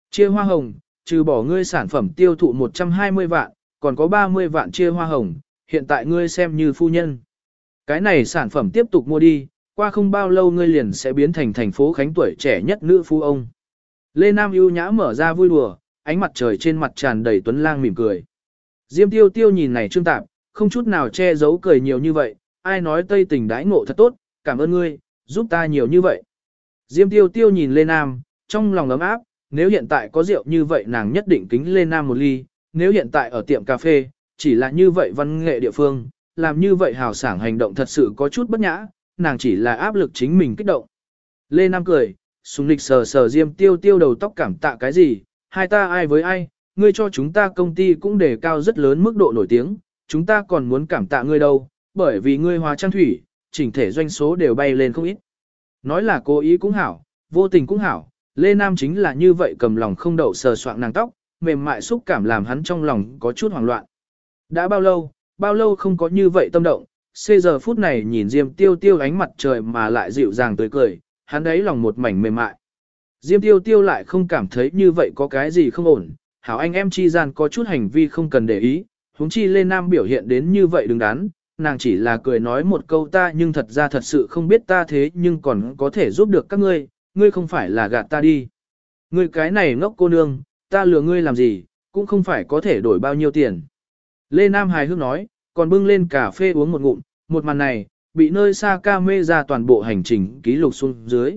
Chia hoa hồng, trừ bỏ ngươi sản phẩm tiêu thụ 120 vạn, còn có 30 vạn chia hoa hồng, hiện tại ngươi xem như phu nhân. Cái này sản phẩm tiếp tục mua đi, qua không bao lâu ngươi liền sẽ biến thành thành phố Khánh tuổi trẻ nhất nữ phu ông. Lê Nam ưu nhã mở ra vui đùa, ánh mặt trời trên mặt tràn đầy tuấn lang mỉm cười. Diêm Tiêu Tiêu nhìn này Trương Tạp, không chút nào che giấu cười nhiều như vậy, ai nói Tây Tình đãi ngộ thật tốt, cảm ơn ngươi, giúp ta nhiều như vậy. Diêm Tiêu Tiêu nhìn Lê Nam, trong lòng ấm áp, nếu hiện tại có rượu như vậy nàng nhất định kính Lê Nam một ly, nếu hiện tại ở tiệm cà phê, chỉ là như vậy văn nghệ địa phương, làm như vậy hào sảng hành động thật sự có chút bất nhã, nàng chỉ là áp lực chính mình kích động. Lê Nam cười, sùng lịch sờ sờ Diêm Tiêu Tiêu đầu tóc cảm tạ cái gì, hai ta ai với ai, ngươi cho chúng ta công ty cũng đề cao rất lớn mức độ nổi tiếng, chúng ta còn muốn cảm tạ ngươi đâu, bởi vì ngươi hóa trang thủy, chỉnh thể doanh số đều bay lên không ít. Nói là cố ý cũng hảo, vô tình cũng hảo, Lê Nam chính là như vậy cầm lòng không đậu sờ soạng nàng tóc, mềm mại xúc cảm làm hắn trong lòng có chút hoảng loạn. Đã bao lâu không có như vậy tâm động, xê giờ phút này nhìn Diêm Tiêu Tiêu ánh mặt trời mà lại dịu dàng tươi cười, hắn đấy lòng một mảnh mềm mại. Diêm Tiêu Tiêu lại không cảm thấy như vậy có cái gì không ổn, hảo anh em chi gian có chút hành vi không cần để ý, huống chi Lê Nam biểu hiện đến như vậy đứng đắn, nàng chỉ là cười nói một câu ta nhưng thật ra thật sự không biết ta thế nhưng còn có thể giúp được các ngươi, ngươi không phải là gạt ta đi. Ngươi cái này ngốc cô nương, ta lừa ngươi làm gì, cũng không phải có thể đổi bao nhiêu tiền. Lê Nam hài hước nói, còn bưng lên cà phê uống một ngụm, một màn này, bị nơi xa ca mê ra toàn bộ hành trình ký lục xuống dưới.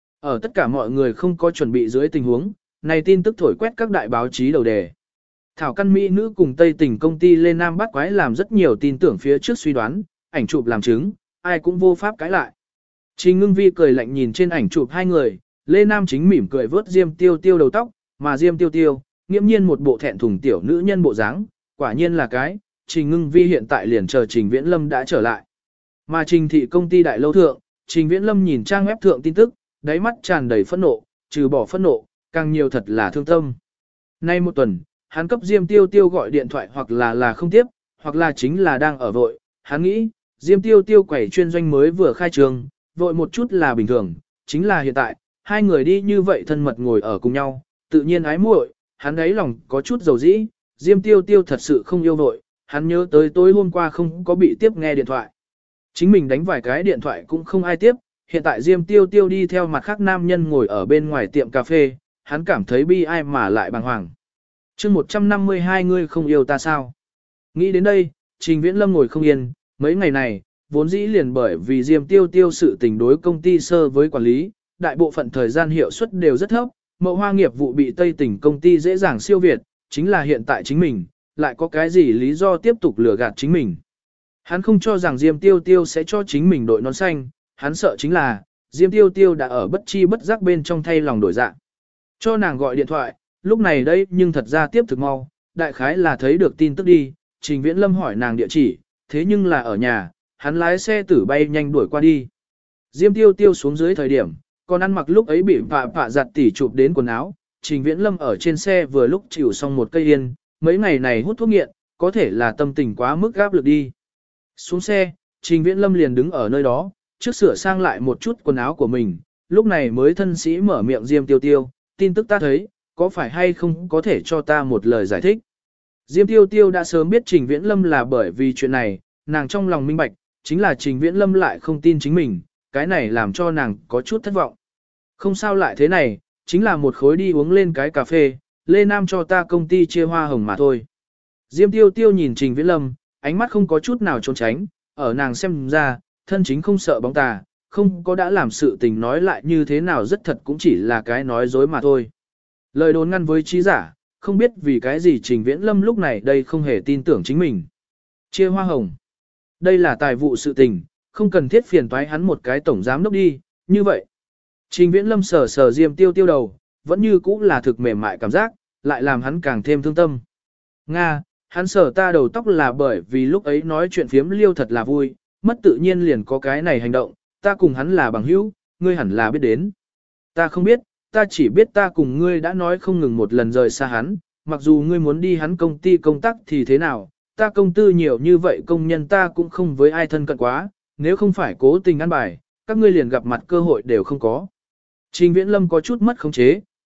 Ở tất cả mọi người không có chuẩn bị dưới tình huống, này tin tức thổi quét các đại báo chí đầu đề. Thảo căn Mỹ nữ cùng Tây Tình công ty Lê Nam bắt quái làm rất nhiều tin tưởng phía trước suy đoán, ảnh chụp làm chứng, ai cũng vô pháp cãi lại. Trình Ngưng Vi cười lạnh nhìn trên ảnh chụp hai người, Lê Nam chính mỉm cười vớt Diêm Tiêu Tiêu đầu tóc, mà Diêm Tiêu Tiêu, nghiễm nhiên một bộ thẹn thùng tiểu nữ nhân bộ dáng, quả nhiên là cái, Trình Ngưng Vi hiện tại liền chờ Trình Viễn Lâm đã trở lại. Mà Trình thị công ty đại lâu thượng, Trình Viễn Lâm nhìn trang web thượng tin tức, đáy mắt tràn đầy phẫn nộ, trừ bỏ phẫn nộ, càng nhiều thật là thương tâm. Nay một tuần, hắn cấp Diêm Tiêu Tiêu gọi điện thoại hoặc là không tiếp, hoặc là chính là đang ở vội, hắn nghĩ, Diêm Tiêu Tiêu quẩy chuyên doanh mới vừa khai trường, vội một chút là bình thường, chính là hiện tại, hai người đi như vậy thân mật ngồi ở cùng nhau, tự nhiên ái muội, hắn ấy lòng có chút dầu dĩ, Diêm Tiêu Tiêu thật sự không yêu vội, hắn nhớ tới tối hôm qua không có bị tiếp nghe điện thoại. Chính mình đánh vài cái điện thoại cũng không ai tiếp, hiện tại Diêm Tiêu Tiêu đi theo mặt khác nam nhân ngồi ở bên ngoài tiệm cà phê, hắn cảm thấy bi ai mà lại bàng hoàng. chương 152 ngươi không yêu ta sao? Nghĩ đến đây, Trình Viễn Lâm ngồi không yên, mấy ngày này, vốn dĩ liền bởi vì Diêm Tiêu Tiêu sự tình đối công ty sơ với quản lý, đại bộ phận thời gian hiệu suất đều rất thấp, mậu hoa nghiệp vụ bị Tây Tỉnh công ty dễ dàng siêu việt, chính là hiện tại chính mình, lại có cái gì lý do tiếp tục lừa gạt chính mình. Hắn không cho rằng Diêm Tiêu Tiêu sẽ cho chính mình đội nón xanh, hắn sợ chính là, Diêm Tiêu Tiêu đã ở bất chi bất giác bên trong thay lòng đổi dạ. Cho nàng gọi điện thoại, lúc này đây nhưng thật ra tiếp thực mau, đại khái là thấy được tin tức đi, Trình Viễn Lâm hỏi nàng địa chỉ, thế nhưng là ở nhà, hắn lái xe tử bay nhanh đuổi qua đi. Diêm Tiêu Tiêu xuống dưới thời điểm, còn ăn mặc lúc ấy bị phạ giặt tỉ chụp đến quần áo, Trình Viễn Lâm ở trên xe vừa lúc chịu xong một cây yên, mấy ngày này hút thuốc nghiện, có thể là tâm tình quá mức áp lực đi. Xuống xe, Trình Viễn Lâm liền đứng ở nơi đó, trước sửa sang lại một chút quần áo của mình, lúc này mới thân sĩ mở miệng Diêm Tiêu Tiêu, tin tức ta thấy, có phải hay không có thể cho ta một lời giải thích. Diêm Tiêu Tiêu đã sớm biết Trình Viễn Lâm là bởi vì chuyện này, nàng trong lòng minh bạch, chính là Trình Viễn Lâm lại không tin chính mình, cái này làm cho nàng có chút thất vọng. Không sao lại thế này, chính là một khối đi uống lên cái cà phê, Lê Nam cho ta công ty chia hoa hồng mà thôi. Diêm Tiêu Tiêu nhìn Trình Viễn Lâm, ánh mắt không có chút nào trốn tránh, ở nàng xem ra, thân chính không sợ bóng tà, không có đã làm sự tình nói lại như thế nào rất thật cũng chỉ là cái nói dối mà thôi. Lời đồn ngăn với trí giả, không biết vì cái gì Trình Viễn Lâm lúc này đây không hề tin tưởng chính mình. Chia hoa hồng. Đây là tài vụ sự tình, không cần thiết phiền toái hắn một cái tổng giám đốc đi, như vậy. Trình Viễn Lâm sờ sờ Diêm Tiêu Tiêu đầu, vẫn như cũ là thực mềm mại cảm giác, lại làm hắn càng thêm thương tâm. Nga, hắn sờ ta đầu tóc là bởi vì lúc ấy nói chuyện phiếm liêu thật là vui, mất tự nhiên liền có cái này hành động, ta cùng hắn là bằng hữu, ngươi hẳn là biết đến. Ta không biết, ta chỉ biết ta cùng ngươi đã nói không ngừng một lần rời xa hắn, mặc dù ngươi muốn đi hắn công ty công tác thì thế nào, ta công tư nhiều như vậy công nhân ta cũng không với ai thân cận quá, nếu không phải cố tình ăn bài, các ngươi liền gặp mặt cơ hội đều không có. Trình Viễn Lâm có chút mất khống chế,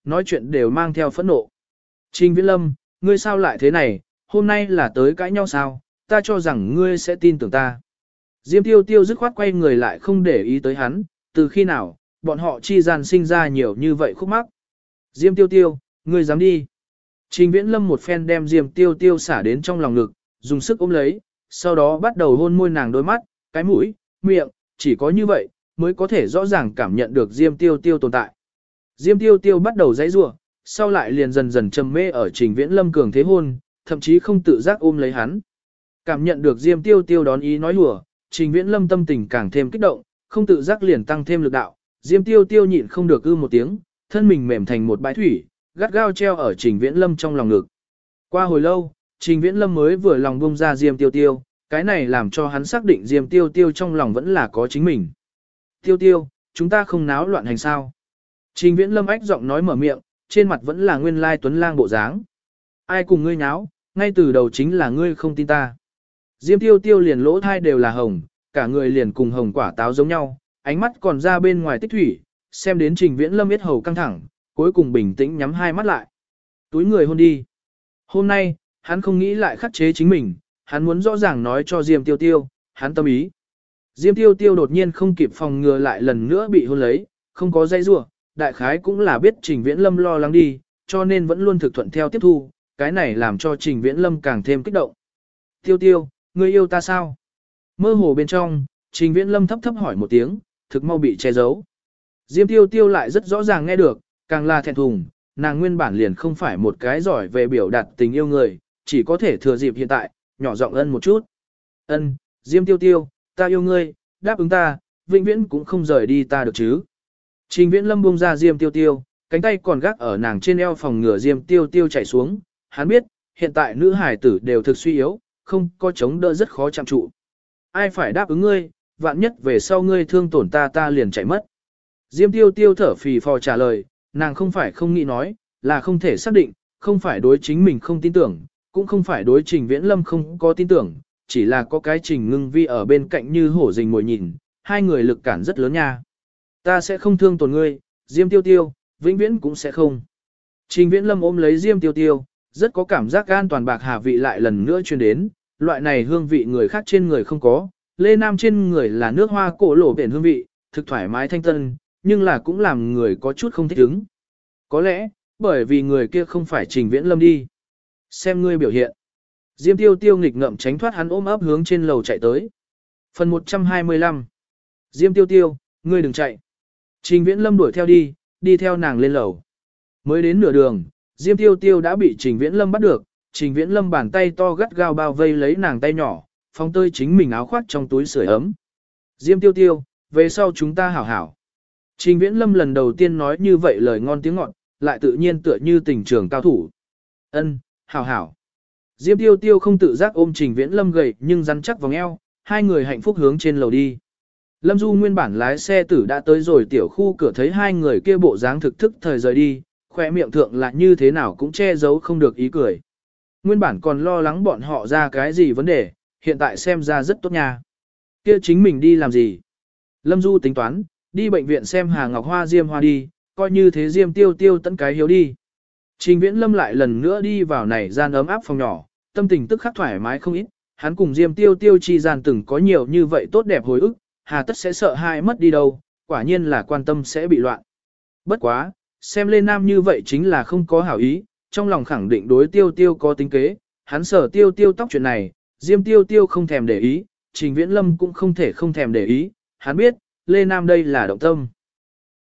nói chuyện đều mang theo phẫn nộ. Trình Viễn Lâm, ngươi sao lại thế này, hôm nay là tới cãi nhau sao, ta cho rằng ngươi sẽ tin tưởng ta. Diêm Tiêu Tiêu dứt khoát quay người lại không để ý tới hắn, từ khi nào, bọn họ chi gian sinh ra nhiều như vậy khúc mắc. Diêm Tiêu Tiêu, ngươi dám đi. Trình Viễn Lâm một phen đem Diêm Tiêu Tiêu xả đến trong lòng ngực, dùng sức ôm lấy, sau đó bắt đầu hôn môi nàng đôi mắt, cái mũi, miệng, chỉ có như vậy, mới có thể rõ ràng cảm nhận được Diêm Tiêu Tiêu tồn tại. Diêm Tiêu Tiêu bắt đầu giãy giụa, sau lại liền dần dần trầm mê ở Trình Viễn Lâm cường thế hôn, thậm chí không tự giác ôm lấy hắn. Cảm nhận được Diêm Tiêu Tiêu đón ý nói hùa, Trình Viễn Lâm tâm tình càng thêm kích động, không tự giác liền tăng thêm lực đạo. Diêm Tiêu Tiêu nhịn không được ư một tiếng, thân mình mềm thành một bãi thủy, gắt gao treo ở Trình Viễn Lâm trong lòng ngực. Qua hồi lâu, Trình Viễn Lâm mới vừa lòng buông ra Diêm Tiêu Tiêu, cái này làm cho hắn xác định Diêm Tiêu Tiêu trong lòng vẫn là có chính mình. Tiêu Tiêu, chúng ta không náo loạn hành sao? Trình Viễn Lâm ách giọng nói mở miệng, trên mặt vẫn là nguyên lai tuấn lang bộ dáng. Ai cùng ngươi nháo, ngay từ đầu chính là ngươi không tin ta. Diêm Tiêu Tiêu liền lỗ thai đều là hồng, cả người liền cùng hồng quả táo giống nhau, ánh mắt còn ra bên ngoài tích thủy, xem đến Trình Viễn Lâm yết hầu căng thẳng, cuối cùng bình tĩnh nhắm hai mắt lại. Túi người hôn đi. Hôm nay, hắn không nghĩ lại khắc chế chính mình, hắn muốn rõ ràng nói cho Diêm Tiêu Tiêu, hắn tâm ý. Diêm Tiêu Tiêu đột nhiên không kịp phòng ngừa lại lần nữa bị hôn lấy, không có dây rủa, đại khái cũng là biết Trình Viễn Lâm lo lắng đi, cho nên vẫn luôn thực thuận theo tiếp thu, cái này làm cho Trình Viễn Lâm càng thêm kích động. Tiêu Tiêu, ngươi yêu ta sao? Mơ hồ bên trong, Trình Viễn Lâm thấp thấp hỏi một tiếng, thực mau bị che giấu. Diêm Tiêu Tiêu lại rất rõ ràng nghe được, càng là thẹn thùng, nàng nguyên bản liền không phải một cái giỏi về biểu đạt tình yêu người, chỉ có thể thừa dịp hiện tại, nhỏ giọng ân một chút. Ân, Diêm Tiêu Tiêu, ta yêu ngươi, đáp ứng ta, vĩnh viễn cũng không rời đi ta được chứ. Trình Viễn Lâm buông ra Diêm Tiêu Tiêu, cánh tay còn gác ở nàng trên eo phòng ngừa Diêm Tiêu Tiêu chảy xuống, hắn biết, hiện tại nữ hải tử đều thực suy yếu, không có chống đỡ rất khó chạm trụ. Ai phải đáp ứng ngươi, vạn nhất về sau ngươi thương tổn ta ta liền chạy mất. Diêm Tiêu Tiêu thở phì phò trả lời, nàng không phải không nghĩ nói, là không thể xác định, không phải đối chính mình không tin tưởng, cũng không phải đối Trình Viễn Lâm không có tin tưởng, chỉ là có cái Trình Ngưng Vi ở bên cạnh như hổ rình mồi nhìn, hai người lực cản rất lớn nha. Ta sẽ không thương tổn ngươi, Diêm Tiêu Tiêu, vĩnh viễn cũng sẽ không. Trình Viễn Lâm ôm lấy Diêm Tiêu Tiêu, rất có cảm giác an toàn bạc hà vị lại lần nữa truyền đến, loại này hương vị người khác trên người không có, Lê Nam trên người là nước hoa cổ lổ biển hương vị, thực thoải mái thanh tân, nhưng là cũng làm người có chút không thích ứng. Có lẽ, bởi vì người kia không phải Trình Viễn Lâm đi. Xem ngươi biểu hiện. Diêm Tiêu Tiêu nghịch ngợm tránh thoát hắn ôm ấp hướng trên lầu chạy tới. Phần 125. Diêm Tiêu Tiêu, ngươi đừng chạy. Trình Viễn Lâm đuổi theo đi theo nàng lên lầu. Mới đến nửa đường, Diêm Tiêu Tiêu đã bị Trình Viễn Lâm bắt được. Trình Viễn Lâm bàn tay to gắt gao bao vây lấy nàng tay nhỏ, phóng tơi chính mình áo khoác trong túi sưởi ấm. Diêm Tiêu Tiêu, về sau chúng ta hảo hảo. Trình Viễn Lâm lần đầu tiên nói như vậy lời ngon tiếng ngọt, lại tự nhiên tựa như tình trường cao thủ. Ân, hảo hảo. Diêm Tiêu Tiêu không tự giác ôm Trình Viễn Lâm gầy nhưng rắn chắc vòng eo, hai người hạnh phúc hướng trên lầu đi. Lâm Du nguyên bản lái xe tử đã tới rồi tiểu khu cửa thấy hai người kia bộ dáng thực thức thời rời đi, khỏe miệng thượng là như thế nào cũng che giấu không được ý cười. Nguyên bản còn lo lắng bọn họ ra cái gì vấn đề, hiện tại xem ra rất tốt nha. Kia chính mình đi làm gì? Lâm Du tính toán, đi bệnh viện xem Hà Ngọc Hoa Diêm Hoa đi, coi như thế Diêm Tiêu Tiêu tận cái hiếu đi. Trình Viễn Lâm lại lần nữa đi vào này gian ấm áp phòng nhỏ, tâm tình tức khắc thoải mái không ít, hắn cùng Diêm Tiêu Tiêu chi gian từng có nhiều như vậy tốt đẹp hồi ức, hà tất sẽ sợ hai mất đi đâu, quả nhiên là quan tâm sẽ bị loạn. Bất quá, xem Lê Nam như vậy chính là không có hảo ý, trong lòng khẳng định đối Tiêu Tiêu có tính kế, hắn sở Tiêu Tiêu tóc chuyện này, Diêm Tiêu Tiêu không thèm để ý, Trình Viễn Lâm cũng không thể không thèm để ý, hắn biết, Lê Nam đây là động tâm.